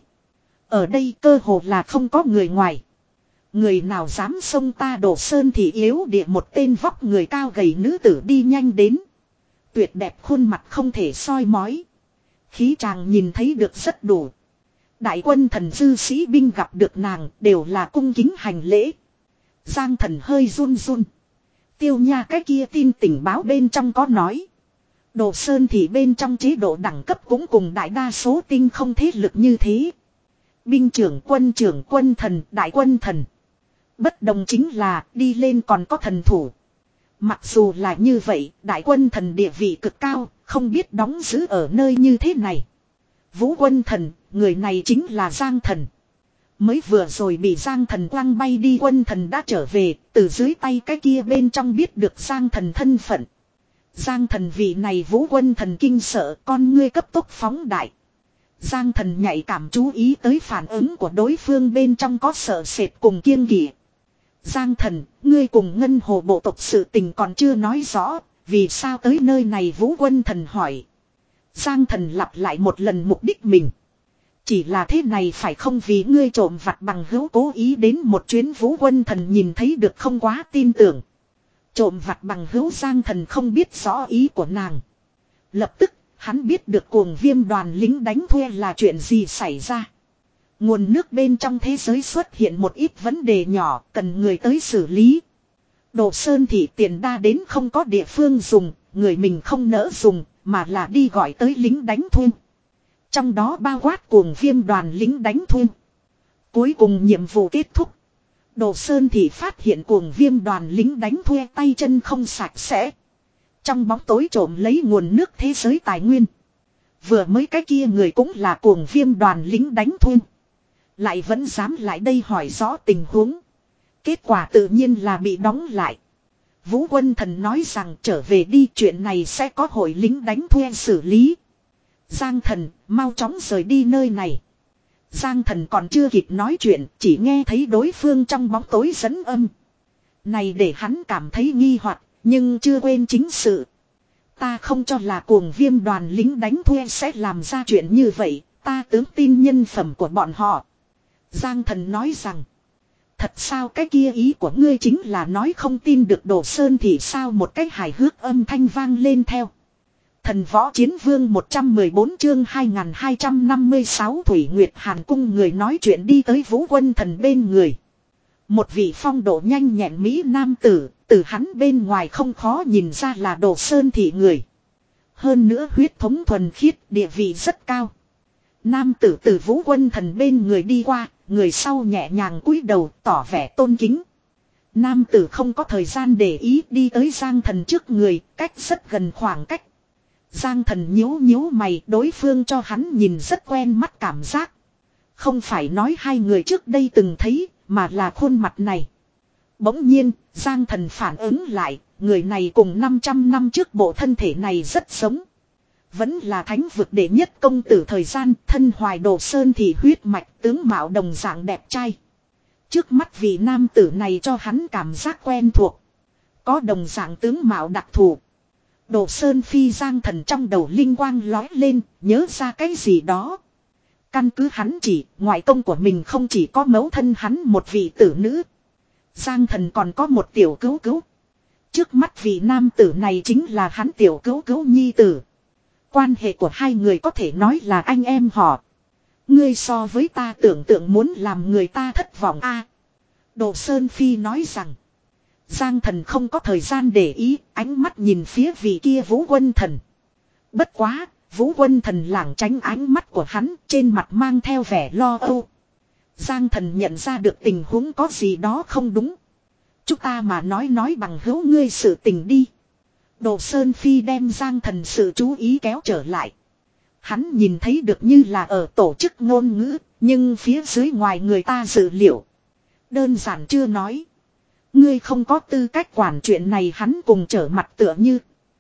Ở đây cơ hồ là không có người ngoài. Người nào dám xông ta Đồ Sơn Thị yếu địa, một tên vóc người cao gầy nữ tử đi nhanh đến. Tuyệt đẹp khuôn mặt không thể soi mói. Khí chàng nhìn thấy được rất đủ. Đại quân thần dư sĩ binh gặp được nàng đều là cung kính hành lễ. Giang Thần hơi run run. Tiêu nha cái kia tin tình báo bên trong có nói. Đồ Sơn Thị bên trong chế độ đẳng cấp cũng cùng đại đa số tinh không thế lực như thế. Binh trưởng, quân trưởng, quân thần, đại quân thần. Bất đồng chính là đi lên còn có thần thủ. Mặc dù là như vậy, đại quân thần địa vị cực cao, không biết đóng giữ ở nơi như thế này. Vũ quân thần, người này chính là Giang Thần. Mới vừa rồi bị Giang Thần quăng bay đi quân thần đã trở về, từ dưới tay cái kia bên trong biết được Giang Thần thân phận. Giang Thần vị này vũ quân thần kinh sợ, con ngươi cấp tốc phóng đại. Giang Thần nhạy cảm chú ý tới phản ứng của đối phương bên trong có sợ sệt cùng kiêng kỵ. Giang Thần, ngươi cùng Ngân Hồ bộ tộc sự tình còn chưa nói rõ, vì sao tới nơi này vũ quân thần hỏi. Giang Thần lặp lại một lần mục đích mình. Chỉ là thế này phải không vì ngươi trộm vặt bằng hữu cố ý đến một chuyến vũ quân thần nhìn thấy được không quá tin tưởng. Trộm vặt bằng hữu Giang Thần không biết rõ ý của nàng. Lập tức, hắn biết được cuồng viêm đoàn lính đánh thuê là chuyện gì xảy ra. Nguồn nước bên trong thế giới xuất hiện một ít vấn đề nhỏ cần người tới xử lý. Đồ Sơn thị tiền đa đến không có địa phương dùng, người mình không nỡ dùng, mà là đi gọi tới lính đánh thuê. Trong đó bao quát cuồng viêm đoàn lính đánh thuê. Cuối cùng nhiệm vụ kết thúc. Đồ Sơn thị phát hiện cuồng viêm đoàn lính đánh thuê tay chân không sạch sẽ. Trong bóng tối trộm lấy nguồn nước thế giới tài nguyên. Vừa mới cái kia người cũng là cuồng viêm đoàn lính đánh thuê. Lại vẫn dám lại đây hỏi rõ tình huống. Kết quả tự nhiên là bị đóng lại. Vũ quân thần nói rằng trở về đi, chuyện này sẽ có hội lính đánh thuê xử lý. Giang Thần, mau chóng rời đi nơi này. Giang Thần còn chưa kịp nói chuyện, chỉ nghe thấy đối phương trong bóng tối dẫn âm. Này để hắn cảm thấy nghi hoặc, nhưng chưa quên chính sự. Ta không cho là cuồng viêm đoàn lính đánh thuê sẽ làm ra chuyện như vậy, ta tướng tin nhân phẩm của bọn họ. Giang Thần nói rằng, thật sao cái kia ý của ngươi chính là nói không tin được Đồ Sơn thì sao, một cái hài hước âm thanh vang lên theo. Thần võ chiến vương một trăm mười bốn chương hai nghìn hai trăm năm mươi sáu Thủy Nguyệt Hàn cung người nói chuyện đi tới vũ quân thần bên người. Một vị phong độ nhanh nhẹn mỹ nam tử, từ hắn bên ngoài không khó nhìn ra là Đồ Sơn thị người. Hơn nữa huyết thống thuần khiết, địa vị rất cao. Nam tử từ vũ quân thần bên người đi qua, người sau nhẹ nhàng cúi đầu tỏ vẻ tôn kính. Nam tử không có thời gian để ý đi tới Giang Thần trước người, cách rất gần khoảng cách. Giang Thần nhíu nhíu mày, đối phương cho hắn nhìn rất quen mắt cảm giác. Không phải nói hai người trước đây từng thấy, mà là khuôn mặt này. Bỗng nhiên, Giang Thần phản ứng lại, người này cùng năm trăm năm trước bộ thân thể này rất giống. Vẫn là thánh vực đệ nhất công tử thời gian, thân hoài Đồ Sơn thì huyết mạch tướng mạo đồng dạng đẹp trai. Trước mắt vị nam tử này cho hắn cảm giác quen thuộc. Có đồng dạng tướng mạo đặc thù. Đồ Sơn Phi Giang Thần trong đầu linh quang lói lên, nhớ ra cái gì đó. Căn cứ hắn chỉ, ngoại công của mình không chỉ có mẫu thân hắn một vị tử nữ. Giang Thần còn có một tiểu cứu cứu. Trước mắt vị nam tử này chính là hắn tiểu cứu cứu nhi tử. Quan hệ của hai người có thể nói là anh em họ. Ngươi so với ta tưởng tượng muốn làm người ta thất vọng a. À, Đồ Sơn Phi nói rằng. Giang Thần không có thời gian để ý, ánh mắt nhìn phía vị kia vũ quân thần. Bất quá, vũ quân thần lảng tránh ánh mắt của hắn, trên mặt mang theo vẻ lo âu. Giang Thần nhận ra được tình huống có gì đó không đúng. Chúng ta mà nói nói bằng hữu ngươi sự tình đi. Đồ Sơn Phi đem Giang Thần sự chú ý kéo trở lại. Hắn nhìn thấy được như là ở tổ chức ngôn ngữ, nhưng phía dưới ngoài người ta dự liệu. Đơn giản chưa nói. Ngươi không có tư cách quản chuyện này, hắn cùng trở mặt tựa như.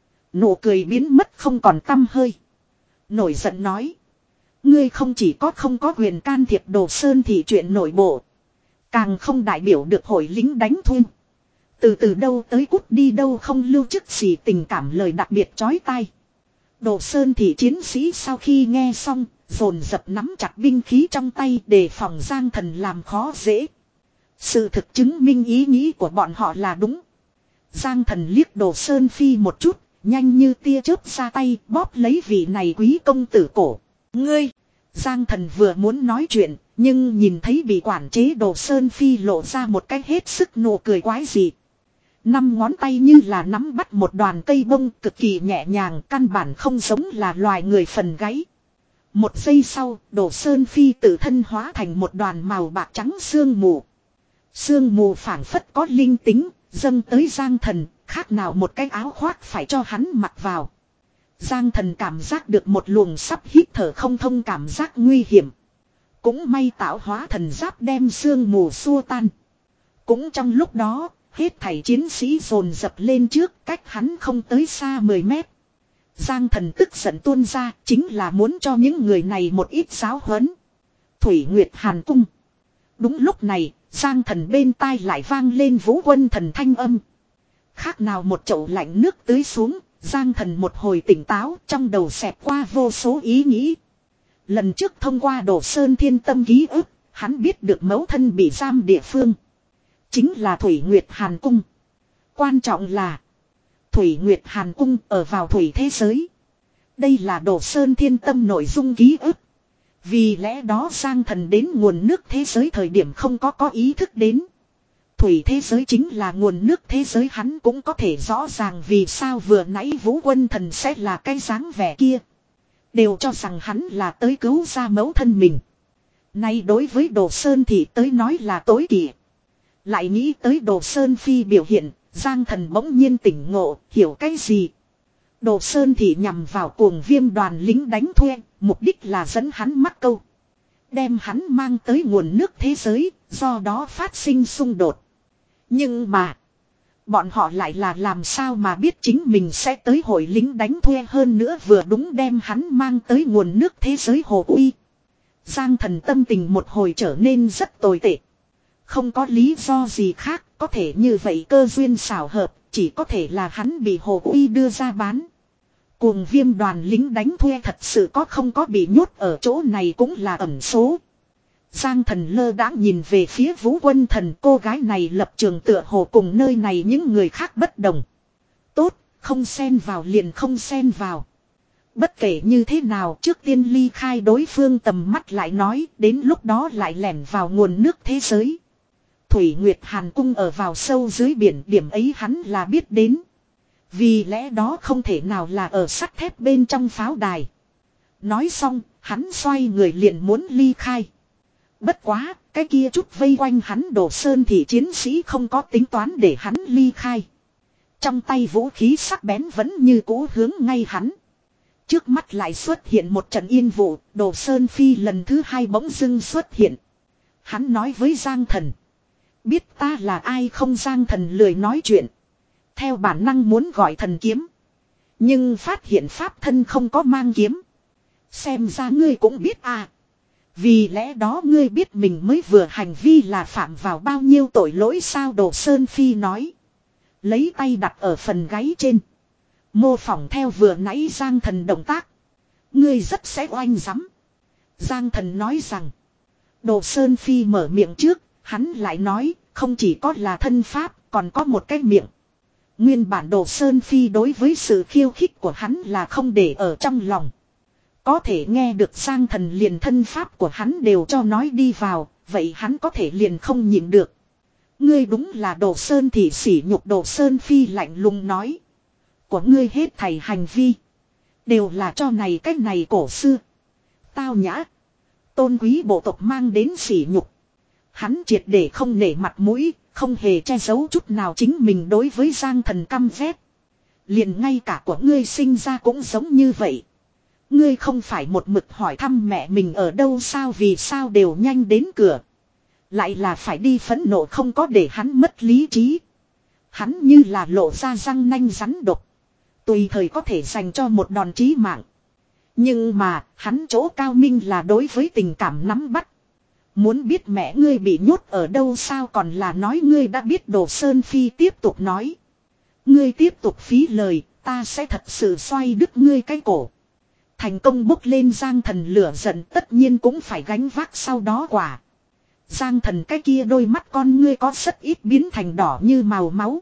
Nụ cười biến mất không còn tăm hơi. Nổi giận nói. Ngươi không chỉ có không có quyền can thiệp Đồ Sơn thì chuyện nội bộ. Càng không đại biểu được hội lính đánh thuê. Từ từ đâu tới cút đi đâu, không lưu chức gì, tình cảm lời đặc biệt chói tai. Đồ Sơn thì chiến sĩ sau khi nghe xong, dồn dập nắm chặt binh khí trong tay để phòng Giang Thần làm khó dễ. Sự thực chứng minh ý nghĩ của bọn họ là đúng. Giang Thần liếc Đồ Sơn Phi một chút, nhanh như tia chớp ra tay bóp lấy vị này quý công tử cổ. Ngươi! Giang Thần vừa muốn nói chuyện, nhưng nhìn thấy bị quản chế Đồ Sơn Phi lộ ra một cái hết sức nụ cười quái dị. Năm ngón tay như là nắm bắt một đoàn cây bông cực kỳ nhẹ nhàng, căn bản không giống là loài người phần gáy. Một giây sau, Đồ Sơn Phi tự thân hóa thành một đoàn màu bạc trắng sương mù. Sương mù phảng phất có linh tính, dâng tới Giang Thần, khác nào một cái áo khoác phải cho hắn mặc vào. Giang Thần cảm giác được một luồng sắp hít thở không thông cảm giác nguy hiểm. Cũng may tạo hóa thần giáp đem sương mù xua tan. Cũng trong lúc đó, hết thảy chiến sĩ dồn dập lên trước, cách hắn không tới xa mười mét. Giang Thần tức giận tuôn ra, chính là muốn cho những người này một ít giáo huấn. Thủy Nguyệt Hàn Cung. Đúng lúc này, Giang Thần bên tai lại vang lên Vũ Quân Thần thanh âm. Khác nào một chậu lạnh nước tưới xuống, Giang Thần một hồi tỉnh táo, trong đầu xẹt qua vô số ý nghĩ. Lần trước thông qua Đồ Sơn Thiên Tâm ký ức, hắn biết được mẫu thân bị giam địa phương. Chính là Thủy Nguyệt Hàn Cung. Quan trọng là Thủy Nguyệt Hàn Cung ở vào thủy thế giới. Đây là Đồ Sơn Thiên Tâm nội dung ký ức. Vì lẽ đó Giang Thần đến nguồn nước thế giới thời điểm không có có ý thức đến. Thủy thế giới chính là nguồn nước thế giới, hắn cũng có thể rõ ràng vì sao vừa nãy Vũ Quân Thần sẽ là cái dáng vẻ kia. Đều cho rằng hắn là tới cứu ra mẫu thân mình. Nay đối với Đồ Sơn thì tới nói là tối kỵ. Lại nghĩ tới Đồ Sơn Phi biểu hiện, Giang Thần bỗng nhiên tỉnh ngộ, hiểu cái gì. Đồ Sơn thì nhằm vào cuồng viêm đoàn lính đánh thuê, mục đích là dẫn hắn mắc câu. Đem hắn mang tới nguồn nước thế giới, do đó phát sinh xung đột. Nhưng mà, bọn họ lại là làm sao mà biết chính mình sẽ tới hội lính đánh thuê, hơn nữa vừa đúng đem hắn mang tới nguồn nước thế giới Hồ Uy. Giang Thần tâm tình một hồi trở nên rất tồi tệ. Không có lý do gì khác, có thể như vậy cơ duyên xảo hợp, chỉ có thể là hắn bị Hồ Uy đưa ra bán. Cuồng viêm đoàn lính đánh thuê thật sự có không có bị nhốt ở chỗ này cũng là ẩn số. Giang Thần lơ đãng nhìn về phía Vũ Quân Thần, cô gái này lập trường tựa hồ cùng nơi này những người khác bất đồng. Tốt, không xen vào liền không xen vào. Bất kể như thế nào, trước tiên ly khai đối phương tầm mắt lại nói, đến lúc đó lại lẻn vào nguồn nước thế giới. Thủy Nguyệt Hàn Cung ở vào sâu dưới biển, điểm ấy hắn là biết đến. Vì lẽ đó không thể nào là ở sắt thép bên trong pháo đài. Nói xong, hắn xoay người liền muốn ly khai. Bất quá, cái kia chút vây quanh hắn Đồ Sơn thì chiến sĩ không có tính toán để hắn ly khai. Trong tay vũ khí sắc bén vẫn như cũ hướng ngay hắn. Trước mắt lại xuất hiện một trận yên vụ, Đồ Sơn Phi lần thứ hai bỗng dưng xuất hiện. Hắn nói với Giang Thần. Biết ta là ai không? Giang Thần lười nói chuyện. Theo bản năng muốn gọi thần kiếm. Nhưng phát hiện pháp thân không có mang kiếm. Xem ra ngươi cũng biết à. Vì lẽ đó ngươi biết mình mới vừa hành vi là phạm vào bao nhiêu tội lỗi sao? Đồ Sơn Phi nói. Lấy tay đặt ở phần gáy trên. Mô phỏng theo vừa nãy Giang Thần động tác. Ngươi rất sẽ oanh rắm. Giang Thần nói rằng. Đồ Sơn Phi mở miệng trước. Hắn lại nói không chỉ có là thân pháp còn có một cái miệng. Nguyên bản Đồ Sơn Phi đối với sự khiêu khích của hắn là không để ở trong lòng. Có thể nghe được Giang Thần liền thân pháp của hắn đều cho nói đi vào, vậy hắn có thể liền không nhịn được. Ngươi đúng là Đồ Sơn thì sỉ nhục. Đồ Sơn Phi lạnh lùng nói. Của ngươi hết thảy hành vi đều là cho này cách này cổ xưa, tao nhã, tôn quý bộ tộc mang đến sỉ nhục. Hắn triệt để không nể mặt mũi, không hề che giấu chút nào chính mình đối với Giang Thần căm ghét. Liền ngay cả của ngươi sinh ra cũng giống như vậy. Ngươi không phải một mực hỏi thăm mẹ mình ở đâu sao, vì sao đều nhanh đến cửa. Lại là phải đi phẫn nộ, không có để hắn mất lý trí. Hắn như là lộ ra răng nanh rắn độc. Tùy thời có thể dành cho một đòn chí mạng. Nhưng mà, hắn chỗ cao minh là đối với tình cảm nắm bắt. Muốn biết mẹ ngươi bị nhốt ở đâu sao, còn là nói ngươi đã biết? Đồ Sơn Phi tiếp tục nói. Ngươi tiếp tục phí lời, ta sẽ thật sự xoay đứt ngươi cái cổ. Thành công bốc lên Giang Thần lửa giận tất nhiên cũng phải gánh vác sau đó quả. Giang Thần cái kia đôi mắt con ngươi có rất ít biến thành đỏ như màu máu.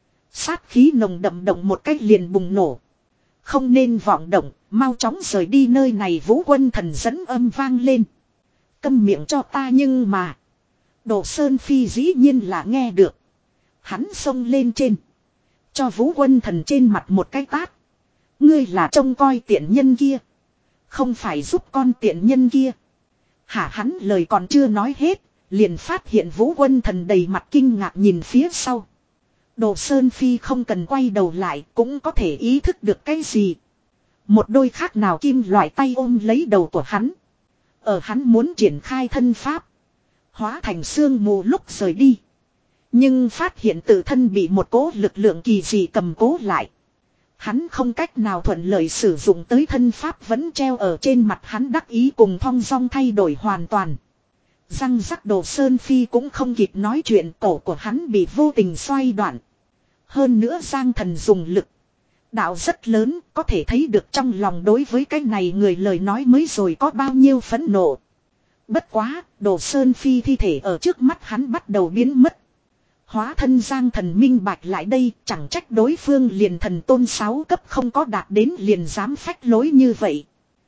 Sát khí nồng đậm động một cách liền bùng nổ. Không nên vọng động, mau chóng rời đi nơi này. Vũ Quân Thần dẫn âm vang lên. Câm miệng cho ta. Nhưng mà Đồ Sơn Phi dĩ nhiên là nghe được. Hắn xông lên trên, cho Vũ Quân Thần trên mặt một cái tát. Ngươi là trông coi tiện nhân kia, không phải giúp con tiện nhân kia. Hả? Hắn lời còn chưa nói hết, liền phát hiện Vũ Quân Thần đầy mặt kinh ngạc nhìn phía sau. Đồ Sơn Phi không cần quay đầu lại cũng có thể ý thức được cái gì. Một đôi khác nào kim loại tay ôm lấy đầu của hắn. Ở hắn muốn triển khai thân pháp. Hóa thành sương mù lúc rời đi. Nhưng phát hiện tự thân bị một cỗ lực lượng kỳ dị cầm cố lại. Hắn không cách nào thuận lợi sử dụng tới thân pháp vẫn treo ở trên mặt hắn đắc ý cùng thong dong thay đổi hoàn toàn. Răng rắc Đồ Sơn Phi cũng không kịp nói chuyện, cổ của hắn bị vô tình xoay đoạn. Hơn nữa Giang Thần dùng lực. Đạo rất lớn, có thể thấy được trong lòng đối với cái này người lời nói mới rồi có bao nhiêu phẫn nộ. Bất quá, Đồ Sơn Phi thi thể ở trước mắt hắn bắt đầu biến mất. Hóa thân Giang Thần minh bạch lại đây, chẳng trách đối phương liền thần tôn sáu cấp không có đạt đến liền dám phách lối như vậy.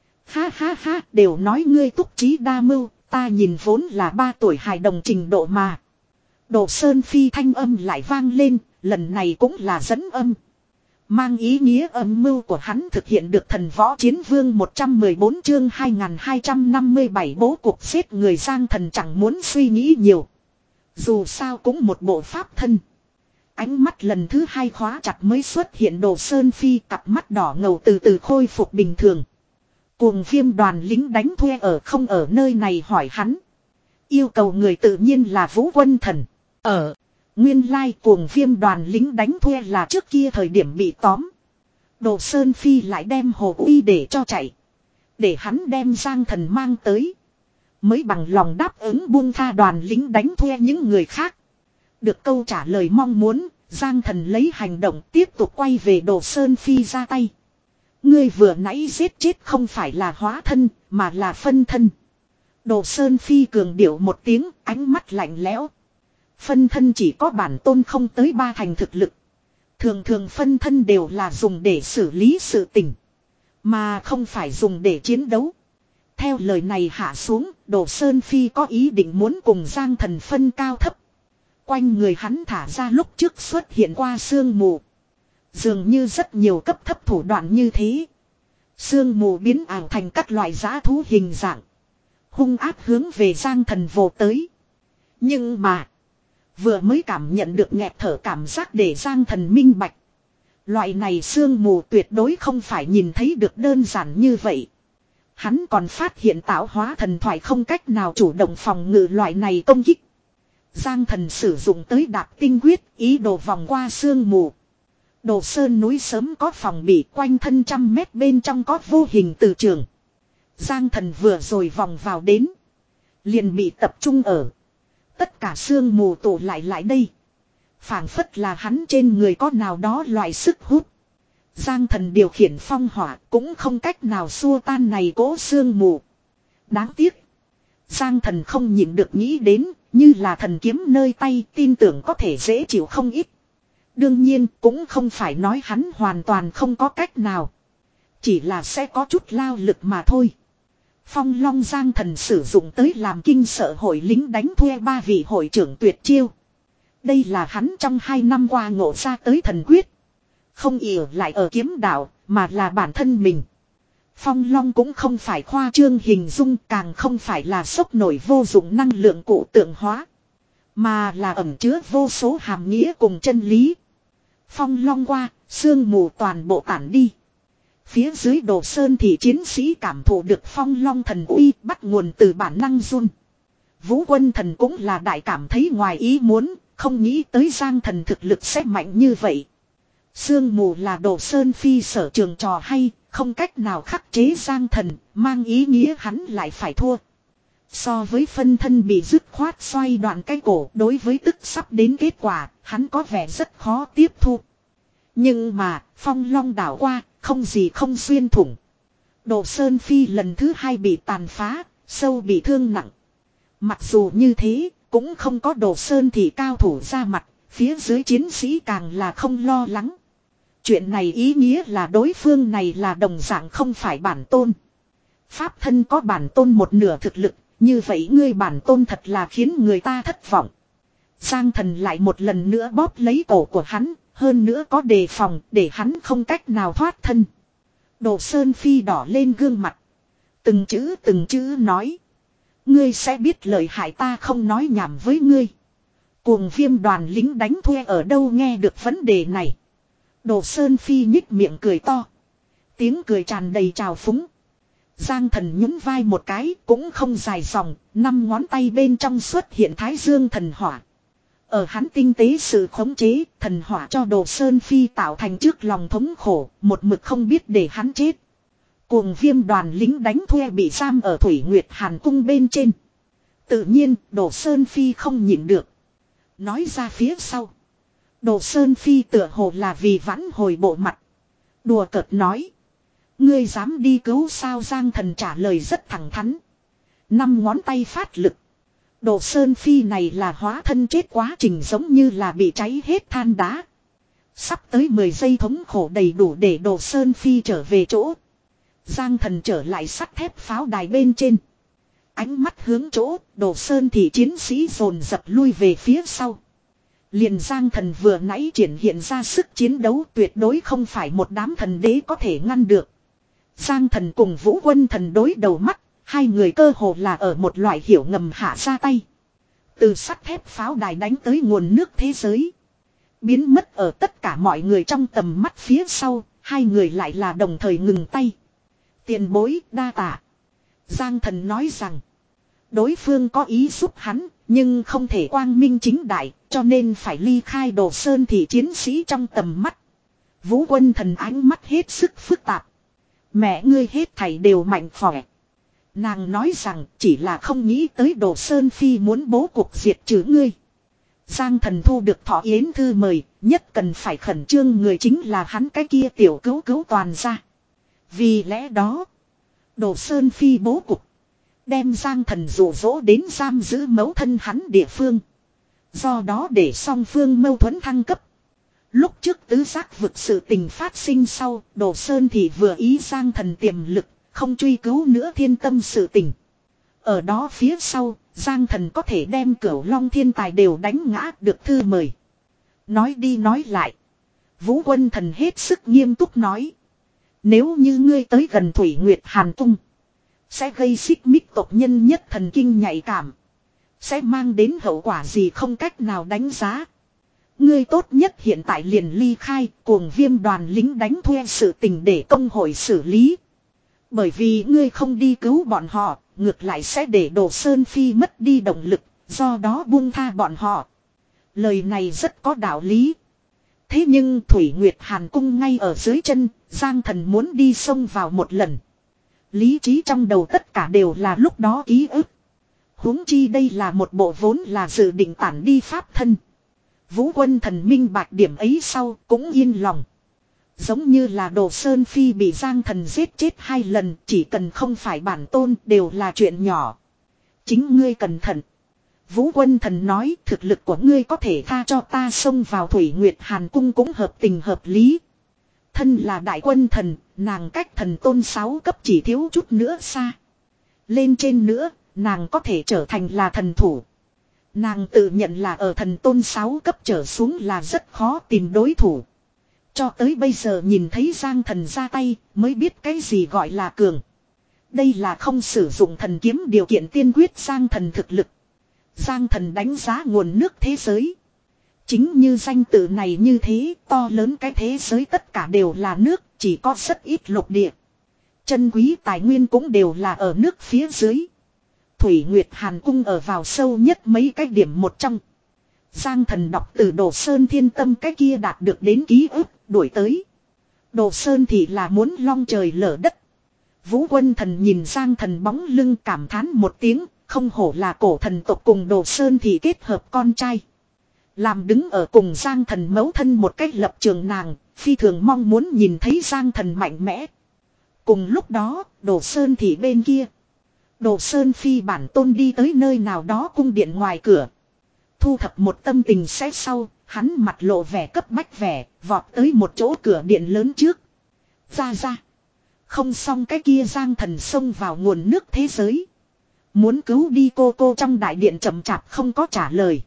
Ha ha ha, đều nói ngươi túc trí đa mưu, ta nhìn vốn là ba tuổi hài đồng trình độ mà. Đồ Sơn Phi thanh âm lại vang lên, lần này cũng là dẫn âm. Mang ý nghĩa âm mưu của hắn thực hiện được thần võ chiến vương một trăm mười bốn chương hai nghìn hai trăm năm mươi bảy bố cuộc giết người Giang Thần chẳng muốn suy nghĩ nhiều. Dù sao cũng một bộ pháp thân. Ánh mắt lần thứ hai khóa chặt mới xuất hiện Đồ Sơn Phi, cặp mắt đỏ ngầu từ từ khôi phục bình thường. Cuồng Viêm đoàn lính đánh thuê ở không ở nơi này hỏi hắn. Yêu cầu người tự nhiên là Vũ Quân Thần. Ở. Nguyên lai Cuồng Viêm đoàn lính đánh thuê là trước kia thời điểm bị tóm. Đồ Sơn Phi lại đem Hồ Uy để cho chạy. Để hắn đem Giang Thần mang tới. Mới bằng lòng đáp ứng buông tha đoàn lính đánh thuê những người khác. Được câu trả lời mong muốn, Giang Thần lấy hành động tiếp tục quay về Đồ Sơn Phi ra tay. Ngươi vừa nãy giết chết không phải là hóa thân, mà là phân thân. Đồ Sơn Phi cường điệu một tiếng, ánh mắt lạnh lẽo. Phân thân chỉ có bản tôn không tới ba thành thực lực. Thường thường phân thân đều là dùng để xử lý sự tình, mà không phải dùng để chiến đấu. Theo lời này hạ xuống, Đồ Sơn Phi có ý định muốn cùng Giang Thần phân cao thấp. Quanh người hắn thả ra lúc trước xuất hiện qua sương mù. Dường như rất nhiều cấp thấp thủ đoạn như thế. Sương mù biến ảo thành các loại dã thú hình dạng. Hung áp hướng về Giang Thần vồ tới. Nhưng mà, vừa mới cảm nhận được nghẹt thở cảm giác để Giang Thần minh bạch. Loại này sương mù tuyệt đối không phải nhìn thấy được đơn giản như vậy. Hắn còn phát hiện tạo hóa thần thoại không cách nào chủ động phòng ngự loại này công kích. Giang Thần sử dụng tới đạp tinh quyết, ý đồ vòng qua sương mù. Đồ Sơn núi sớm có phòng bị, quanh thân trăm mét bên trong có vô hình từ trường. Giang Thần vừa rồi vòng vào đến, liền bị tập trung ở. Tất cả sương mù tụ lại lại đây. Phảng phất là hắn trên người có nào đó loại sức hút. Giang Thần điều khiển phong hỏa cũng không cách nào xua tan này cỗ sương mù. Đáng tiếc, Giang Thần không nhịn được nghĩ đến, như là thần kiếm nơi tay, tin tưởng có thể dễ chịu không ít. Đương nhiên cũng không phải nói hắn hoàn toàn không có cách nào. Chỉ là sẽ có chút lao lực mà thôi. Phong Long Giang Thần sử dụng tới làm kinh sợ hội lính đánh thuê ba vị hội trưởng tuyệt chiêu. Đây là hắn trong hai năm qua ngộ ra tới thần quyết. Không ỉa lại ở kiếm đạo, mà là bản thân mình. Phong Long cũng không phải khoa trương hình dung, càng không phải là sốc nổi vô dụng năng lượng cụ tượng hóa. Mà là ẩn chứa vô số hàm nghĩa cùng chân lý. Phong Long qua, sương mù toàn bộ tản đi. Phía dưới Đồ Sơn thì chiến sĩ cảm thụ được Phong Long thần uy bắt nguồn từ bản năng run. Vũ Quân Thần cũng là đại cảm thấy ngoài ý muốn, không nghĩ tới Giang Thần thực lực sẽ mạnh như vậy. Sương mù là Đồ Sơn Phi sở trường trò hay, không cách nào khắc chế Giang Thần, mang ý nghĩa hắn lại phải thua. So với phân thân bị dứt khoát xoay đoạn cái cổ, đối với tức sắp đến kết quả, hắn có vẻ rất khó tiếp thu. Nhưng mà, Phong Long đảo qua, không gì không xuyên thủng. Đồ Sơn Phi lần thứ hai bị tàn phá, sâu bị thương nặng. Mặc dù như thế, cũng không có Đồ Sơn thì cao thủ ra mặt, phía dưới chiến sĩ càng là không lo lắng. Chuyện này ý nghĩa là đối phương này là đồng dạng không phải bản tôn. Pháp thân có bản tôn một nửa thực lực, như vậy ngươi bản tôn thật là khiến người ta thất vọng. Giang Thần lại một lần nữa bóp lấy cổ của hắn, hơn nữa có đề phòng để hắn không cách nào thoát thân. Đồ Sơn Phi đỏ lên gương mặt. Từng chữ từng chữ nói. Ngươi sẽ biết lời hại ta không nói nhảm với ngươi. Cuồng Viêm đoàn lính đánh thuê ở đâu nghe được vấn đề này. Đồ Sơn Phi nhích miệng cười to. Tiếng cười tràn đầy trào phúng. Giang Thần nhún vai một cái cũng không dài dòng, năm ngón tay bên trong xuất hiện Thái Dương thần hỏa. Ở hắn tinh tế sự khống chế, thần hỏa cho Đồ Sơn Phi tạo thành trước lòng thống khổ, một mực không biết để hắn chết. Cuồng viêm đoàn lính đánh thuê bị giam ở Thủy Nguyệt Hàn cung bên trên. Tự nhiên, Đồ Sơn Phi không nhịn được. Nói ra phía sau. Đồ Sơn Phi tựa hồ là vì vãn hồi bộ mặt. Đùa cợt nói. Ngươi dám đi cứu sao? Giang Thần trả lời rất thẳng thắn. Năm ngón tay phát lực. Đồ Sơn Phi này là hóa thân chết quá trình giống như là bị cháy hết than đá. Sắp tới mười giây thống khổ đầy đủ để Đồ Sơn Phi trở về chỗ. Giang Thần trở lại sắt thép pháo đài bên trên. Ánh mắt hướng chỗ Đồ Sơn thì chiến sĩ dồn dập lui về phía sau. Liền Giang Thần vừa nãy triển hiện ra sức chiến đấu tuyệt đối không phải một đám thần đế có thể ngăn được. Giang Thần cùng Vũ Quân Thần đối đầu mắt, hai người cơ hồ là ở một loại hiểu ngầm hạ ra tay. Từ sắt thép pháo đài đánh tới nguồn nước thế giới. Biến mất ở tất cả mọi người trong tầm mắt phía sau, hai người lại là đồng thời ngừng tay. Tiền bối đa tạ. Giang Thần nói rằng, đối phương có ý giúp hắn, nhưng không thể quang minh chính đại, cho nên phải ly khai Đồ Sơn thị chiến sĩ trong tầm mắt. Vũ Quân Thần ánh mắt hết sức phức tạp. Mẹ ngươi hết thảy đều mạnh khỏe. Nàng nói rằng chỉ là không nghĩ tới Đồ Sơn Phi muốn bố cục diệt trừ ngươi. Giang Thần thu được Thọ Yến thư mời, nhất cần phải khẩn trương người chính là hắn cái kia tiểu cứu cứu toàn ra. Vì lẽ đó, Đồ Sơn Phi bố cục, đem Giang Thần dụ dỗ đến giam giữ mẫu thân hắn địa phương. Do đó để song phương mâu thuẫn thăng cấp. Lúc trước tứ giác vực sự tình phát sinh sau, Đồ Sơn thì vừa ý Giang Thần tiềm lực, không truy cứu nữa thiên tâm sự tình. Ở đó phía sau, Giang Thần có thể đem Cửu Long thiên tài đều đánh ngã được thư mời. Nói đi nói lại. Vũ Quân Thần hết sức nghiêm túc nói. Nếu như ngươi tới gần Thủy Nguyệt Hàn cung, sẽ gây xích mích tộc nhân nhất thần kinh nhạy cảm. Sẽ mang đến hậu quả gì không cách nào đánh giá. Ngươi tốt nhất hiện tại liền ly khai, cuồng viêm đoàn lính đánh thuê sự tình để công hội xử lý. Bởi vì ngươi không đi cứu bọn họ, ngược lại sẽ để Đồ Sơn Phi mất đi động lực, do đó buông tha bọn họ. Lời này rất có đạo lý. Thế nhưng Thủy Nguyệt Hàn cung ngay ở dưới chân, Giang Thần muốn đi xông vào một lần. Lý trí trong đầu tất cả đều là lúc đó ký ức. Huống chi đây là một bộ vốn là dự định tản đi pháp thân. Vũ Quân Thần minh bạch điểm ấy sau cũng yên lòng. Giống như là Đồ Sơn Phi bị Giang Thần giết chết hai lần, chỉ cần không phải bản tôn đều là chuyện nhỏ. Chính ngươi cẩn thận. Vũ Quân Thần nói thực lực của ngươi có thể tha cho ta xông vào Thủy Nguyệt Hàn cung cũng hợp tình hợp lý. Thân là đại quân thần, nàng cách thần tôn sáu cấp chỉ thiếu chút nữa xa. Lên trên nữa, nàng có thể trở thành là thần thủ. Nàng tự nhận là ở thần tôn sáu cấp trở xuống là rất khó tìm đối thủ. Cho tới bây giờ nhìn thấy Giang Thần ra tay mới biết cái gì gọi là cường. Đây là không sử dụng thần kiếm điều kiện tiên quyết Giang Thần thực lực. Giang Thần đánh giá nguồn nước thế giới. Chính như danh tự này như thế, to lớn cái thế giới tất cả đều là nước, chỉ có rất ít lục địa. Chân quý tài nguyên cũng đều là ở nước phía dưới. Thủy Nguyệt Hàn cung ở vào sâu nhất mấy cái điểm một trong. Giang Thần đọc từ Đồ Sơn Thiên Tâm cái kia đạt được đến ký ức, đuổi tới. Đồ Sơn thì là muốn long trời lở đất. Vũ Quân Thần nhìn Giang Thần bóng lưng cảm thán một tiếng, không hổ là cổ thần tộc cùng Đồ Sơn thì kết hợp con trai. Làm đứng ở cùng Giang Thần mẫu thân một cách lập trường nàng, phi thường mong muốn nhìn thấy Giang Thần mạnh mẽ. Cùng lúc đó, Đồ Sơn thì bên kia. Đồ Sơn Phi bản tôn đi tới nơi nào đó cung điện ngoài cửa. Thu thập một tâm tình xét sau, hắn mặt lộ vẻ cấp bách vẻ, vọt tới một chỗ cửa điện lớn trước. Ra ra. Không xong cái kia Giang Thần xông vào nguồn nước thế giới. Muốn cứu đi cô cô trong đại điện chậm chạp không có trả lời.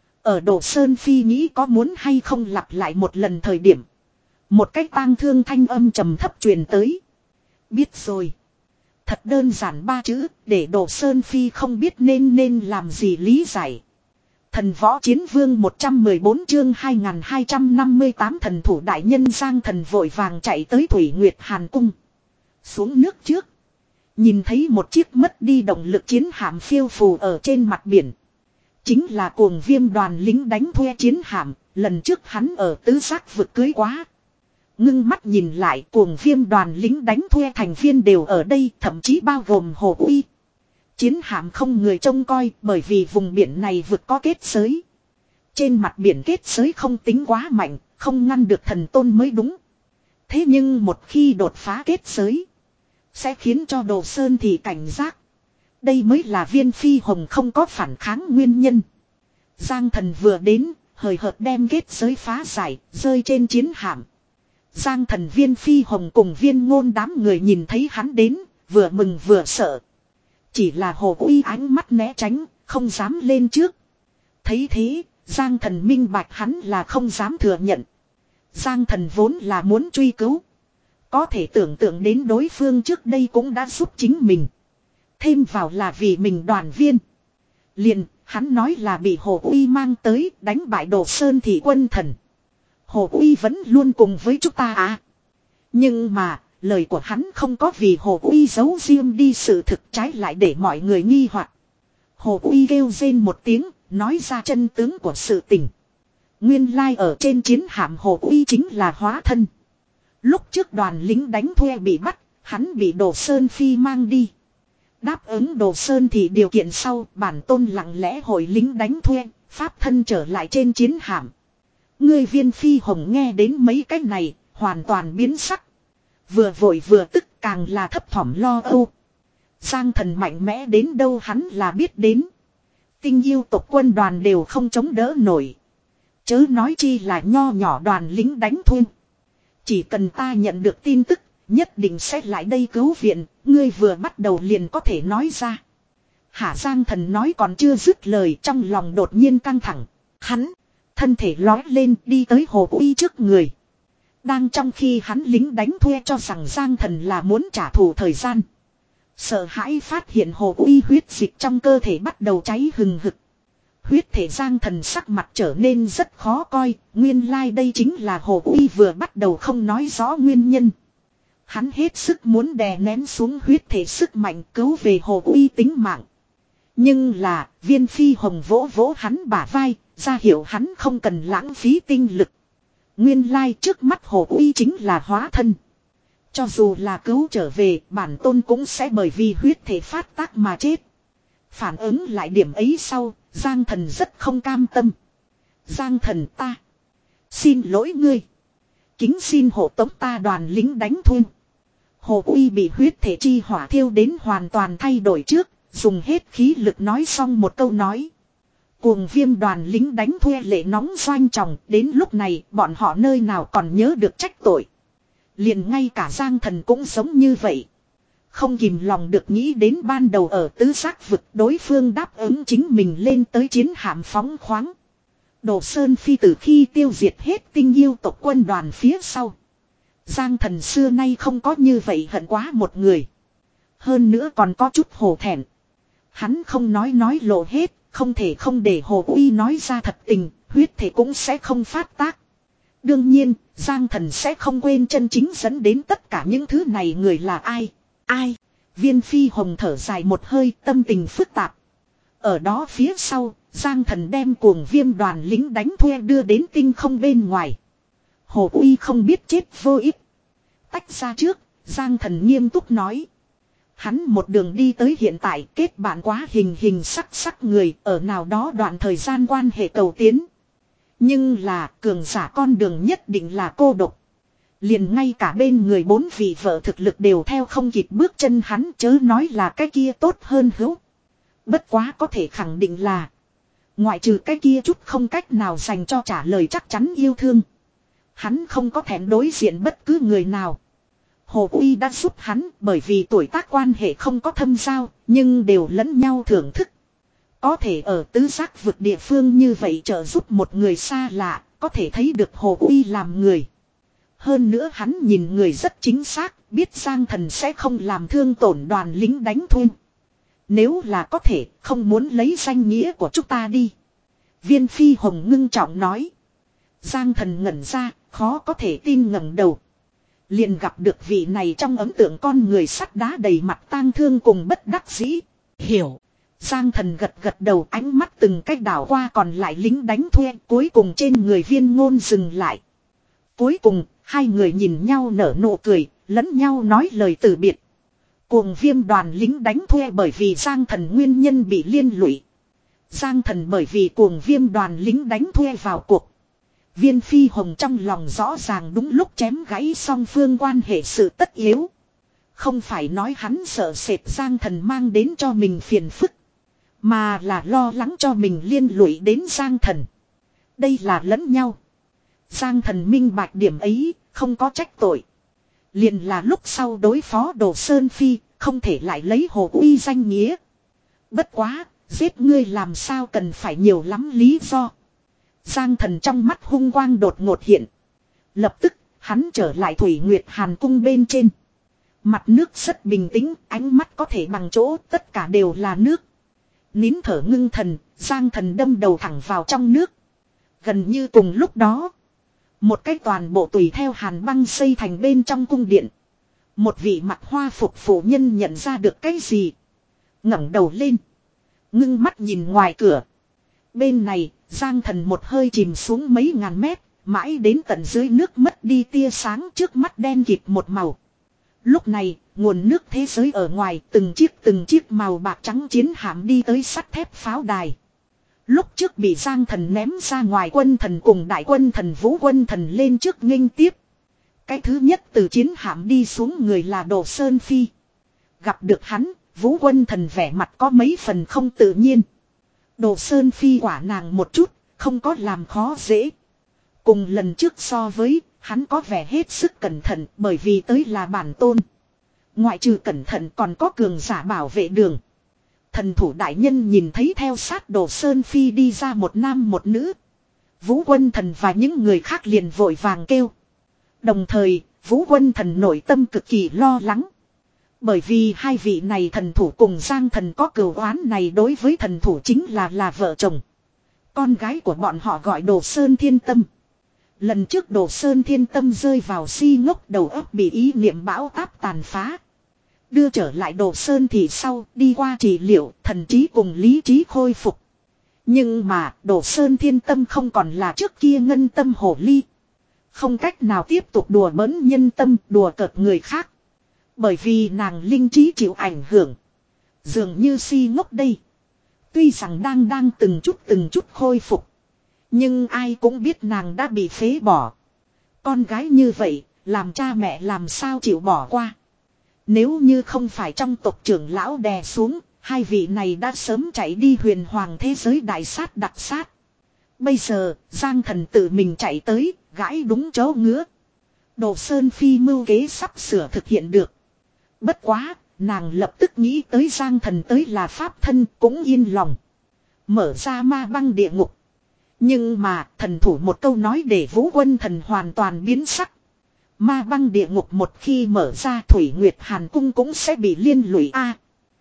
Ở Đồ Sơn Phi nghĩ có muốn hay không lặp lại một lần thời điểm. Một cái tang thương thanh âm trầm thấp truyền tới. Biết rồi. Thật đơn giản ba chữ, để Đồ Sơn Phi không biết nên nên làm gì lý giải. Thần võ chiến vương một trăm mười bốn chương hai nghìn hai trăm năm mươi tám thần thủ đại nhân Giang Thần vội vàng chạy tới Thủy Nguyệt Hàn cung. Xuống nước trước. Nhìn thấy một chiếc mất đi động lực chiến hạm phiêu phù ở trên mặt biển. Chính là cuồng viêm đoàn lính đánh thuê chiến hạm, lần trước hắn ở tứ giác vực cưới quá. Ngưng mắt nhìn lại, cuồng viêm đoàn lính đánh thuê thành viên đều ở đây, thậm chí bao gồm Hồ Uy. Chiến hạm không người trông coi, bởi vì vùng biển này vực có kết giới. Trên mặt biển kết giới không tính quá mạnh, không ngăn được thần tôn mới đúng. Thế nhưng một khi đột phá kết giới, sẽ khiến cho Đồ Sơn thì cảnh giác. Đây mới là Viên Phi Hồng không có phản kháng nguyên nhân. Giang Thần vừa đến, hời hợt đem kết giới phá giải, rơi trên chiến hạm. Giang Thần, Viên Phi Hồng cùng Viên Ngôn đám người nhìn thấy hắn đến, vừa mừng vừa sợ. Chỉ là Hồ Uy ánh mắt né tránh, không dám lên trước. Thấy thế, Giang Thần minh bạch hắn là không dám thừa nhận. Giang Thần vốn là muốn truy cứu. Có thể tưởng tượng đến đối phương trước đây cũng đã giúp chính mình. Thêm vào là vì mình đoàn viên. Liền, hắn nói là bị Hồ Uy mang tới đánh bại Đồ Sơn thị quân thần. Hồ Uy vẫn luôn cùng với chúng ta à. Nhưng mà, lời của hắn không có vì Hồ Uy giấu riêng đi sự thực, trái lại để mọi người nghi hoặc. Hồ Uy kêu rên một tiếng, nói ra chân tướng của sự tình. Nguyên lai ở trên chiến hạm Hồ Uy chính là hóa thân. Lúc trước đoàn lính đánh thuê bị bắt, hắn bị Đồ Sơn Phi mang đi. Đáp ứng Đồ Sơn thì điều kiện sau, bản tôn lặng lẽ hội lính đánh thuê, pháp thân trở lại trên chiến hạm. Người Viên Phi Hồng nghe đến mấy cái này, hoàn toàn biến sắc. Vừa vội vừa tức, càng là thấp thỏm lo âu. Giang Thần mạnh mẽ đến đâu hắn là biết đến. Tinh yêu tộc quân đoàn đều không chống đỡ nổi. Chớ nói chi là nho nhỏ đoàn lính đánh thuê. Chỉ cần ta nhận được tin tức, nhất định sẽ lại đây cứu viện, ngươi vừa bắt đầu liền có thể nói ra. Hả, Giang Thần nói còn chưa dứt lời, trong lòng đột nhiên căng thẳng. Hắn, thân thể lói lên đi tới Hồ Uy trước người. Đang trong khi hắn lính đánh thuê cho rằng Giang Thần là muốn trả thù thời gian. Sợ hãi phát hiện Hồ Uy huyết dịch trong cơ thể bắt đầu cháy hừng hực. Huyết thể Giang Thần sắc mặt trở nên rất khó coi, nguyên lai like đây chính là Hồ Uy vừa bắt đầu không nói rõ nguyên nhân. Hắn hết sức muốn đè nén xuống huyết thể sức mạnh cứu về Hồ Uy tính mạng. Nhưng là, Viên Phi Hồng vỗ vỗ hắn bả vai, ra hiệu hắn không cần lãng phí tinh lực. Nguyên lai like trước mắt Hồ Uy chính là hóa thân. Cho dù là cứu trở về, bản tôn cũng sẽ bởi vì huyết thể phát tác mà chết. Phản ứng lại điểm ấy sau, Giang Thần rất không cam tâm. Giang Thần, ta xin lỗi ngươi. Kính xin hộ tống ta đoàn lính đánh thuê. Hồ Uy bị huyết thể chi hỏa thiêu đến hoàn toàn thay đổi trước, dùng hết khí lực nói xong một câu nói. Cuồng viêm đoàn lính đánh thuê lệ nóng doanh trọng, đến lúc này bọn họ nơi nào còn nhớ được trách tội. Liền ngay cả Giang Thần cũng giống như vậy. Không kìm lòng được nghĩ đến ban đầu ở tứ giác vực đối phương đáp ứng chính mình lên tới chiến hạm phóng khoáng. Đồ Sơn Phi từ khi tiêu diệt hết tinh yêu tộc quân đoàn phía sau. Giang Thần xưa nay không có như vậy hận quá một người. Hơn nữa còn có chút hổ thẹn. Hắn không nói nói lộ hết, không thể không để Hồ Uy nói ra thật tình, huyết thể cũng sẽ không phát tác. Đương nhiên, Giang Thần sẽ không quên chân chính dẫn đến tất cả những thứ này người là ai. Ai? Viên Phi Hồng thở dài một hơi, tâm tình phức tạp. Ở đó phía sau, Giang Thần đem cuồng viêm đoàn lính đánh thuê đưa đến tinh không bên ngoài. Hồ Uy không biết chết vô ích. Tách ra trước, Giang Thần nghiêm túc nói. Hắn một đường đi tới hiện tại, kết bạn quá hình hình sắc sắc người, ở nào đó đoạn thời gian quan hệ cầu tiến. Nhưng là, cường giả con đường nhất định là cô độc. Liền ngay cả bên người bốn vị vợ thực lực đều theo không kịp bước chân hắn, chớ nói là cái kia tốt hơn hữu. Bất quá có thể khẳng định là, ngoại trừ cái kia chút không cách nào dành cho trả lời chắc chắn yêu thương, hắn không có thèm đối diện bất cứ người nào. Hồ Uy đã giúp hắn, bởi vì tuổi tác quan hệ không có thâm giao, nhưng đều lẫn nhau thưởng thức. Có thể ở tứ giác vực địa phương như vậy trợ giúp một người xa lạ, có thể thấy được Hồ Uy làm người. Hơn nữa hắn nhìn người rất chính xác, biết Giang Thần sẽ không làm thương tổn đoàn lính đánh thuê. Nếu là có thể, không muốn lấy danh nghĩa của chúng ta đi. Viên Phi Hồng ngưng trọng nói. Giang Thần ngẩn ra, khó có thể tin ngẩng đầu. Liền gặp được vị này trong ấn tượng con người sắt đá đầy mặt tang thương cùng bất đắc dĩ. Hiểu. Giang Thần gật gật đầu, ánh mắt từng cách đảo qua còn lại lính đánh thuê, cuối cùng trên người Viên Ngôn dừng lại. Cuối cùng, hai người nhìn nhau nở nụ cười, lẫn nhau nói lời từ biệt. Cuồng Viêm đoàn lính đánh thuê bởi vì Giang Thần nguyên nhân bị liên lụy. Giang Thần bởi vì Cuồng Viêm đoàn lính đánh thuê vào cuộc. Viên Phi Hồng trong lòng rõ ràng đúng lúc chém gãy song phương quan hệ sự tất yếu. Không phải nói hắn sợ sệt Giang Thần mang đến cho mình phiền phức, mà là lo lắng cho mình liên lụy đến Giang Thần. Đây là lẫn nhau. Giang Thần minh bạch điểm ấy, không có trách tội. Liền là lúc sau đối phó Đồ Sơn Phi, không thể lại lấy Hồ Uy danh nghĩa. Bất quá, giết ngươi làm sao cần phải nhiều lắm lý do. Giang Thần trong mắt hung quang đột ngột hiện. Lập tức, hắn trở lại Thủy Nguyệt Hàn cung bên trên. Mặt nước rất bình tĩnh, ánh mắt có thể bằng chỗ, tất cả đều là nước. Nín thở ngưng thần, Giang Thần đâm đầu thẳng vào trong nước. Gần như cùng lúc đó, một cái toàn bộ tùy theo hàn băng xây thành bên trong cung điện. Một vị mặc hoa phục phụ nhân nhận ra được cái gì, ngẩng đầu lên, ngưng mắt nhìn ngoài cửa. Bên này, Giang Thần một hơi chìm xuống mấy ngàn mét, mãi đến tận dưới nước mất đi tia sáng, trước mắt đen kịt một màu. Lúc này, nguồn nước thế giới ở ngoài, từng chiếc từng chiếc màu bạc trắng chiến hạm đi tới sắt thép pháo đài. Lúc trước bị Giang Thần ném ra ngoài, quân thần cùng đại quân thần Vũ quân thần lên trước nghênh tiếp. Cái thứ nhất từ chiến hạm đi xuống người là Đồ Sơn Phi. Gặp được hắn, Vũ quân thần vẻ mặt có mấy phần không tự nhiên. Đồ Sơn Phi quả nàng một chút, không có làm khó dễ. Cùng lần trước so với, hắn có vẻ hết sức cẩn thận bởi vì tới là bản tôn. Ngoại trừ cẩn thận còn có cường giả bảo vệ đường. Thần thủ đại nhân nhìn thấy theo sát Đồ Sơn Phi đi ra một nam một nữ. Vũ quân thần và những người khác liền vội vàng kêu. Đồng thời, Vũ quân thần nội tâm cực kỳ lo lắng. Bởi vì hai vị này thần thủ cùng Giang Thần có cừu oán này, đối với thần thủ chính là là vợ chồng. Con gái của bọn họ gọi Đồ Sơn Thiên Tâm. Lần trước Đồ Sơn Thiên Tâm rơi vào si ngốc, đầu óc bị ý niệm bão táp tàn phá. Đưa trở lại Đồ Sơn thì sau đi qua trị liệu, thần trí cùng lý trí khôi phục. Nhưng mà Đồ Sơn Thiên Tâm không còn là trước kia ngân tâm hổ ly. Không cách nào tiếp tục đùa bỡn nhân tâm, đùa cợt người khác. Bởi vì nàng linh trí chịu ảnh hưởng. Dường như si ngốc đây. Tuy rằng đang đang từng chút từng chút khôi phục. Nhưng ai cũng biết nàng đã bị phế bỏ. Con gái như vậy, làm cha mẹ làm sao chịu bỏ qua. Nếu như không phải trong tộc trưởng lão đè xuống, hai vị này đã sớm chạy đi huyền hoàng thế giới đại sát đặc sát. Bây giờ, Giang Thần tự mình chạy tới, gãi đúng chỗ ngứa. Đồ Sơn Phi mưu kế sắp sửa thực hiện được. Bất quá, nàng lập tức nghĩ tới Giang Thần tới là pháp thân, cũng yên lòng. Mở ra ma băng địa ngục. Nhưng mà, thần thủ một câu nói để Vũ quân thần hoàn toàn biến sắc. Ma băng địa ngục một khi mở ra, Thủy Nguyệt Hàn cung cũng sẽ bị liên lụy a.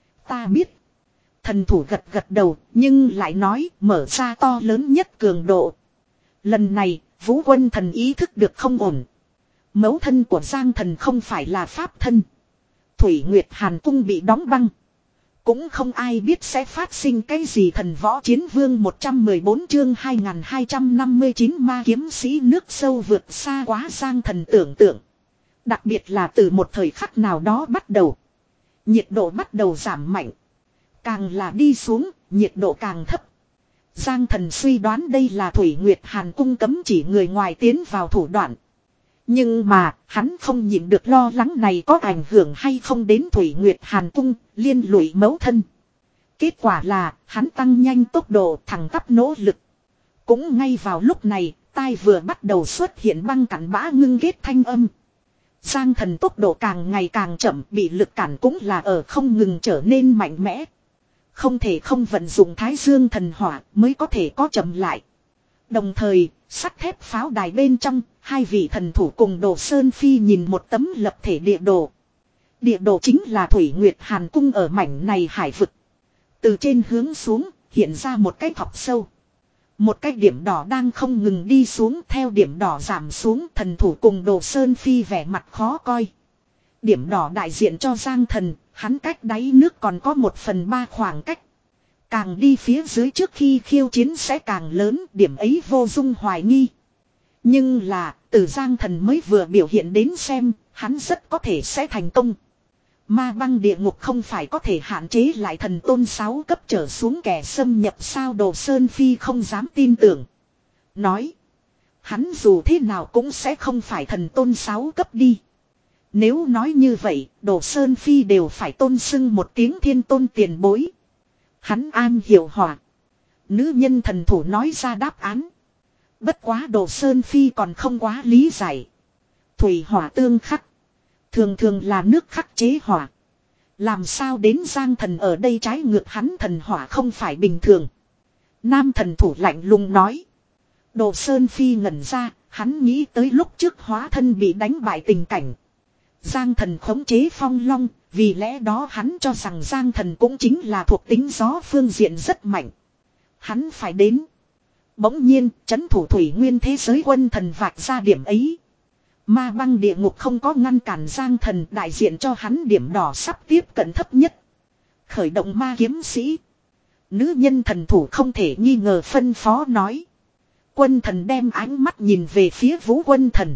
Ta biết. Thần thủ gật gật đầu, nhưng lại nói mở ra to lớn nhất cường độ. Lần này, Vũ quân thần ý thức được không ổn. Mẫu thân của Giang Thần không phải là pháp thân. Thủy Nguyệt Hàn cung bị đóng băng. Cũng không ai biết sẽ phát sinh cái gì. Thần võ chiến vương một trăm mười bốn chương hai nghìn hai trăm năm mươi chín ma kiếm sĩ nước sâu vượt xa quá Giang Thần tưởng tượng. Đặc biệt là từ một thời khắc nào đó bắt đầu. Nhiệt độ bắt đầu giảm mạnh. Càng là đi xuống, nhiệt độ càng thấp. Giang Thần suy đoán đây là Thủy Nguyệt Hàn cung cấm chỉ người ngoài tiến vào thủ đoạn. Nhưng mà, hắn không nhịn được lo lắng này có ảnh hưởng hay không đến Thủy Nguyệt Hàn cung, liên lụy mẫu thân. Kết quả là, hắn tăng nhanh tốc độ, thẳng tắp nỗ lực. Cũng ngay vào lúc này, tai vừa bắt đầu xuất hiện băng cản bã ngưng ghét thanh âm. Giang Thần tốc độ càng ngày càng chậm, bị lực cản cũng là ở không ngừng trở nên mạnh mẽ. Không thể không vận dụng Thái Dương thần hỏa mới có thể có chậm lại. Đồng thời, sắt thép pháo đài bên trong, hai vị thần thủ cùng Đồ Sơn Phi nhìn một tấm lập thể địa đồ. Địa đồ chính là Thủy Nguyệt Hàn cung ở mảnh này hải vực. Từ trên hướng xuống, hiện ra một cái thọc sâu. Một cái điểm đỏ đang không ngừng đi xuống, theo điểm đỏ giảm xuống, thần thủ cùng Đồ Sơn Phi vẻ mặt khó coi. Điểm đỏ đại diện cho Giang Thần, hắn cách đáy nước còn có một phần ba khoảng cách. Càng đi phía dưới trước khi khiêu chiến sẽ càng lớn, điểm ấy vô dung hoài nghi. Nhưng là, từ Giang Thần mới vừa biểu hiện đến xem, hắn rất có thể sẽ thành công. Ma băng địa ngục không phải có thể hạn chế lại thần tôn sáu cấp trở xuống kẻ xâm nhập sao? Đồ Sơn Phi không dám tin tưởng. Nói, hắn dù thế nào cũng sẽ không phải thần tôn sáu cấp đi. Nếu nói như vậy, Đồ Sơn Phi đều phải tôn xưng một tiếng thiên tôn tiền bối. Hắn an hiểu hỏa. Nữ nhân thần thủ nói ra đáp án. Bất quá Đồ Sơn Phi còn không quá lý giải. Thủy hỏa tương khắc. Thường thường là nước khắc chế hỏa. Làm sao đến Giang Thần ở đây trái ngược, hắn thần hỏa không phải bình thường. Nam thần thủ lạnh lùng nói. Đồ Sơn Phi ngẩn ra, hắn nghĩ tới lúc trước hóa thân bị đánh bại tình cảnh. Giang Thần khống chế phong long, vì lẽ đó hắn cho rằng Giang Thần cũng chính là thuộc tính gió phương diện rất mạnh. Hắn phải đến. Bỗng nhiên, trấn thủ thủy nguyên thế giới quân thần vạch ra điểm ấy. Ma băng địa ngục không có ngăn cản Giang Thần, đại diện cho hắn điểm đỏ sắp tiếp cận thấp nhất. Khởi động ma kiếm sĩ. Nữ nhân thần thủ không thể nghi ngờ phân phó nói. Quân thần đem ánh mắt nhìn về phía Vũ quân thần.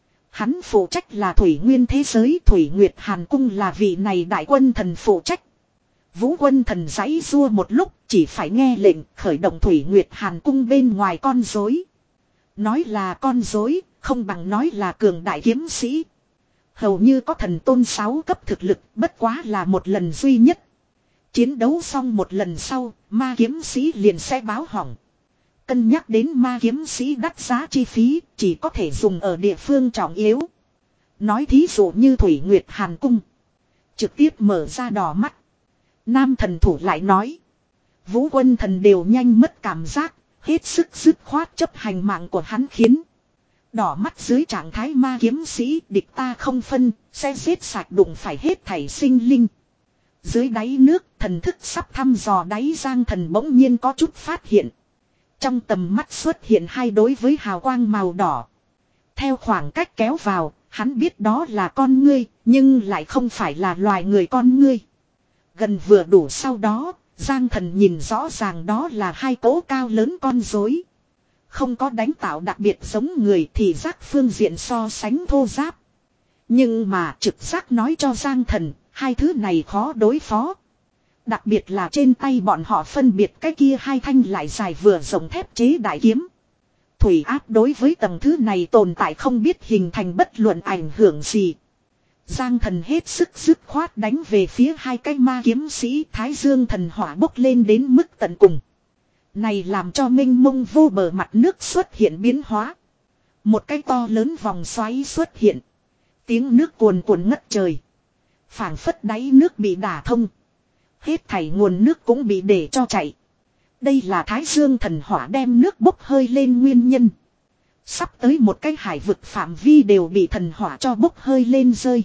Hắn phụ trách là thủy nguyên thế giới, Thủy Nguyệt Hàn Cung là vị này đại quân thần phụ trách. Vũ quân thần giãy rua một lúc, chỉ phải nghe lệnh khởi động Thủy Nguyệt Hàn Cung bên ngoài con rối. Nói là con rối, không bằng nói là cường đại kiếm sĩ. Hầu như có thần tôn sáu cấp thực lực, bất quá là một lần duy nhất. Chiến đấu xong một lần sau, ma kiếm sĩ liền sẽ báo hỏng. Cân nhắc đến ma kiếm sĩ đắt giá chi phí, chỉ có thể dùng ở địa phương trọng yếu. Nói thí dụ như Thủy Nguyệt Hàn Cung. Trực tiếp mở ra đỏ mắt. Nam thần thủ lại nói. Vũ quân thần đều nhanh mất cảm giác, hết sức dứt khoát chấp hành mạng của hắn khiến. Đỏ mắt dưới trạng thái ma kiếm sĩ, địch ta không phân, sẽ giết sạch đụng phải hết thảy sinh linh. Dưới đáy nước, thần thức sắp thăm dò đáy Giang Thần bỗng nhiên có chút phát hiện. Trong tầm mắt xuất hiện hai đối với hào quang màu đỏ. Theo khoảng cách kéo vào, hắn biết đó là con ngươi, nhưng lại không phải là loài người con ngươi. Gần vừa đủ sau đó, Giang Thần nhìn rõ ràng đó là hai cỗ cao lớn con rối. Không có đánh tạo đặc biệt giống người thì giác phương diện so sánh thô giáp. Nhưng mà trực giác nói cho Giang Thần, hai thứ này khó đối phó. Đặc biệt là trên tay bọn họ phân biệt cái kia hai thanh lại dài vừa rộng thép chế đại kiếm. Thủy áp đối với tầng thứ này tồn tại không biết hình thành bất luận ảnh hưởng gì. Giang Thần hết sức dứt khoát đánh về phía hai cái ma kiếm sĩ, Thái Dương thần hỏa bốc lên đến mức tận cùng. Này làm cho mênh mông vô bờ mặt nước xuất hiện biến hóa. Một cái to lớn vòng xoáy xuất hiện. Tiếng nước cuồn cuộn ngất trời. Phảng phất đáy nước bị đả thông. Hết thảy nguồn nước cũng bị để cho chạy. Đây là Thái Dương thần hỏa đem nước bốc hơi lên nguyên nhân. Sắp tới một cái hải vực phạm vi đều bị thần hỏa cho bốc hơi lên rơi.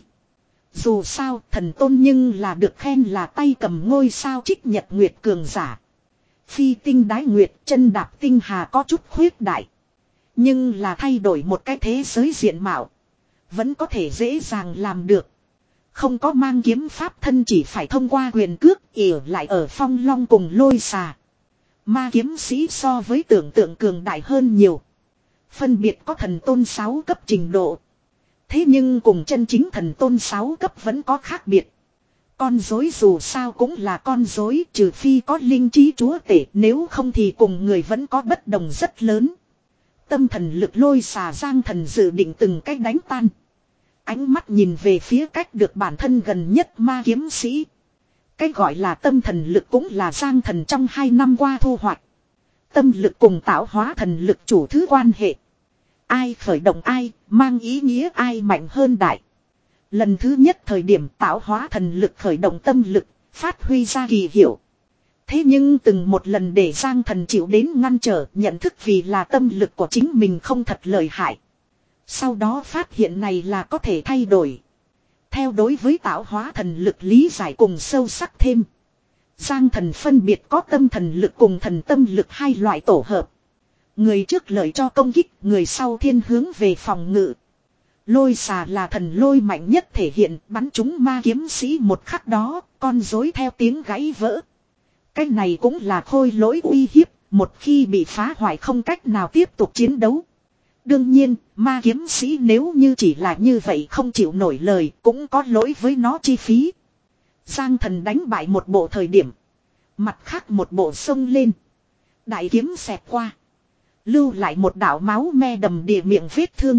Dù sao thần tôn nhưng là được khen là tay cầm ngôi sao trích nhật nguyệt cường giả. Phi tinh đái nguyệt chân đạp tinh hà có chút khuyết đại. Nhưng là thay đổi một cái thế giới diện mạo. Vẫn có thể dễ dàng làm được. Không có mang kiếm pháp thân, chỉ phải thông qua quyền cước ỉa lại ở phong long cùng lôi xà. Ma kiếm sĩ so với tưởng tượng cường đại hơn nhiều. Phân biệt có thần tôn sáu cấp trình độ. Thế nhưng cùng chân chính thần tôn sáu cấp vẫn có khác biệt. Con rối dù sao cũng là con rối, trừ phi có linh trí chúa tể, nếu không thì cùng người vẫn có bất đồng rất lớn. Tâm thần lực lôi xà Giang Thần dự định từng cách đánh tan. Ánh mắt nhìn về phía cách được bản thân gần nhất ma kiếm sĩ. Cái gọi là tâm thần lực cũng là Giang Thần trong hai năm qua thu hoạch. Tâm lực cùng tạo hóa thần lực chủ thứ quan hệ. Ai khởi động ai, mang ý nghĩa ai mạnh hơn đại. Lần thứ nhất thời điểm tạo hóa thần lực khởi động tâm lực, phát huy ra kỳ hiệu. Thế nhưng từng một lần để Giang Thần chịu đến ngăn trở, nhận thức vì là tâm lực của chính mình không thật lợi hại. Sau đó phát hiện này là có thể thay đổi. Theo đối với tạo hóa thần lực lý giải cùng sâu sắc thêm. Giang Thần phân biệt có tâm thần lực cùng thần tâm lực hai loại tổ hợp. Người trước lợi cho công kích, người sau thiên hướng về phòng ngự. Lôi xà là thần lôi mạnh nhất thể hiện, bắn trúng ma kiếm sĩ một khắc đó, con rối theo tiếng gãy vỡ. Cái này cũng là khôi lỗi uy hiếp, một khi bị phá hoại không cách nào tiếp tục chiến đấu. Đương nhiên, ma kiếm sĩ nếu như chỉ là như vậy không chịu nổi lời, cũng có lỗi với nó chi phí. Giang Thần đánh bại một bộ thời điểm, mặt khác một bộ xông lên. Đại kiếm xẹt qua, lưu lại một đạo máu me đầm đìa miệng vết thương.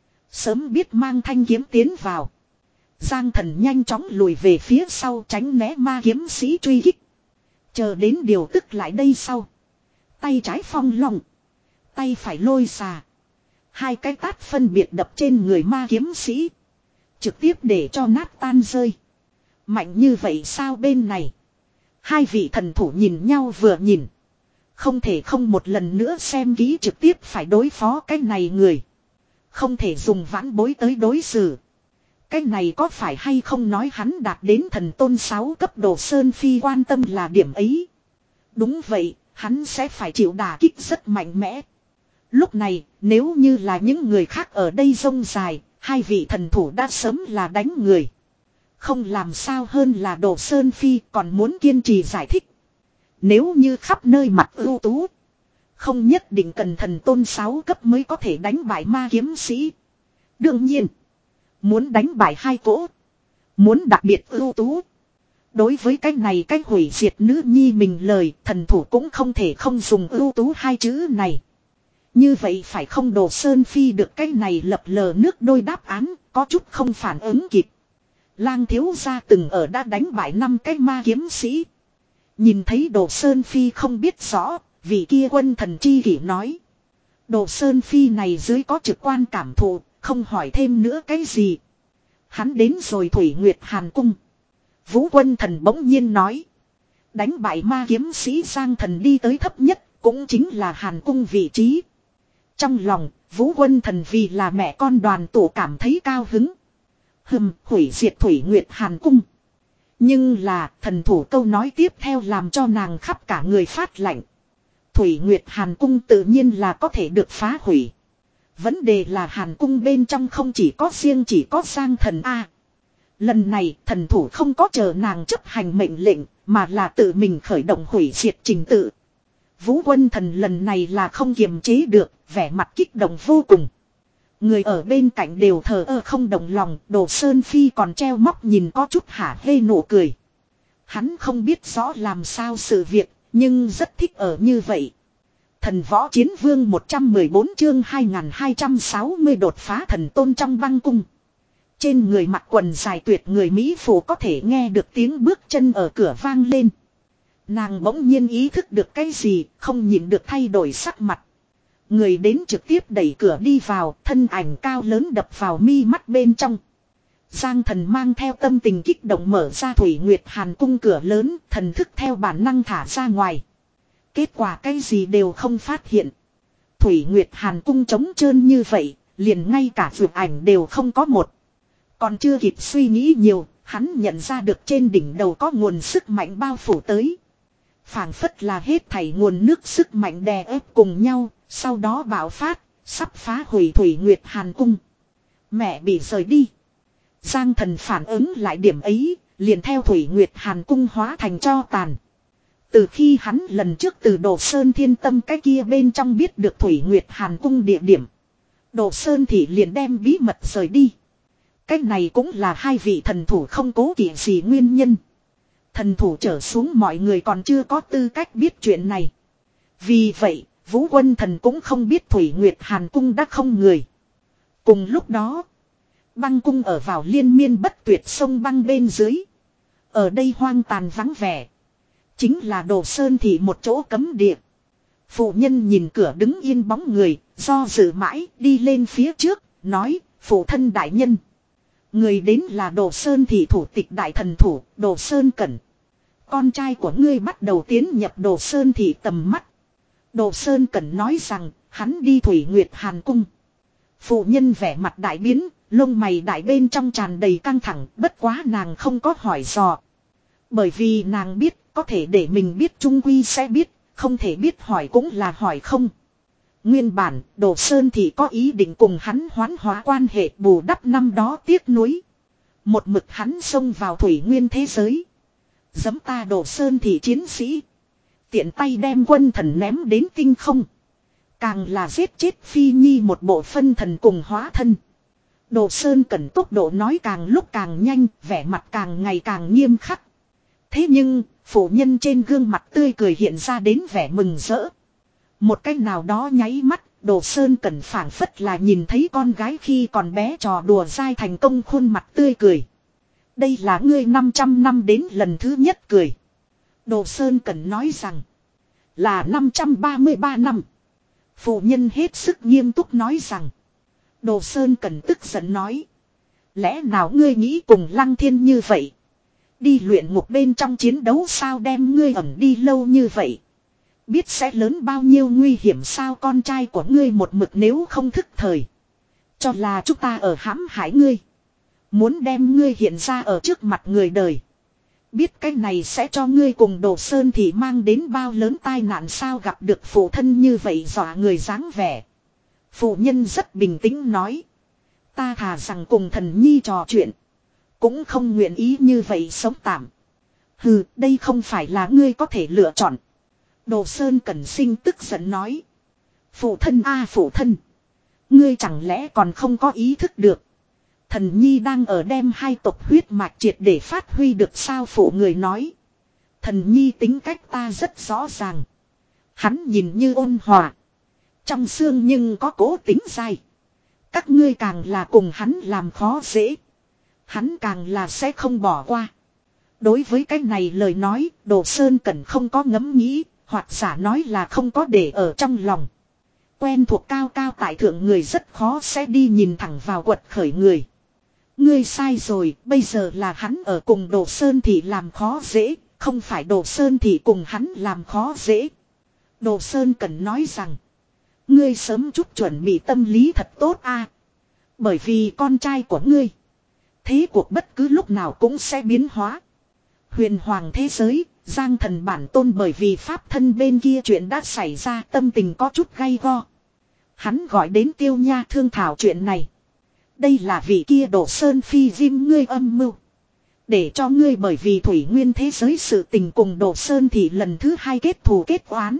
Sớm biết mang thanh kiếm tiến vào, Giang Thần nhanh chóng lùi về phía sau tránh né ma kiếm sĩ truy kích. Chờ đến điều tức lại đây sau, tay trái phong long, tay phải lôi xà, hai cái tát phân biệt đập trên người ma kiếm sĩ, trực tiếp để cho nát tan rơi. Mạnh như vậy sao bên này? Hai vị thần thủ nhìn nhau vừa nhìn, không thể không một lần nữa xem kỹ trực tiếp phải đối phó cái này người. Không thể dùng vãn bối tới đối xử. Cái này có phải hay không nói hắn đạt đến thần tôn sáu cấp độ Sơn Phi quan tâm là điểm ấy. Đúng vậy, hắn sẽ phải chịu đả kích rất mạnh mẽ. Lúc này, nếu như là những người khác ở đây rông dài, hai vị thần thủ đã sớm là đánh người. Không làm sao hơn là Đồ Sơn Phi còn muốn kiên trì giải thích. Nếu như khắp nơi mặt ưu tú, không nhất định cần thần tôn sáu cấp mới có thể đánh bại ma kiếm sĩ. Đương nhiên, muốn đánh bại hai cỗ, muốn đặc biệt ưu tú. Đối với cái này cách hủy diệt nữ nhi mình lời, thần thủ cũng không thể không dùng ưu tú hai chữ này. Như vậy phải không? Đồ Sơn Phi được cái này lập lờ nước đôi đáp án, có chút không phản ứng kịp. Lang thiếu gia từng ở đã đánh bại năm cái ma kiếm sĩ. Nhìn thấy Đồ Sơn Phi không biết rõ, vị kia quân thần chi kỷ nói. Đồ Sơn Phi này dưới có trực quan cảm thụ, không hỏi thêm nữa cái gì. Hắn đến rồi Thủy Nguyệt Hàn Cung. Vũ quân thần bỗng nhiên nói. Đánh bại ma kiếm sĩ Giang Thần đi tới thấp nhất, cũng chính là Hàn Cung vị trí. Trong lòng, Vũ quân thần vì là mẹ con đoàn tụ cảm thấy cao hứng. Hừm, hủy diệt Thủy Nguyệt Hàn Cung. Nhưng là, thần thủ câu nói tiếp theo làm cho nàng khắp cả người phát lạnh. Thủy Nguyệt Hàn Cung tự nhiên là có thể được phá hủy. Vấn đề là Hàn Cung bên trong không chỉ có riêng chỉ có Giang Thần A. Lần này, thần thủ không có chờ nàng chấp hành mệnh lệnh, mà là tự mình khởi động hủy diệt trình tự. Vũ quân thần lần này là không kiềm chế được, vẻ mặt kích động vô cùng. Người ở bên cạnh đều thờ ơ không động lòng, Đồ Sơn Phi còn treo móc nhìn có chút hả hê nụ cười. Hắn không biết rõ làm sao sự việc, nhưng rất thích ở như vậy. Thần võ chiến vương một trăm mười bốn chương hai nghìn hai trăm sáu mươi đột phá thần tôn trong băng cung. Trên người mặc quần dài tuyệt người Mỹ phụ có thể nghe được tiếng bước chân ở cửa vang lên. Nàng bỗng nhiên ý thức được cái gì, không nhìn được thay đổi sắc mặt. Người đến trực tiếp đẩy cửa đi vào, thân ảnh cao lớn đập vào mi mắt bên trong. Giang Thần mang theo tâm tình kích động mở ra Thủy Nguyệt Hàn Cung cửa lớn, thần thức theo bản năng thả ra ngoài. Kết quả cái gì đều không phát hiện. Thủy Nguyệt Hàn Cung trống trơn như vậy, liền ngay cả vượt ảnh đều không có một. Còn chưa kịp suy nghĩ nhiều, hắn nhận ra được trên đỉnh đầu có nguồn sức mạnh bao phủ tới. Phảng phất là hết thảy nguồn nước sức mạnh đè ép cùng nhau, sau đó bạo phát, sắp phá hủy Thủy Nguyệt Hàn Cung. Mẹ bị rời đi. Giang Thần phản ứng lại điểm ấy, liền theo Thủy Nguyệt Hàn Cung hóa thành tro tàn. Từ khi hắn lần trước từ Đồ Sơn Thiên Tâm cái kia bên trong biết được Thủy Nguyệt Hàn Cung địa điểm, Đồ Sơn thì liền đem bí mật rời đi. Cái này cũng là hai vị thần thủ không cố kỵ gì nguyên nhân. Thần thủ trở xuống mọi người còn chưa có tư cách biết chuyện này. Vì vậy, Vũ quân thần cũng không biết Thủy Nguyệt Hàn Cung đã không người. Cùng lúc đó, băng cung ở vào liên miên bất tuyệt sông băng bên dưới. Ở đây hoang tàn vắng vẻ. Chính là Đồ Sơn thì một chỗ cấm địa. Phụ nhân nhìn cửa đứng yên bóng người, do dự mãi đi lên phía trước, nói, phụ thân đại nhân. Người đến là Đồ Sơn thị thủ tịch đại thần thủ, Đồ Sơn Cẩn. Con trai của ngươi bắt đầu tiến nhập Đồ Sơn thị tầm mắt. Đồ Sơn Cẩn nói rằng, hắn đi Thủy Nguyệt Hàn Cung. Phụ nhân vẻ mặt đại biến, lông mày đại bên trong tràn đầy căng thẳng, bất quá nàng không có hỏi dò. Bởi vì nàng biết, có thể để mình biết trung quy sẽ biết, không thể biết hỏi cũng là hỏi không. Nguyên bản, Đồ Sơn thì có ý định cùng hắn hoán hóa quan hệ bù đắp năm đó tiếc nuối. Một mực hắn xông vào thủy nguyên thế giới. Giẫm ta Đồ Sơn thì chiến sĩ. Tiện tay đem quân thần ném đến tinh không. Càng là giết chết Phi Nhi một bộ phân thần cùng hóa thân. Đồ Sơn cần tốc độ nói càng lúc càng nhanh, vẻ mặt càng ngày càng nghiêm khắc. Thế nhưng, phụ nhân trên gương mặt tươi cười hiện ra đến vẻ mừng rỡ. Một cách nào đó nháy mắt, Đồ Sơn cần phảng phất là nhìn thấy con gái khi còn bé trò đùa dai thành công khuôn mặt tươi cười. Đây là ngươi năm trăm năm đến lần thứ nhất cười. Đồ Sơn cần nói rằng, là năm trăm ba mươi ba năm. Phụ nhân hết sức nghiêm túc nói rằng, Đồ Sơn cần tức giận nói, lẽ nào ngươi nghĩ cùng Lăng Thiên như vậy? Đi luyện ngục bên trong chiến đấu sao đem ngươi ẩn đi lâu như vậy? Biết sẽ lớn bao nhiêu nguy hiểm sao con trai của ngươi một mực nếu không thức thời. Cho là chúng ta ở hãm hại ngươi. Muốn đem ngươi hiện ra ở trước mặt người đời. Biết cái này sẽ cho ngươi cùng Đồ Sơn thì mang đến bao lớn tai nạn sao gặp được phụ thân như vậy dọa người dáng vẻ. Phụ nhân rất bình tĩnh nói. Ta thà rằng cùng thần nhi trò chuyện. Cũng không nguyện ý như vậy sống tạm. Hừ, đây không phải là ngươi có thể lựa chọn. Đồ Sơn Cẩn Sinh tức giận nói. Phụ thân a phụ thân. Ngươi chẳng lẽ còn không có ý thức được. Thần nhi đang ở đem hai tộc huyết mạch triệt để phát huy được sao phụ người nói. Thần nhi tính cách ta rất rõ ràng. Hắn nhìn như ôn hòa. Trong xương nhưng có cố tính dai. Các ngươi càng là cùng hắn làm khó dễ. Hắn càng là sẽ không bỏ qua. Đối với cái này lời nói, Đồ Sơn Cẩn không có ngẫm nghĩ, hoặc giả nói là không có để ở trong lòng. Quen thuộc cao cao tại thượng người rất khó sẽ đi nhìn thẳng vào quật khởi người. Ngươi sai rồi, bây giờ là hắn ở cùng Đồ Sơn thì làm khó dễ, không phải Đồ Sơn thì cùng hắn làm khó dễ. Đồ Sơn Cẩn nói rằng, ngươi sớm chút chuẩn bị tâm lý thật tốt a, bởi vì con trai của ngươi. Thế cuộc bất cứ lúc nào cũng sẽ biến hóa. Huyền hoàng thế giới, Giang Thần bản tôn bởi vì pháp thân bên kia chuyện đã xảy ra tâm tình có chút gay go. Hắn gọi đến Tiêu Nha thương thảo chuyện này. Đây là vị kia Đồ Sơn phi diêm ngươi âm mưu. Để cho ngươi bởi vì thủy nguyên thế giới sự tình cùng Đồ Sơn thì lần thứ hai kết thù kết oán.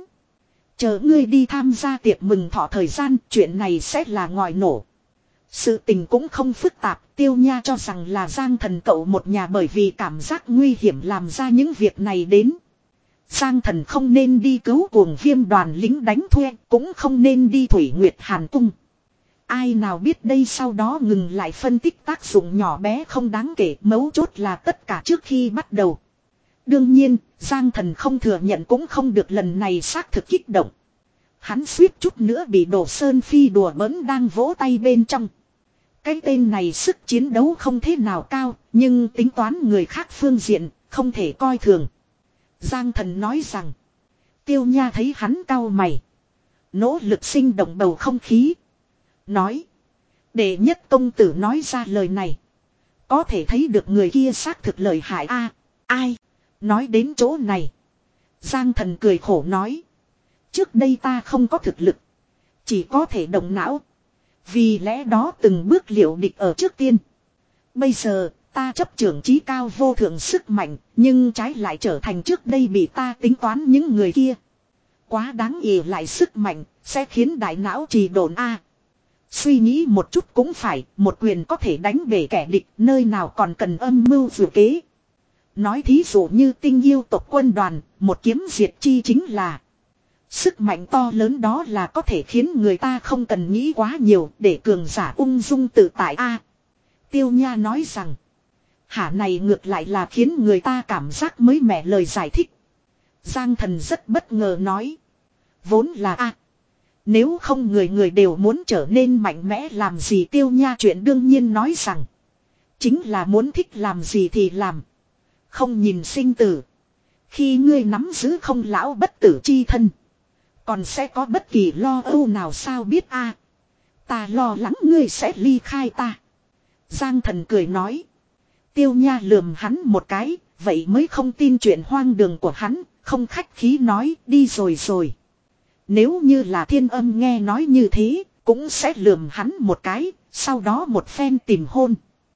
Chờ ngươi đi tham gia tiệc mừng thọ thời gian chuyện này sẽ là ngòi nổ. Sự tình cũng không phức tạp, Tiêu Nha cho rằng là Giang Thần cậu một nhà bởi vì cảm giác nguy hiểm làm ra những việc này đến. Giang Thần không nên đi cứu cuồng viêm đoàn lính đánh thuê, cũng không nên đi Thủy Nguyệt Hàn Cung. Ai nào biết đây sau đó ngừng lại phân tích tác dụng nhỏ bé không đáng kể, mấu chốt là tất cả trước khi bắt đầu. Đương nhiên, Giang Thần không thừa nhận cũng không được lần này xác thực kích động. Hắn suýt chút nữa bị Đồ Sơn Phi đùa bỡn đang vỗ tay bên trong. Cái tên này sức chiến đấu không thế nào cao, nhưng tính toán người khác phương diện, không thể coi thường. Giang Thần nói rằng, Tiêu Nha thấy hắn cau mày. Nỗ lực sinh động bầu không khí. Nói, đệ nhất công tử nói ra lời này. Có thể thấy được người kia xác thực lợi hại a. Ai? Nói đến chỗ này. Giang Thần cười khổ nói. Trước đây ta không có thực lực. Chỉ có thể động não. Vì lẽ đó từng bước liệu địch ở trước tiên. Bây giờ ta chấp trưởng trí cao vô thượng sức mạnh. Nhưng trái lại trở thành trước đây bị ta tính toán những người kia. Quá đáng ỉ lại sức mạnh. Sẽ khiến đại não trì độn a. Suy nghĩ một chút cũng phải. Một quyền có thể đánh bể kẻ địch. Nơi nào còn cần âm mưu dự kế. Nói thí dụ như tinh yêu tộc quân đoàn. Một kiếm diệt chi chính là. Sức mạnh to lớn đó là có thể khiến người ta không cần nghĩ quá nhiều để cường giả ung dung tự tại a. Tiêu Nha nói rằng. Hả này ngược lại là khiến người ta cảm giác mới mẻ lời giải thích. Giang Thần rất bất ngờ nói. Vốn là a. Nếu không người người đều muốn trở nên mạnh mẽ làm gì Tiêu Nha chuyện đương nhiên nói rằng. Chính là muốn thích làm gì thì làm. Không nhìn sinh tử. Khi ngươi nắm giữ không lão bất tử chi thân. Còn sẽ có bất kỳ lo âu nào sao biết a? Ta lo lắng ngươi sẽ ly khai ta. Giang Thần cười nói. Tiêu Nha lườm hắn một cái. Vậy mới không tin chuyện hoang đường của hắn. Không khách khí nói đi rồi rồi. Nếu như là Thiên Âm nghe nói như thế, cũng sẽ lườm hắn một cái, sau đó một phen tìm hôn.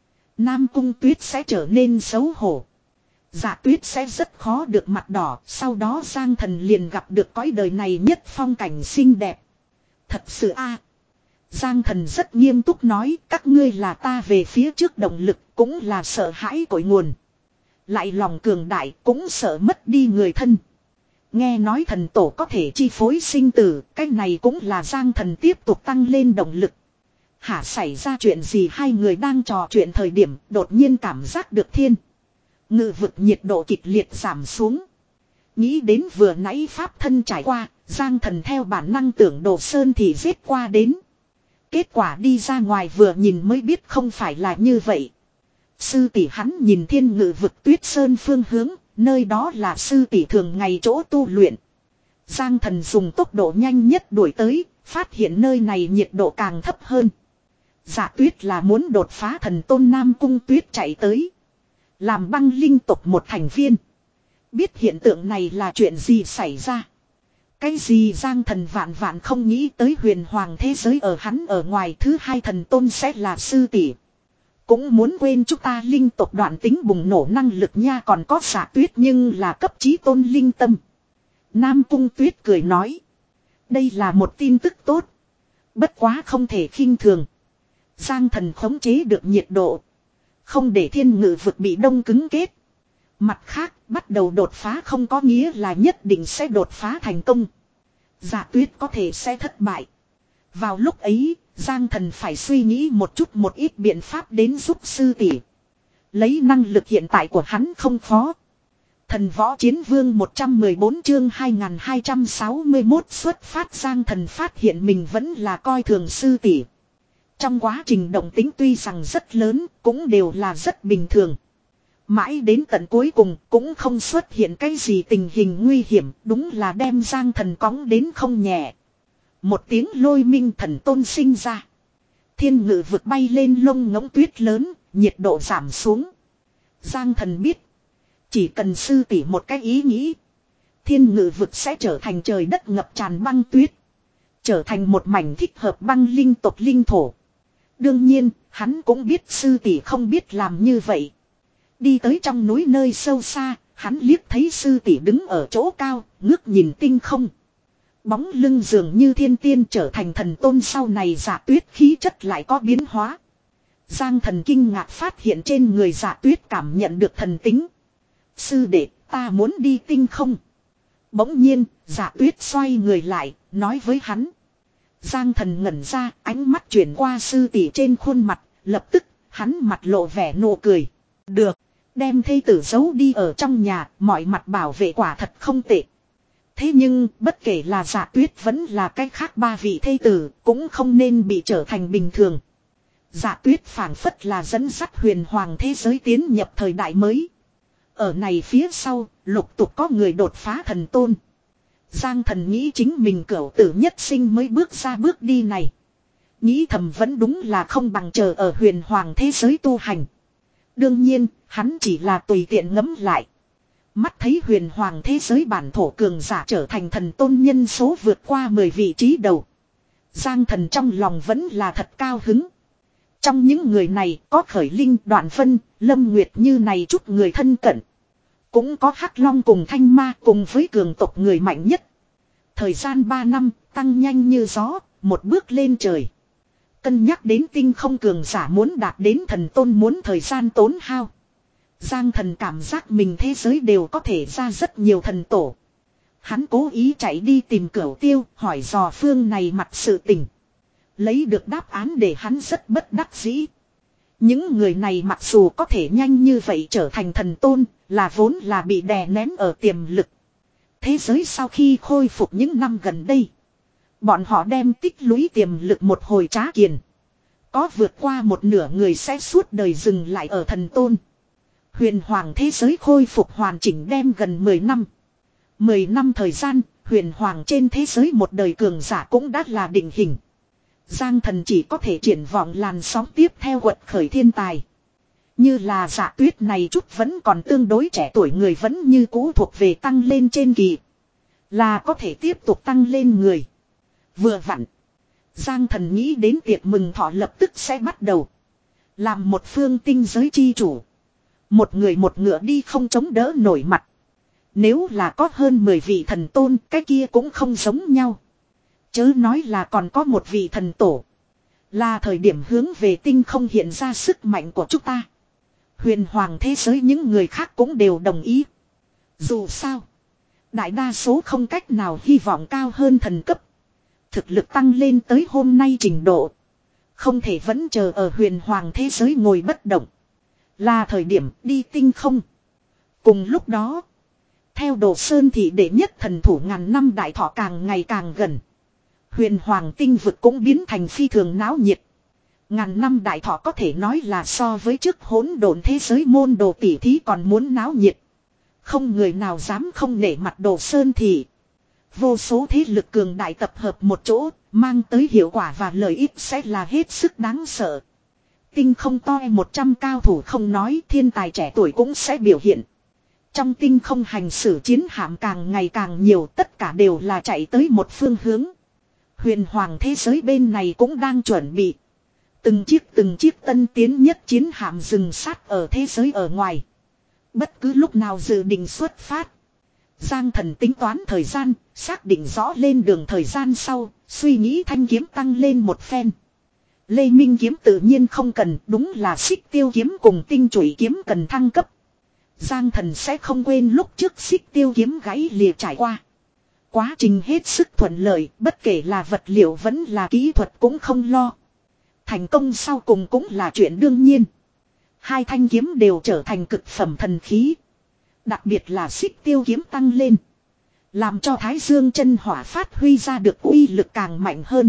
Nam Cung Tuyết sẽ trở nên xấu hổ. Dạ Tuyết sẽ rất khó được mặt đỏ, sau đó Giang Thần liền gặp được cõi đời này nhất phong cảnh xinh đẹp. Thật sự a. Giang Thần rất nghiêm túc nói, các ngươi là ta về phía trước động lực, cũng là sợ hãi cội nguồn. Lại lòng cường đại, cũng sợ mất đi người thân. Nghe nói thần tổ có thể chi phối sinh tử, cái này cũng là Giang Thần tiếp tục tăng lên động lực. Hả, xảy ra chuyện gì? Hai người đang trò chuyện thời điểm, đột nhiên cảm giác được thiên ngự vực nhiệt độ kịch liệt giảm xuống. Nghĩ đến vừa nãy pháp thân trải qua, Giang Thần theo bản năng tưởng Đồ Sơn thì giết qua đến. Kết quả đi ra ngoài vừa nhìn mới biết không phải là như vậy. Sư tỷ, hắn nhìn thiên ngự vực Tuyết Sơn phương hướng, nơi đó là sư tỷ thường ngày chỗ tu luyện. Giang Thần dùng tốc độ nhanh nhất đuổi tới, phát hiện nơi này nhiệt độ càng thấp hơn. Dạ Tuyết là muốn đột phá thần tôn Nam Cung Tuyết chạy tới. Làm băng linh tộc một thành viên. Biết hiện tượng này là chuyện gì xảy ra. Cái gì? Giang Thần vạn vạn không nghĩ tới huyền hoàng thế giới ở hắn ở ngoài thứ hai thần tôn sẽ là sư tỷ. Cũng muốn quên chúng ta linh tộc đoạn tính bùng nổ năng lực nha, còn có Dạ Tuyết nhưng là cấp chí tôn linh tâm. Nam Cung Tuyết cười nói. Đây là một tin tức tốt. Bất quá không thể khinh thường. Giang Thần khống chế được nhiệt độ. Không để thiên ngự vực bị đông cứng kết. Mặt khác, bắt đầu đột phá không có nghĩa là nhất định sẽ đột phá thành công. Dạ Tuyết có thể sẽ thất bại. Vào lúc ấy, Giang Thần phải suy nghĩ một chút một ít biện pháp đến giúp sư tỷ. Lấy năng lực hiện tại của hắn không khó. Thần Võ Chiến Vương một trăm mười bốn chương hai nghìn hai trăm sáu mươi mốt xuất phát. Giang Thần phát hiện mình vẫn là coi thường sư tỷ. Trong quá trình động tính tuy rằng rất lớn, cũng đều là rất bình thường. Mãi đến tận cuối cùng cũng không xuất hiện cái gì tình hình nguy hiểm, đúng là đem Giang Thần cõng đến không nhẹ. Một tiếng lôi minh thần tôn sinh ra. Thiên ngự vực bay lên lông ngỗng tuyết lớn, nhiệt độ giảm xuống. Giang Thần biết, chỉ cần sư tỷ một cái ý nghĩ, thiên ngự vực sẽ trở thành trời đất ngập tràn băng tuyết. Trở thành một mảnh thích hợp băng linh tộc linh thổ. Đương nhiên, hắn cũng biết sư tỷ không biết làm như vậy. Đi tới trong núi nơi sâu xa, hắn liếc thấy sư tỷ đứng ở chỗ cao, ngước nhìn tinh không. Bóng lưng dường như thiên tiên trở thành thần tôn, sau này Dạ Tuyết khí chất lại có biến hóa. Giang Thần kinh ngạc phát hiện trên người Dạ Tuyết cảm nhận được thần tính. Sư đệ, ta muốn đi tinh không. Bỗng nhiên, Dạ Tuyết xoay người lại, nói với hắn. Giang Thần ngẩn ra, ánh mắt chuyển qua sư tỷ trên khuôn mặt, lập tức, hắn mặt lộ vẻ nụ cười. Được, đem thê tử giấu đi ở trong nhà, mọi mặt bảo vệ quả thật không tệ. Thế nhưng, bất kể là Dạ Tuyết vẫn là cách khác ba vị thê tử, cũng không nên bị trở thành bình thường. Dạ Tuyết phảng phất là dẫn dắt huyền hoàng thế giới tiến nhập thời đại mới. Ở này phía sau, lục tục có người đột phá thần tôn. Giang Thần nghĩ chính mình cửu tử nhất sinh mới bước ra bước đi này. Nghĩ thầm vẫn đúng là không bằng chờ ở huyền hoàng thế giới tu hành. Đương nhiên, hắn chỉ là tùy tiện ngẫm lại. Mắt thấy huyền hoàng thế giới bản thổ cường giả trở thành thần tôn nhân số vượt qua mười vị trí đầu. Giang Thần trong lòng vẫn là thật cao hứng. Trong những người này có Khởi Linh, Đoạn Vân, Lâm Nguyệt như này chút người thân cận. Cũng có Hắc Long cùng Thanh Ma cùng với cường tộc người mạnh nhất. Thời gian ba năm, tăng nhanh như gió, một bước lên trời. Cân nhắc đến tinh không cường giả muốn đạt đến thần tôn muốn thời gian tốn hao. Giang Thần cảm giác mình thế giới đều có thể ra rất nhiều thần tổ. Hắn cố ý chạy đi tìm Cửu Tiêu, hỏi dò phương này mặt sự tình. Lấy được đáp án để hắn rất bất đắc dĩ. Những người này mặc dù có thể nhanh như vậy trở thành thần tôn, là vốn là bị đè nén ở tiềm lực. Thế giới sau khi khôi phục những năm gần đây, bọn họ đem tích lũy tiềm lực một hồi trá kiền. Có vượt qua một nửa người sẽ suốt đời dừng lại ở thần tôn. Huyền hoàng thế giới khôi phục hoàn chỉnh đem gần mười năm. mười năm thời gian, huyền hoàng trên thế giới một đời cường giả cũng đã là định hình. Giang Thần chỉ có thể triển vọng làn sóng tiếp theo quật khởi thiên tài. Như là Dạ Tuyết này chút vẫn còn tương đối trẻ tuổi người vẫn như cũ thuộc về tăng lên trên kỳ. Là có thể tiếp tục tăng lên người. Vừa vặn. Giang Thần nghĩ đến tiệc mừng thọ lập tức sẽ bắt đầu. Làm một phương tinh giới chi chủ. Một người một ngựa đi không chống đỡ nổi mặt. Nếu là có hơn mười vị thần tôn, cái kia cũng không giống nhau. Chớ nói là còn có một vị thần tổ. Là thời điểm hướng về tinh không hiện ra sức mạnh của chúng ta. Huyền hoàng thế giới những người khác cũng đều đồng ý. Dù sao, đại đa số không cách nào hy vọng cao hơn thần cấp. Thực lực tăng lên tới hôm nay trình độ. Không thể vẫn chờ ở huyền hoàng thế giới ngồi bất động. Là thời điểm đi tinh không. Cùng lúc đó, theo Đồ Sơn thị đệ nhất thần thủ ngàn năm đại thọ càng ngày càng gần. Huyền hoàng tinh vực cũng biến thành phi thường náo nhiệt. Ngàn năm đại thọ có thể nói là so với trước hỗn độn thế giới môn đồ tỷ thí còn muốn náo nhiệt. Không người nào dám không nể mặt Đồ Sơn thị. Vô số thế lực cường đại tập hợp một chỗ, mang tới hiệu quả và lợi ích sẽ là hết sức đáng sợ. Tinh không to một trăm cao thủ không nói, thiên tài trẻ tuổi cũng sẽ biểu hiện. Trong tinh không hành xử chiến hạm càng ngày càng nhiều, tất cả đều là chạy tới một phương hướng. Huyền hoàng thế giới bên này cũng đang chuẩn bị. Từng chiếc từng chiếc tân tiến nhất chiến hạm dừng sát ở thế giới ở ngoài. Bất cứ lúc nào dự định xuất phát. Giang Thần tính toán thời gian, xác định rõ lên đường thời gian sau, suy nghĩ thanh kiếm tăng lên một phen. Lê Minh kiếm tự nhiên không cần, đúng là xích tiêu kiếm cùng tinh chủy kiếm cần thăng cấp. Giang Thần sẽ không quên lúc trước xích tiêu kiếm gãy lìa trải qua. Quá trình hết sức thuận lợi, bất kể là vật liệu vẫn là kỹ thuật cũng không lo. Thành công sau cùng cũng là chuyện đương nhiên. Hai thanh kiếm đều trở thành cực phẩm thần khí. Đặc biệt là xích tiêu kiếm tăng lên. Làm cho Thái Dương chân hỏa phát huy ra được uy lực càng mạnh hơn.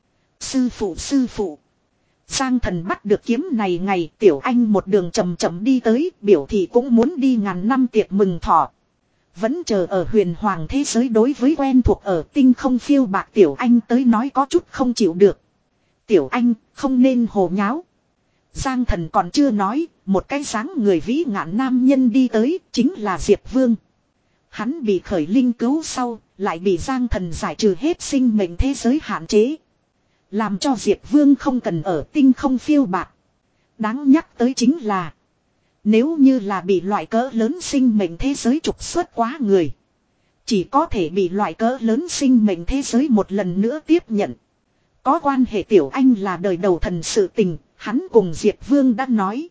Sư phụ sư phụ. Giang Thần bắt được kiếm này ngày Tiểu Anh một đường chậm chậm đi tới, biểu thị cũng muốn đi ngàn năm tiệc mừng thọ. Vẫn chờ ở huyền hoàng thế giới đối với quen thuộc ở tinh không phiêu bạc Tiểu Anh tới nói có chút không chịu được. Tiểu Anh không nên hồ nháo. Giang Thần còn chưa nói, một cái dáng người vĩ ngạn nam nhân đi tới, chính là Diệp Vương. Hắn bị khởi linh cứu sau, lại bị Giang Thần giải trừ hết sinh mệnh thế giới hạn chế. Làm cho Diệp Vương không cần ở tinh không phiêu bạc. Đáng nhắc tới chính là, nếu như là bị loại cỡ lớn sinh mệnh thế giới trục xuất quá người, chỉ có thể bị loại cỡ lớn sinh mệnh thế giới một lần nữa tiếp nhận. Có quan hệ Tiểu Anh là đời đầu thần sự tình, hắn cùng Diệp Vương đã nói.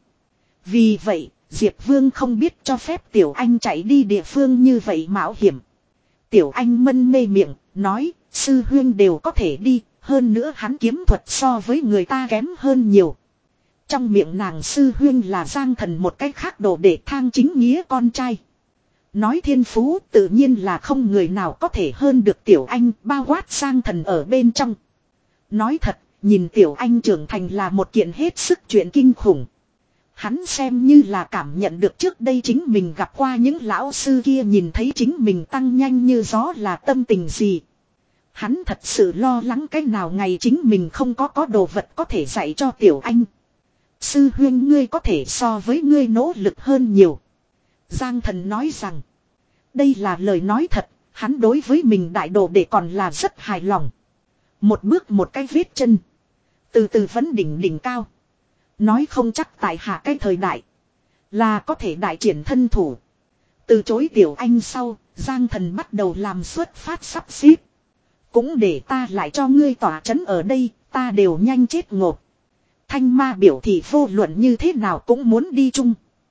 Vì vậy, Diệp Vương không biết cho phép Tiểu Anh chạy đi địa phương như vậy mạo hiểm. Tiểu Anh mân mê miệng, nói, sư huyên đều có thể đi, hơn nữa hắn kiếm thuật so với người ta kém hơn nhiều. Trong miệng nàng sư huyên là Giang Thần một cách khác đồ để thang chính nghĩa con trai. Nói thiên phú tự nhiên là không người nào có thể hơn được Tiểu Anh, bao quát Giang Thần ở bên trong. Nói thật, nhìn Tiểu Anh trưởng thành là một kiện hết sức chuyện kinh khủng. Hắn xem như là cảm nhận được trước đây chính mình gặp qua những lão sư kia nhìn thấy chính mình tăng nhanh như gió là tâm tình gì. Hắn thật sự lo lắng cái nào ngày chính mình không có có đồ vật có thể dạy cho Tiểu Anh. Sư huyên ngươi có thể so với ngươi nỗ lực hơn nhiều. Giang Thần nói rằng, đây là lời nói thật, hắn đối với mình đại đồ để còn là rất hài lòng. Một bước một cái vết chân. Từ từ vấn đỉnh đỉnh cao. Nói không chắc tại hạ cái thời đại. Là có thể đại triển thân thủ. Từ chối Tiểu Anh sau, Giang Thần bắt đầu làm xuất phát sắp xếp. Cũng để ta lại cho ngươi tỏa chấn ở đây, ta đều nhanh chết ngột. Thanh ma biểu thị vô luận như thế nào cũng muốn đi chung.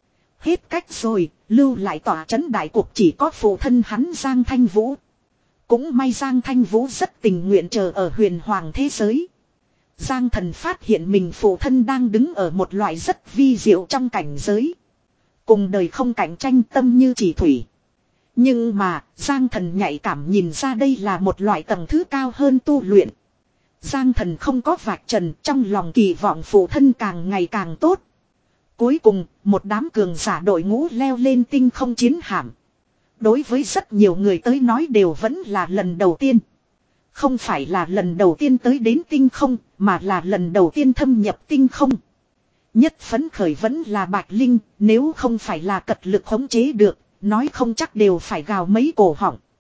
Hết cách rồi, lưu lại tỏa chấn đại cuộc chỉ có phụ thân hắn Giang Thanh Vũ. Cũng may Giang Thanh Vũ rất tình nguyện chờ ở huyền hoàng thế giới. Giang Thần phát hiện mình phụ thân đang đứng ở một loại rất vi diệu trong cảnh giới. Cùng đời không cạnh tranh tâm như chỉ thủy. Nhưng mà, Giang Thần nhạy cảm nhìn ra đây là một loại tầng thứ cao hơn tu luyện. Giang Thần không có vạch trần, trong lòng kỳ vọng phụ thân càng ngày càng tốt. Cuối cùng, một đám cường giả đội ngũ leo lên tinh không chiến hạm. Đối với rất nhiều người tới nói đều vẫn là lần đầu tiên. Không phải là lần đầu tiên tới đến tinh không, mà là lần đầu tiên thâm nhập tinh không. Nhất phấn khởi vẫn là Bạch Linh, nếu không phải là cật lực khống chế được, nói không chắc đều phải gào mấy cổ họng.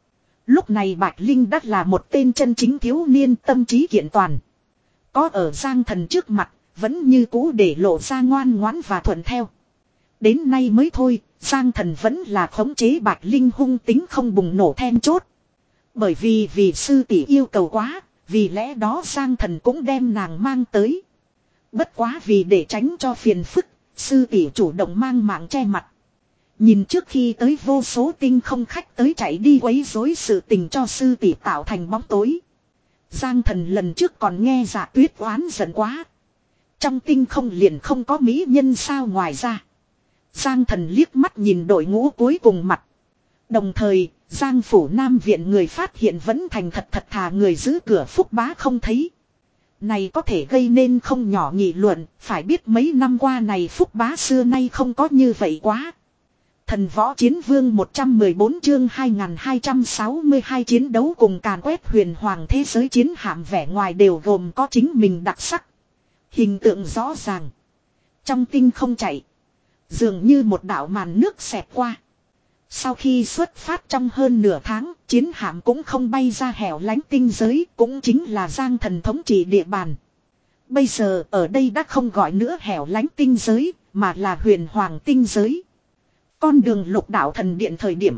Lúc này Bạch Linh đã là một tên chân chính thiếu niên tâm trí kiện toàn. Có ở Giang Thần trước mặt, vẫn như cũ để lộ ra ngoan ngoãn và thuận theo. Đến nay mới thôi, Giang Thần vẫn là khống chế Bạch Linh hung tính không bùng nổ then chốt. Bởi vì vì sư tỷ yêu cầu quá, vì lẽ đó Giang Thần cũng đem nàng mang tới. Bất quá vì để tránh cho phiền phức, sư tỷ chủ động mang mạng che mặt. Nhìn trước khi tới vô số tinh không khách tới chạy đi quấy rối sự tình cho sư tỷ tạo thành bóng tối. Giang Thần lần trước còn nghe Dạ Tuyết oán giận quá. Trong tinh không liền không có mỹ nhân sao ngoài ra. Giang Thần liếc mắt nhìn đội ngũ cuối cùng mặt. Đồng thời, Giang phủ Nam viện người phát hiện vẫn thành thật thật thà người giữ cửa Phúc Bá không thấy. Này có thể gây nên không nhỏ nghị luận, phải biết mấy năm qua này Phúc Bá xưa nay không có như vậy quá. Thần võ chiến vương một trăm mười bốn chương hai nghìn hai trăm sáu mươi hai chiến đấu cùng càn quét huyền hoàng thế giới chiến hạm vẻ ngoài đều gồm có chính mình đặc sắc. Hình tượng rõ ràng. Trong tinh không chạy. Dường như một đạo màn nước xẹt qua. Sau khi xuất phát trong hơn nửa tháng, chiến hạm cũng không bay ra hẻo lánh tinh giới, cũng chính là Giang Thần thống trị địa bàn. Bây giờ ở đây đã không gọi nữa hẻo lánh tinh giới, mà là huyền hoàng tinh giới. Con đường Lục Đạo Thần Điện thời điểm,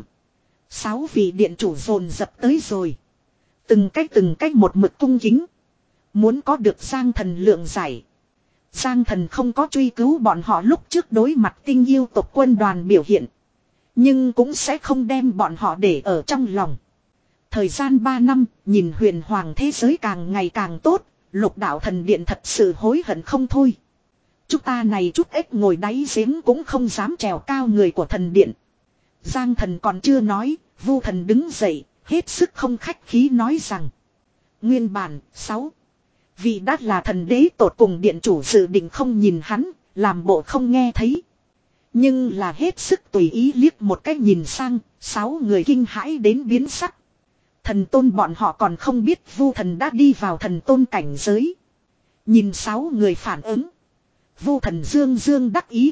sáu vị điện chủ dồn dập tới rồi. Từng cách từng cách một mực cung kính. Muốn có được Giang Thần lượng giải. Giang Thần không có truy cứu bọn họ lúc trước đối mặt tinh yêu tộc quân đoàn biểu hiện. Nhưng cũng sẽ không đem bọn họ để ở trong lòng. Thời gian ba năm, nhìn huyền hoàng thế giới càng ngày càng tốt, Lục Đạo Thần Điện thật sự hối hận không thôi. Chúng ta này chút ếch ngồi đáy giếng cũng không dám trèo cao người của thần điện. Giang Thần còn chưa nói, Vu Thần đứng dậy, hết sức không khách khí nói rằng. Nguyên bản, sáu. Vị đắt là thần đế tột cùng điện chủ dự định không nhìn hắn, làm bộ không nghe thấy. Nhưng là hết sức tùy ý liếc một cách nhìn sang, sáu người kinh hãi đến biến sắc. Thần tôn bọn họ còn không biết Vu Thần đã đi vào thần tôn cảnh giới. Nhìn sáu người phản ứng. Vu Thần dương dương đắc ý.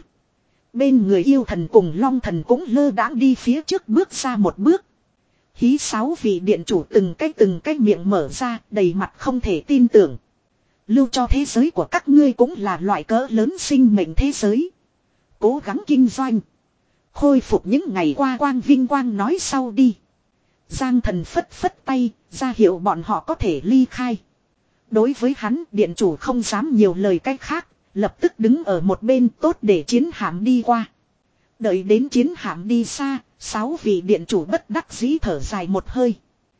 Bên người yêu thần cùng long thần cũng lơ đãng đi phía trước bước ra một bước. Hí sáu vị điện chủ từng cái từng cái miệng mở ra, đầy mặt không thể tin tưởng. Lưu cho thế giới của các ngươi cũng là loại cỡ lớn sinh mệnh thế giới. Cố gắng kinh doanh. Khôi phục những ngày qua quang vinh quang nói sau đi. Giang Thần phất phất tay, ra hiệu bọn họ có thể ly khai. Đối với hắn, điện chủ không dám nhiều lời cách khác, lập tức đứng ở một bên tốt để chiến hạm đi qua. Đợi đến chiến hạm đi xa, sáu vị điện chủ bất đắc dĩ thở dài một hơi.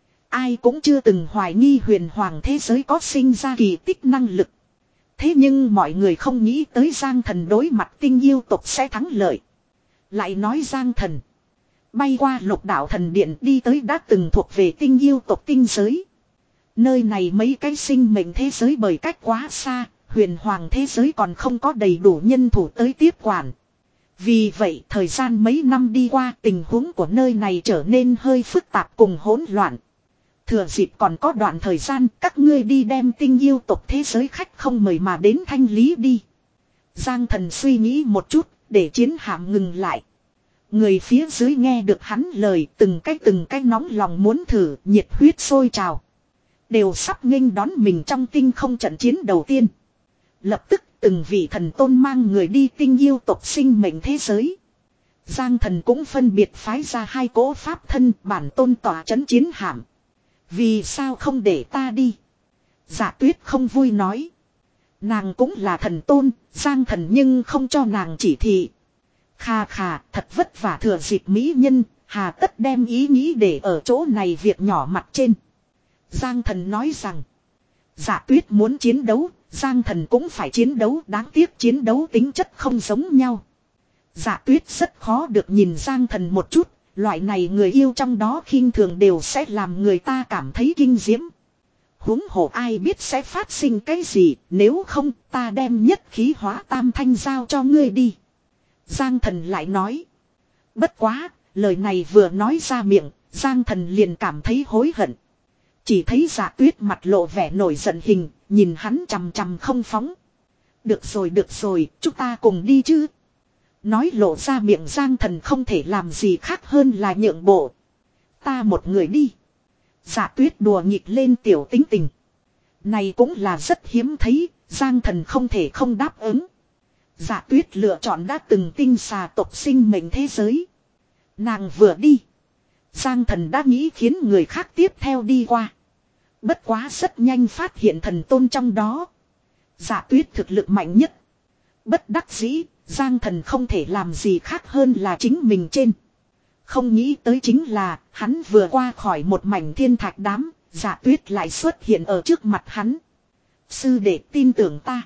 Ai cũng chưa từng hoài nghi huyền hoàng thế giới có sinh ra kỳ tích năng lực. Thế nhưng mọi người không nghĩ tới Giang Thần đối mặt tinh yêu tộc sẽ thắng lợi. Lại nói Giang Thần bay qua Lục Đạo Thần Điện đi tới đã từng thuộc về tinh yêu tộc tinh giới. Nơi này mấy cái sinh mệnh thế giới bởi cách quá xa, huyền hoàng thế giới còn không có đầy đủ nhân thủ tới tiếp quản. Vì vậy thời gian mấy năm đi qua, tình huống của nơi này trở nên hơi phức tạp cùng hỗn loạn. Thừa dịp còn có đoạn thời gian, các ngươi đi đem tinh yêu tộc thế giới khách không mời mà đến thanh lý đi. Giang Thần suy nghĩ một chút, để chiến hạm ngừng lại. Người phía dưới nghe được hắn lời, từng cái từng cái nóng lòng muốn thử, nhiệt huyết sôi trào. Đều sắp nghênh đón mình trong tinh không trận chiến đầu tiên. Lập tức từng vị thần tôn mang người đi tinh yêu tộc sinh mệnh thế giới. Giang Thần cũng phân biệt phái ra hai cỗ pháp thân bản tôn tỏa chấn chiến hạm. Vì sao không để ta đi? Dạ Tuyết không vui nói. Nàng cũng là thần tôn, Giang Thần nhưng không cho nàng chỉ thị. Khà khà, thật vất vả thừa dịp mỹ nhân, hà tất đem ý nghĩ để ở chỗ này việc nhỏ mặt trên. Giang Thần nói rằng, Dạ Tuyết muốn chiến đấu, Giang Thần cũng phải chiến đấu, đáng tiếc chiến đấu tính chất không giống nhau. Dạ Tuyết rất khó được nhìn Giang Thần một chút, loại này người yêu trong đó khinh thường đều sẽ làm người ta cảm thấy kinh diễm. Huống hồ ai biết sẽ phát sinh cái gì, nếu không ta đem nhất khí hóa tam thanh giao cho ngươi đi. Giang Thần lại nói. Bất quá, lời này vừa nói ra miệng, Giang Thần liền cảm thấy hối hận. Chỉ thấy Dạ Tuyết mặt lộ vẻ nổi giận hình, nhìn hắn chằm chằm không phóng. Được rồi được rồi, chúng ta cùng đi chứ. Nói lộ ra miệng Giang Thần không thể làm gì khác hơn là nhượng bộ. Ta một người đi. Dạ tuyết đùa nghịch lên tiểu tính tình. Này cũng là rất hiếm thấy, Giang Thần không thể không đáp ứng. Dạ tuyết lựa chọn đã từng tinh xà tộc sinh mệnh thế giới. Nàng vừa đi. Giang Thần đã nghĩ khiến người khác tiếp theo đi qua. Bất quá rất nhanh phát hiện thần tôn trong đó. Dạ tuyết thực lực mạnh nhất. Bất đắc dĩ, Giang Thần không thể làm gì khác hơn là chính mình trên. Không nghĩ tới chính là, hắn vừa qua khỏi một mảnh thiên thạch đám, Dạ tuyết lại xuất hiện ở trước mặt hắn. Sư đệ tin tưởng ta.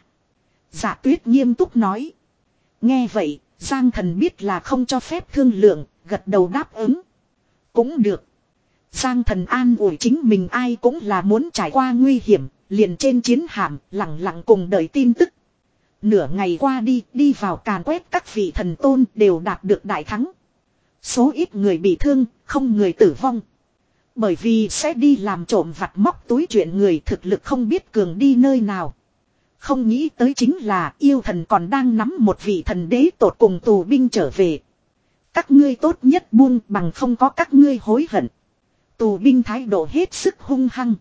Dạ tuyết nghiêm túc nói. Nghe vậy, Giang Thần biết là không cho phép thương lượng, gật đầu đáp ứng. Cũng được. Giang Thần an ủi chính mình ai cũng là muốn trải qua nguy hiểm, liền trên chiến hạm, lặng lặng cùng đợi tin tức. Nửa ngày qua đi, đi vào càn quét các vị thần tôn đều đạt được đại thắng. Số ít người bị thương, không người tử vong. Bởi vì sẽ đi làm trộm vặt móc túi chuyện người thực lực không biết cường đi nơi nào. Không nghĩ tới chính là yêu thần còn đang nắm một vị thần đế tột cùng tù binh trở về. Các ngươi tốt nhất buông bằng không có các ngươi hối hận. Tù binh thái độ hết sức hung hăng.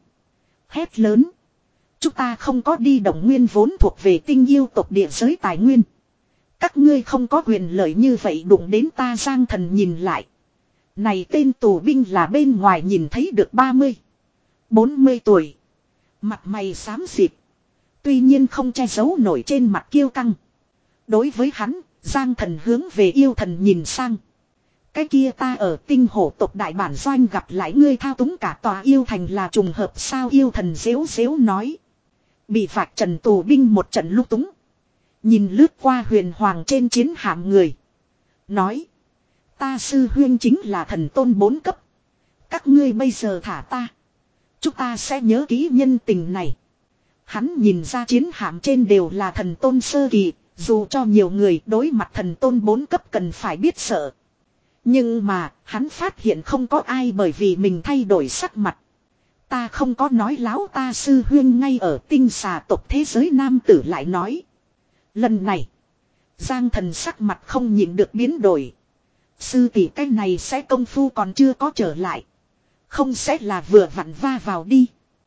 Hét lớn. Chúng ta không có đi động nguyên vốn thuộc về tinh yêu tộc địa giới tài nguyên. Các ngươi không có quyền lợi như vậy đụng đến ta. Giang Thần nhìn lại. Này tên tù binh là bên ngoài nhìn thấy được ba mươi, bốn mươi tuổi. Mặt mày xám xịt. Tuy nhiên không che giấu nổi trên mặt kiêu căng. Đối với hắn, Giang Thần hướng về yêu thần nhìn sang. Cái kia ta ở tinh hổ tộc đại bản doanh gặp lại ngươi thao túng cả tòa yêu thành là trùng hợp sao? Yêu thần xếu xếu nói. Bị vạch trần tù binh một trận lúc túng. Nhìn lướt qua huyền hoàng trên chiến hạm người. Nói. Ta sư huyên chính là thần tôn bốn cấp. Các ngươi bây giờ thả ta. Chúng ta sẽ nhớ kỹ nhân tình này. Hắn nhìn ra chiến hạm trên đều là thần tôn sơ kỳ. Dù cho nhiều người đối mặt thần tôn bốn cấp cần phải biết sợ. Nhưng mà hắn phát hiện không có ai bởi vì mình thay đổi sắc mặt. Ta không có nói láo. Ta sư huyên ngay ở tinh xà tộc thế giới nam tử lại nói. Lần này Giang Thần sắc mặt không nhịn được biến đổi. Sư tỷ cái này sẽ công phu còn chưa có trở lại. Không sẽ là vừa vặn va vào đi.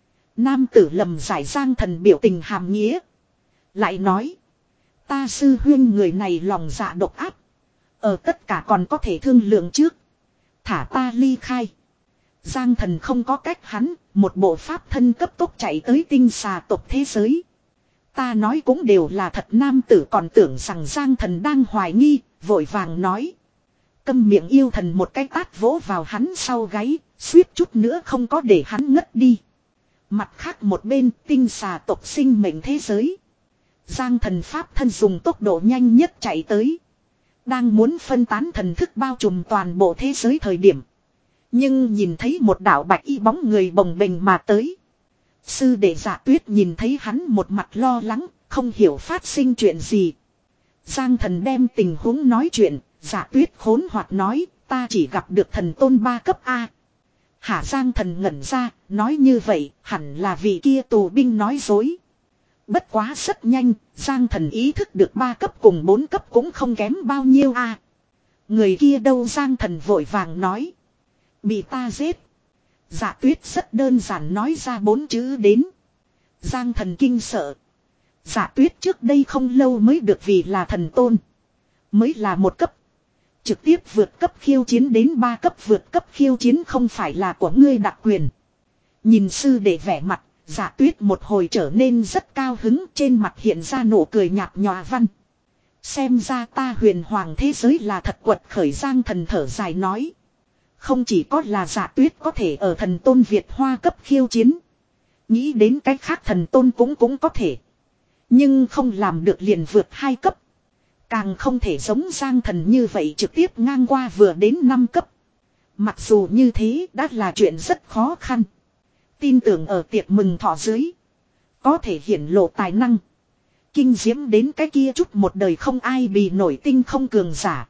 Nam tử lầm giải. Giang Thần biểu tình hàm nghĩa. Lại nói. Ta sư huyên người này lòng dạ độc ác. Ở tất cả còn có thể thương lượng trước. Thả ta ly khai. Giang Thần không có cách hắn. Một bộ pháp thân cấp tốc chạy tới tinh xà tộc thế giới. Ta nói cũng đều là thật. Nam tử còn tưởng rằng Giang Thần đang hoài nghi. Vội vàng nói. Câm miệng. Yêu thần một cái tát vỗ vào hắn sau gáy. Suýt chút nữa không có để hắn ngất đi. Mặt khác một bên tinh xà tộc sinh mệnh thế giới. Giang Thần pháp thân dùng tốc độ nhanh nhất chạy tới. Đang muốn phân tán thần thức bao trùm toàn bộ thế giới thời điểm. Nhưng nhìn thấy một đạo bạch y bóng người bồng bềnh mà tới. Sư đệ Dạ tuyết nhìn thấy hắn một mặt lo lắng, không hiểu phát sinh chuyện gì. Giang Thần đem tình huống nói chuyện, Dạ tuyết khốn hoạt nói, ta chỉ gặp được thần tôn ba cấp A. Hả? Giang Thần ngẩn ra, nói như vậy, hẳn là vị kia tù binh nói dối. Bất quá rất nhanh, Giang Thần ý thức được ba cấp cùng bốn cấp cũng không kém bao nhiêu a. Người kia đâu? Giang Thần vội vàng nói. Bị ta giết. Dạ tuyết rất đơn giản nói ra bốn chữ đến. Giang Thần kinh sợ. Dạ tuyết trước đây không lâu mới được vì là thần tôn. Mới là một cấp. Trực tiếp vượt cấp khiêu chiến đến ba cấp. Vượt cấp khiêu chiến không phải là của ngươi đặc quyền. Nhìn sư đệ vẻ mặt. Dạ tuyết một hồi trở nên rất cao hứng. Trên mặt hiện ra nụ cười nhạt nhòa văn. Xem ra ta huyền hoàng thế giới là thật quật khởi. Giang Thần thở dài nói. Không chỉ có là Dạ tuyết có thể ở thần tôn Việt Hoa cấp khiêu chiến. Nghĩ đến cách khác thần tôn cũng cũng có thể. Nhưng không làm được liền vượt hai cấp. Càng không thể giống Giang Thần như vậy trực tiếp ngang qua vừa đến năm cấp. Mặc dù như thế đã là chuyện rất khó khăn. Tin tưởng ở tiệc mừng thọ dưới. Có thể hiển lộ tài năng. Kinh diễm đến cái kia chút một đời không ai bì nổi tinh không cường giả.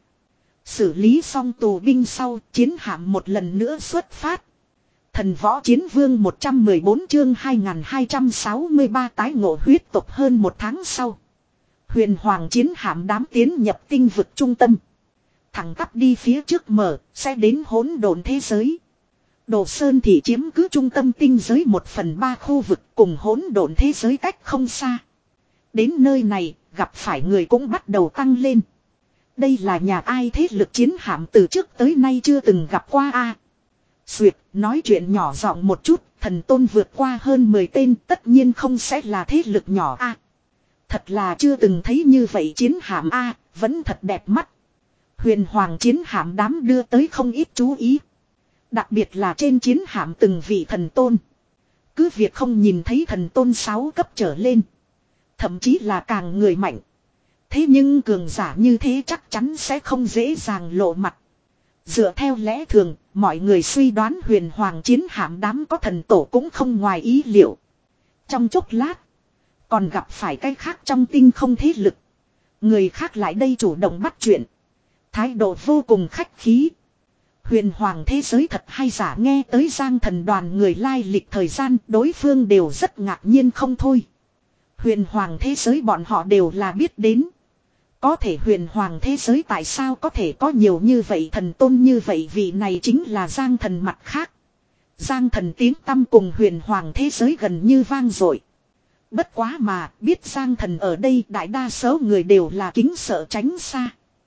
Xử lý xong tù binh sau, chiến hạm một lần nữa xuất phát. Thần võ chiến vương một trăm mười bốn chương hai nghìn hai trăm sáu mươi ba tái ngộ huyết tộc. Hơn một tháng sau. Huyền hoàng chiến hạm đám tiến nhập tinh vực trung tâm. Thẳng tắp đi phía trước mở, sẽ đến hỗn độn thế giới. Đồ Sơn thị chiếm cứ trung tâm tinh giới một phần ba khu vực cùng hỗn độn thế giới cách không xa. Đến nơi này, gặp phải người cũng bắt đầu tăng lên. Đây là nhà ai thế lực chiến hạm từ trước tới nay chưa từng gặp qua a à. Duyệt nói chuyện nhỏ giọng một chút, thần tôn vượt qua hơn mười tên tất nhiên không sẽ là thế lực nhỏ a à. Thật là chưa từng thấy như vậy chiến hạm a à, vẫn thật đẹp mắt. Huyền hoàng chiến hạm đám đưa tới không ít chú ý. Đặc biệt là trên chiến hạm từng vị thần tôn. Cứ việc không nhìn thấy thần tôn sáu cấp trở lên. Thậm chí là càng người mạnh. Thế nhưng cường giả như thế chắc chắn sẽ không dễ dàng lộ mặt. Dựa theo lẽ thường, mọi người suy đoán huyền hoàng chiến hạm đám có thần tổ cũng không ngoài ý liệu. Trong chốc lát, còn gặp phải cái khác trong tinh không thế lực. Người khác lại đây chủ động bắt chuyện. Thái độ vô cùng khách khí. Huyền hoàng thế giới thật hay giả, nghe tới Giang Thần đoàn người lai lịch thời gian đối phương đều rất ngạc nhiên không thôi. Huyền hoàng thế giới bọn họ đều là biết đến. Có thể huyền hoàng thế giới tại sao có thể có nhiều như vậy thần tôn như vậy, vị này chính là Giang Thần mặt khác. Giang Thần tiếng tăm cùng huyền hoàng thế giới gần như vang dội. Bất quá mà biết Giang Thần ở đây đại đa số người đều là kính sợ tránh xa.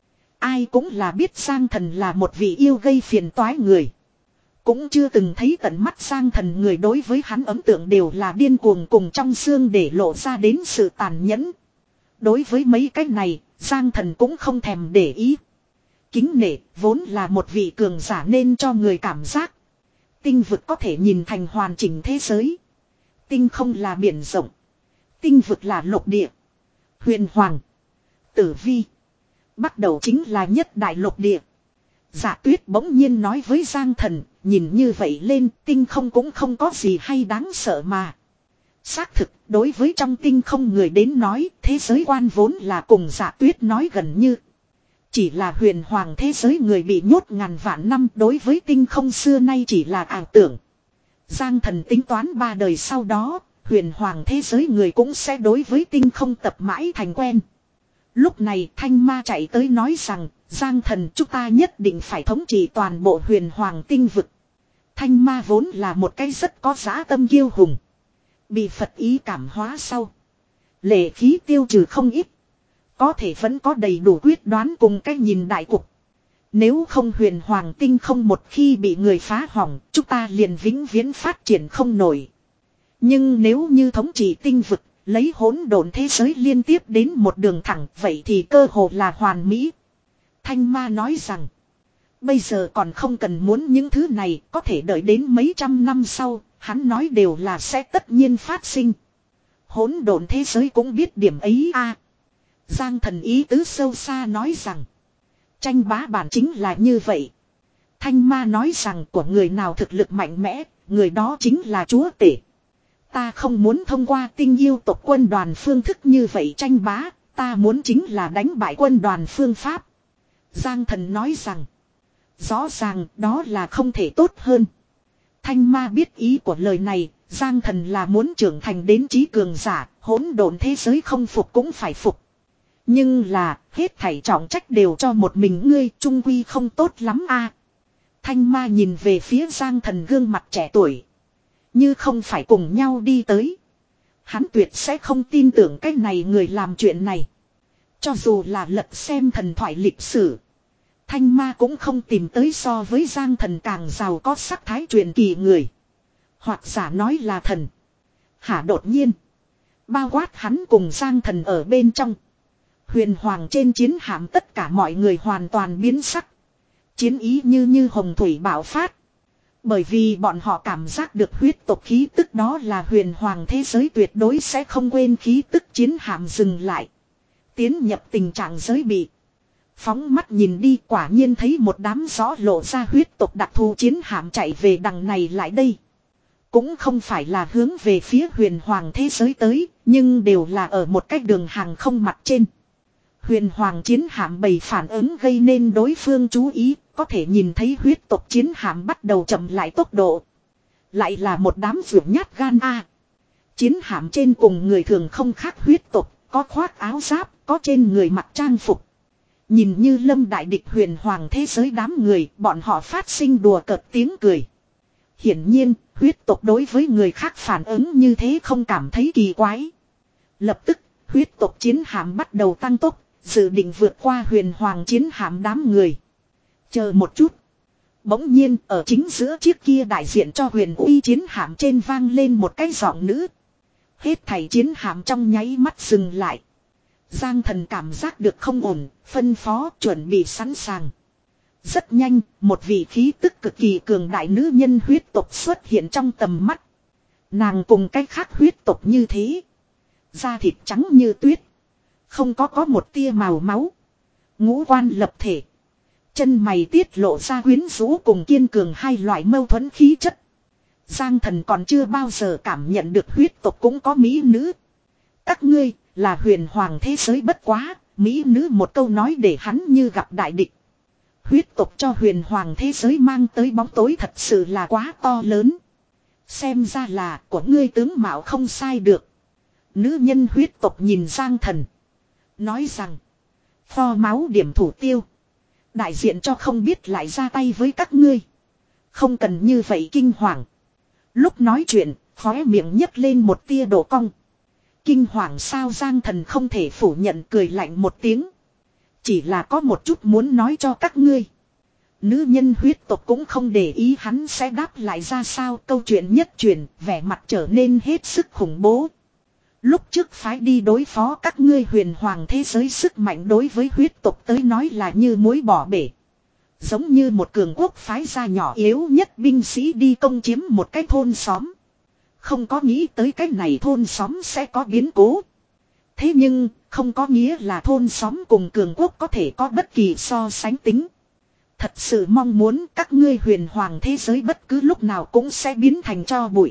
Ai cũng là biết Giang Thần là một vị yêu gây phiền toái người. Cũng chưa từng thấy tận mắt Giang Thần người, đối với hắn ấn tượng đều là điên cuồng cùng trong xương để lộ ra đến sự tàn nhẫn. Đối với mấy cái này, Giang Thần cũng không thèm để ý. Kính nể vốn là một vị cường giả nên cho người cảm giác. Tinh vực có thể nhìn thành hoàn chỉnh thế giới. Tinh không là biển rộng. Tinh vực là lục địa. Huyền hoàng, Tử Vi. Bắt đầu chính là nhất đại lục địa. Dạ Tuyết bỗng nhiên nói với Giang Thần, nhìn như vậy lên tinh không cũng không có gì hay đáng sợ mà. Xác thực, đối với trong tinh không người đến nói, thế giới quan vốn là cùng Dạ Tuyết nói gần như. Chỉ là huyền hoàng thế giới người bị nhốt ngàn vạn năm, đối với tinh không xưa nay chỉ là ảo tưởng. Giang Thần tính toán ba đời sau đó, huyền hoàng thế giới người cũng sẽ đối với tinh không tập mãi thành quen. Lúc này Thanh Ma chạy tới nói rằng, Giang Thần chúng ta nhất định phải thống trị toàn bộ huyền hoàng tinh vực. Thanh Ma vốn là một cái rất có dã tâm kiêu hùng. Bị Phật ý cảm hóa sau, lệ khí tiêu trừ không ít. Có thể vẫn có đầy đủ quyết đoán cùng cái nhìn đại cục. Nếu không huyền hoàng tinh không một khi bị người phá hỏng, chúng ta liền vĩnh viễn phát triển không nổi. Nhưng nếu như thống trị tinh vực, lấy hỗn độn thế giới liên tiếp đến một đường thẳng, vậy thì cơ hồ là hoàn mỹ. Thanh Ma nói rằng, bây giờ còn không cần muốn những thứ này, có thể đợi đến mấy trăm năm sau, hắn nói đều là sẽ tất nhiên phát sinh. Hỗn độn thế giới cũng biết điểm ấy a. À, Giang Thần ý tứ sâu xa nói rằng, tranh bá bản chính là như vậy. Thanh Ma nói rằng của người nào thực lực mạnh mẽ, người đó chính là chúa tể. Ta không muốn thông qua tinh yêu tộc quân đoàn phương thức như vậy tranh bá, ta muốn chính là đánh bại quân đoàn phương pháp. Giang Thần nói rằng, rõ ràng đó là không thể tốt hơn. Thanh Ma biết ý của lời này, Giang Thần là muốn trưởng thành đến trí cường giả, hỗn độn thế giới không phục cũng phải phục. Nhưng là, hết thảy trọng trách đều cho một mình ngươi, trung quy không tốt lắm a. Thanh Ma nhìn về phía Giang Thần gương mặt trẻ tuổi. Như không phải cùng nhau đi tới, hắn tuyệt sẽ không tin tưởng cái này người làm chuyện này. Cho dù là lật xem thần thoại lịch sử, Thanh Ma cũng không tìm tới so với Giang Thần càng giàu có sắc thái truyền kỳ người. Hoặc giả nói là thần. Hả, đột nhiên, bao quát hắn cùng Giang Thần ở bên trong, huyền hoàng trên chiến hạm tất cả mọi người hoàn toàn biến sắc. Chiến ý như như hồng thủy bạo phát. Bởi vì bọn họ cảm giác được huyết tộc khí tức, đó là huyền hoàng thế giới tuyệt đối sẽ không quên khí tức. Chiến hạm dừng lại, tiến nhập tình trạng giới bị. Phóng mắt nhìn đi, quả nhiên thấy một đám rõ lộ ra huyết tộc đặc thù chiến hạm chạy về đằng này lại đây. Cũng không phải là hướng về phía huyền hoàng thế giới tới, nhưng đều là ở một cái đường hàng không mặt trên. Huyền hoàng chiến hạm bày phản ứng gây nên đối phương chú ý, có thể nhìn thấy huyết tộc chiến hạm bắt đầu chậm lại tốc độ. Lại là một đám vượt nhát gan a. Chiến hạm trên cùng người thường không khác huyết tộc, có khoác áo giáp, có trên người mặc trang phục. Nhìn như lâm đại địch huyền hoàng thế giới đám người, bọn họ phát sinh đùa cợt tiếng cười. Hiển nhiên, huyết tộc đối với người khác phản ứng như thế không cảm thấy kỳ quái. Lập tức, huyết tộc chiến hạm bắt đầu tăng tốc, dự định vượt qua huyền hoàng chiến hạm đám người. Chờ một chút. Bỗng nhiên, ở chính giữa chiếc kia đại diện cho huyền uy chiến hạm trên vang lên một cái giọng nữ. Hết thảy chiến hạm trong nháy mắt dừng lại. Giang Thần cảm giác được không ổn, phân phó chuẩn bị sẵn sàng. Rất nhanh, một vị khí tức cực kỳ cường đại nữ nhân huyết tộc xuất hiện trong tầm mắt. Nàng cùng cách khác huyết tộc như thế. Da thịt trắng như tuyết. Không có có một tia màu máu. Ngũ quan lập thể. Chân mày tiết lộ ra quyến rũ cùng kiên cường hai loại mâu thuẫn khí chất. Giang Thần còn chưa bao giờ cảm nhận được huyết tộc cũng có mỹ nữ. Các ngươi là huyền hoàng thế giới bất quá, mỹ nữ một câu nói để hắn như gặp đại địch. Huyết tộc cho huyền hoàng thế giới mang tới bóng tối thật sự là quá to lớn. Xem ra là của ngươi tướng mạo không sai được. Nữ nhân huyết tộc nhìn Giang Thần. Nói rằng, pho máu điểm thủ tiêu. Đại diện cho không biết lại ra tay với các ngươi. Không cần như vậy kinh hoàng. Lúc nói chuyện, khóe miệng nhấc lên một tia độ cong. Kinh hoàng sao? Giang Thần không thể phủ nhận, cười lạnh một tiếng. Chỉ là có một chút muốn nói cho các ngươi. Nữ nhân huyết tộc cũng không để ý hắn sẽ đáp lại ra sao. Câu chuyện nhất truyền, vẻ mặt trở nên hết sức khủng bố. Lúc trước phái đi đối phó các ngươi huyền hoàng thế giới sức mạnh đối với huyết tộc tới nói là như muối bỏ bể. Giống như một cường quốc phái ra nhỏ yếu nhất binh sĩ đi công chiếm một cái thôn xóm. Không có nghĩ tới cái này thôn xóm sẽ có biến cố. Thế nhưng, không có nghĩa là thôn xóm cùng cường quốc có thể có bất kỳ so sánh tính. Thật sự mong muốn các ngươi huyền hoàng thế giới bất cứ lúc nào cũng sẽ biến thành tro bụi.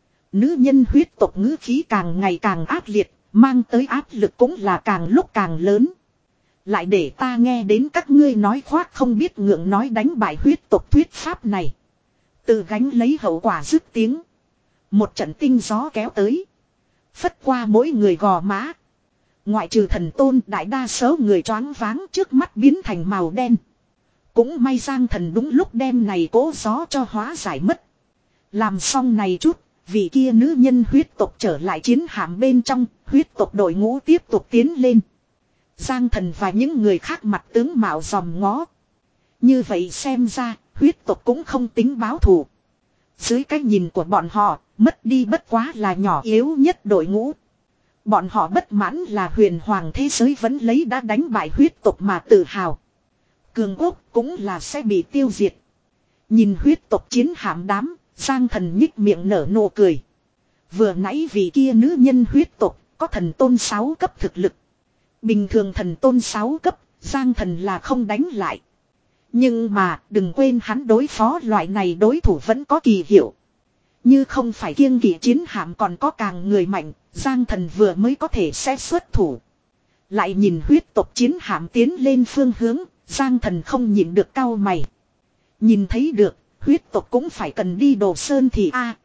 Nữ nhân huyết tộc ngữ khí càng ngày càng ác liệt, mang tới áp lực cũng là càng lúc càng lớn. Lại để ta nghe đến các ngươi nói khoác không biết ngượng nói đánh bại huyết tộc thuyết pháp này. Tự gánh lấy hậu quả dứt tiếng. Một trận tinh gió kéo tới. Phất qua mỗi người gò má. Ngoại trừ thần tôn, đại đa số người choáng váng trước mắt biến thành màu đen. Cũng may Giang Thần đúng lúc đem này cố gió cho hóa giải mất. Làm xong này chút, vị kia nữ nhân huyết tộc trở lại chiến hạm bên trong, huyết tộc đội ngũ tiếp tục tiến lên. Giang Thần và những người khác mặt tướng mạo dòm ngó. Như vậy xem ra, huyết tộc cũng không tính báo thù. Dưới cái nhìn của bọn họ, mất đi bất quá là nhỏ yếu nhất đội ngũ. Bọn họ bất mãn là huyền hoàng thế giới vẫn lấy đã đánh bại huyết tộc mà tự hào. Cường quốc cũng là sẽ bị tiêu diệt. Nhìn huyết tộc chiến hạm đám, Giang Thần nhích miệng nở nụ cười. Vừa nãy vì kia nữ nhân huyết tộc có thần tôn sáu cấp thực lực. Bình thường thần tôn sáu cấp, Giang Thần là không đánh lại. Nhưng mà đừng quên hắn đối phó loại này đối thủ vẫn có kỳ hiệu. Như không phải kiêng kỵ chiến hạm còn có càng người mạnh, Giang Thần vừa mới có thể sẽ xuất thủ. Lại nhìn huyết tộc chiến hạm tiến lên phương hướng, Giang Thần không nhịn được cau mày. Nhìn thấy được, huyết tộc cũng phải cần đi Đồ Sơn thì a